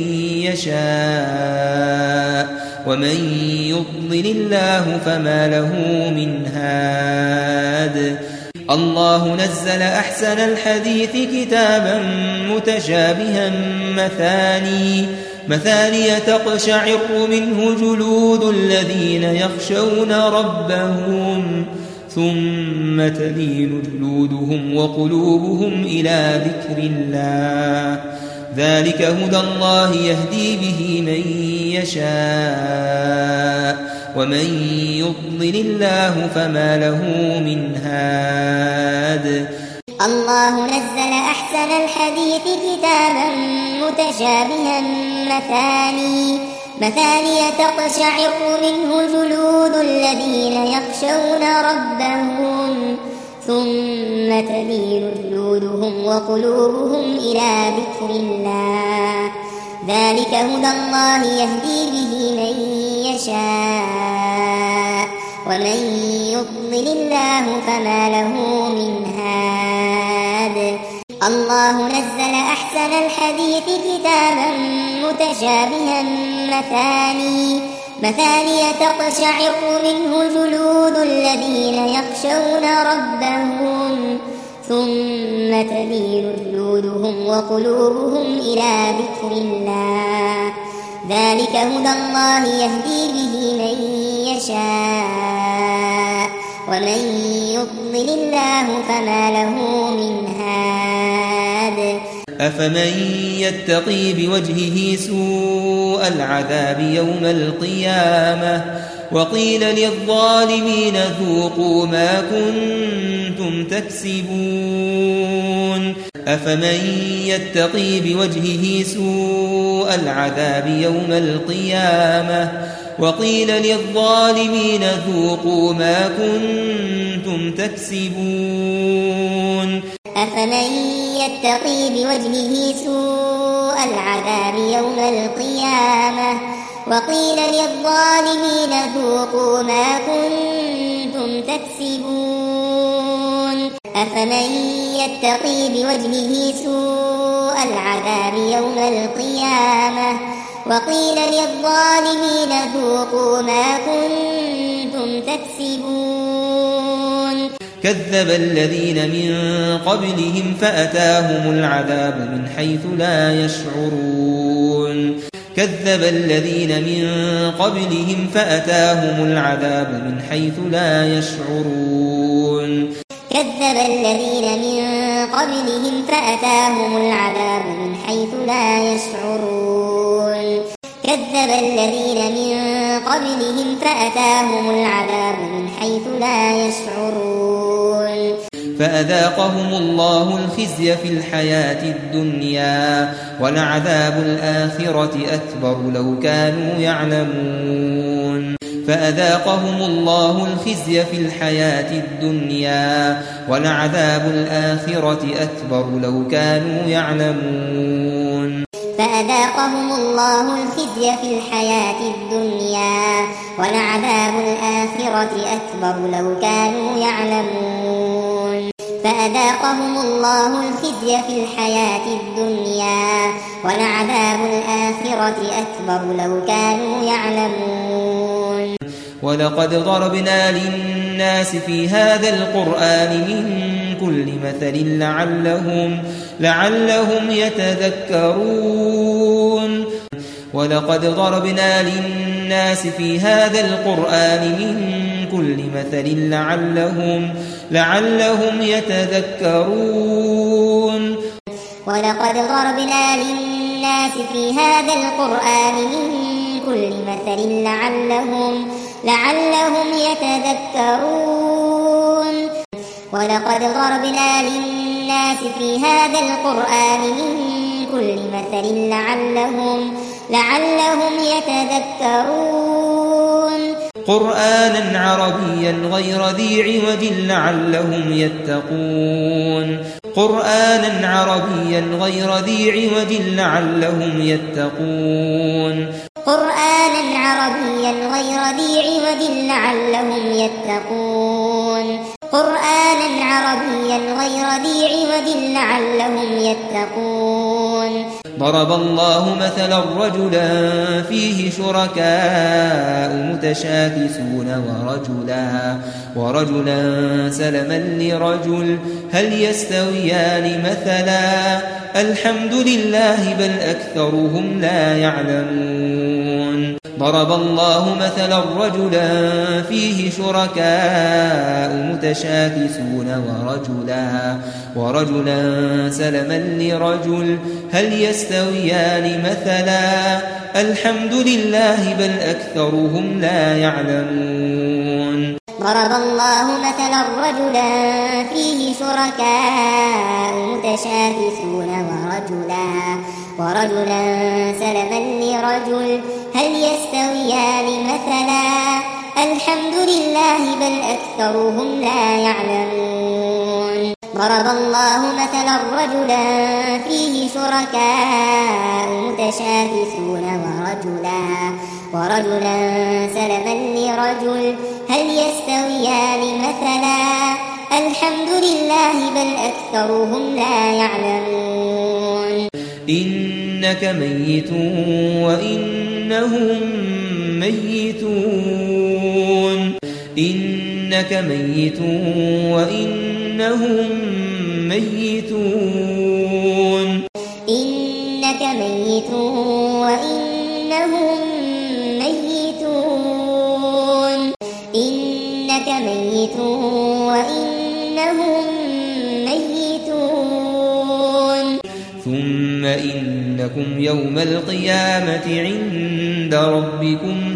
يشاء ومن يضلل الله فما له من هاد الله نزل أحسن الحديث كتابا متشابها مثاني مثانية تقشعر منه جلود الذين يخشون ربهم ثم تلين جلودهم وقلوبهم إلى ذكر الله ذلك هدى الله يهدي به من يشاء ومن يضلل الله فما له من هاد الله نزل أحسن الحديث كتابا متشابها مثاني مثانية تقشعر منه جلود الذين يخشون ربهم ثم تلين جلودهم وقلوبهم إلى ذكر الله ذلك هدى الله يهدي به من يشاء ومن يضلل الله فما له من هاد الله نزل أحسن الحديث كتابا متشابها مثاني مثانية تقشعر منه جلود الذين يخشون ربهم ثم تلين جلودهم وقلوبهم إلى ذكر الله ذلك هدى الله يهدي به من يشاء ومن يضلل الله فما له من هاد أفمن يتقي بوجهه سوء العذاب يوم القيامة وقيل للظالمين ذوقوا ما كنتم تكسبون أفمن يتقي بوجهه سوء العذاب يوم القيامة وقيل للظالمين ذوقوا ما كنتم تكسبون أفمن يتقي بوجهه سوء العذاب يوم القيامة وقيل للظالمين ذوقوا ما كنتم تكسبون أفمن يتقي بوجهه سوء العذاب يوم القيامة وقيل للظالمين ذوقوا ما كنتم تكسبون كذب الذين من قبلهم فأتاهم العذاب من حيث لا يشعرون كذب الذين من قبلهم فأتاهم العذاب من حيث لا يشعرون كذب الذين من قبلهم فأتاهم العذاب من حيث لا يشعرون كذب الذين من قبلهم فأتاهم العذاب من حيث لا يشعرون فأذاقهم الله الخزي في الحياة الدنيا ولعذاب الآخرة أكبر لو كانوا يعلمون فأذاقهم الله الخزي في الحياة الدنيا ولعذاب الآخرة أكبر لو كانوا يعلمون فأذاقهم الله الخزي في الحياة الدنيا ولعذاب الآخرة أكبر لو كانوا يعلمون فأذاقهم الله الخزي في الحياة الدنيا ولعذاب الآخرة أكبر لو كانوا يعلمون ولقد ضربنا للناس في هذا القرآن من كل مثل لعلهم لعلهم يتذكرون ولقد ضربنا للناس في هذا القرآن من كل مثل لعلهم لعلهم يتذكرون ولقد ضربنا للناس في هذا القرآن من كل مثل لعلهم لعلهم يتذكرون ولقد ضربنا للناس في هذا القرآن من كل مثل لعلهم لعلهم يتذكرون قرآنا عربيا غير ذي عوج لعلهم يتقون قرآنا عربيا غير ذي عوج لعلهم يتقون قرآنا عربيا غير ذي عوج لعلهم يتقون قرآنا عربيا غير ذي عوج لعلهم يتقون ضرب الله مثلا رجلا فيه شركاء متشاكسون ورجلا ورجلا سلما لرجل هل يستويان مثلا الحمد لله بل أكثرهم لا يعلمون ضرب الله مثلا رجلا فيه شركاء متشاكسون ورجلا ورجلا سلما لرجل هل يستويان مثلا الحمد لله بل أكثرهم لا يعلمون ضرب الله مثلا رجلا فيه شركاء متشاكسون ورجلا ورجلا سلما لرجل هل يستويان مثلا الحمد لله بل أكثرهم لا يعلمون ضرب الله مثلا رجلا فيه شركاء متشاكسون ورجلا ورجلا سلما لرجل هل يستويان مثلا الحمد لله بل أكثرهم لا يعلمون إنك ميت وإنهم ميتون إنك ميت وإنهم ميتون إنك ميت وإنهم ميتون إنك ميت وإنهم ميتون ثم إنكم يوم القيامة عند ربكم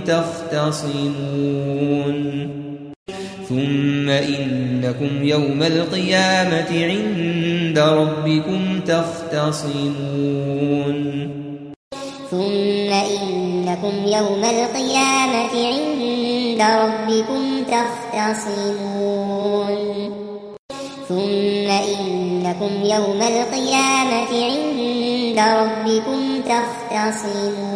تختصمون ثم إنكم يوم القيامة عند ربكم تختصمون ثم إنكم يوم القيامة عند ربكم تختصمون ثم إنكم يوم القيامة عند ربكم تختصمون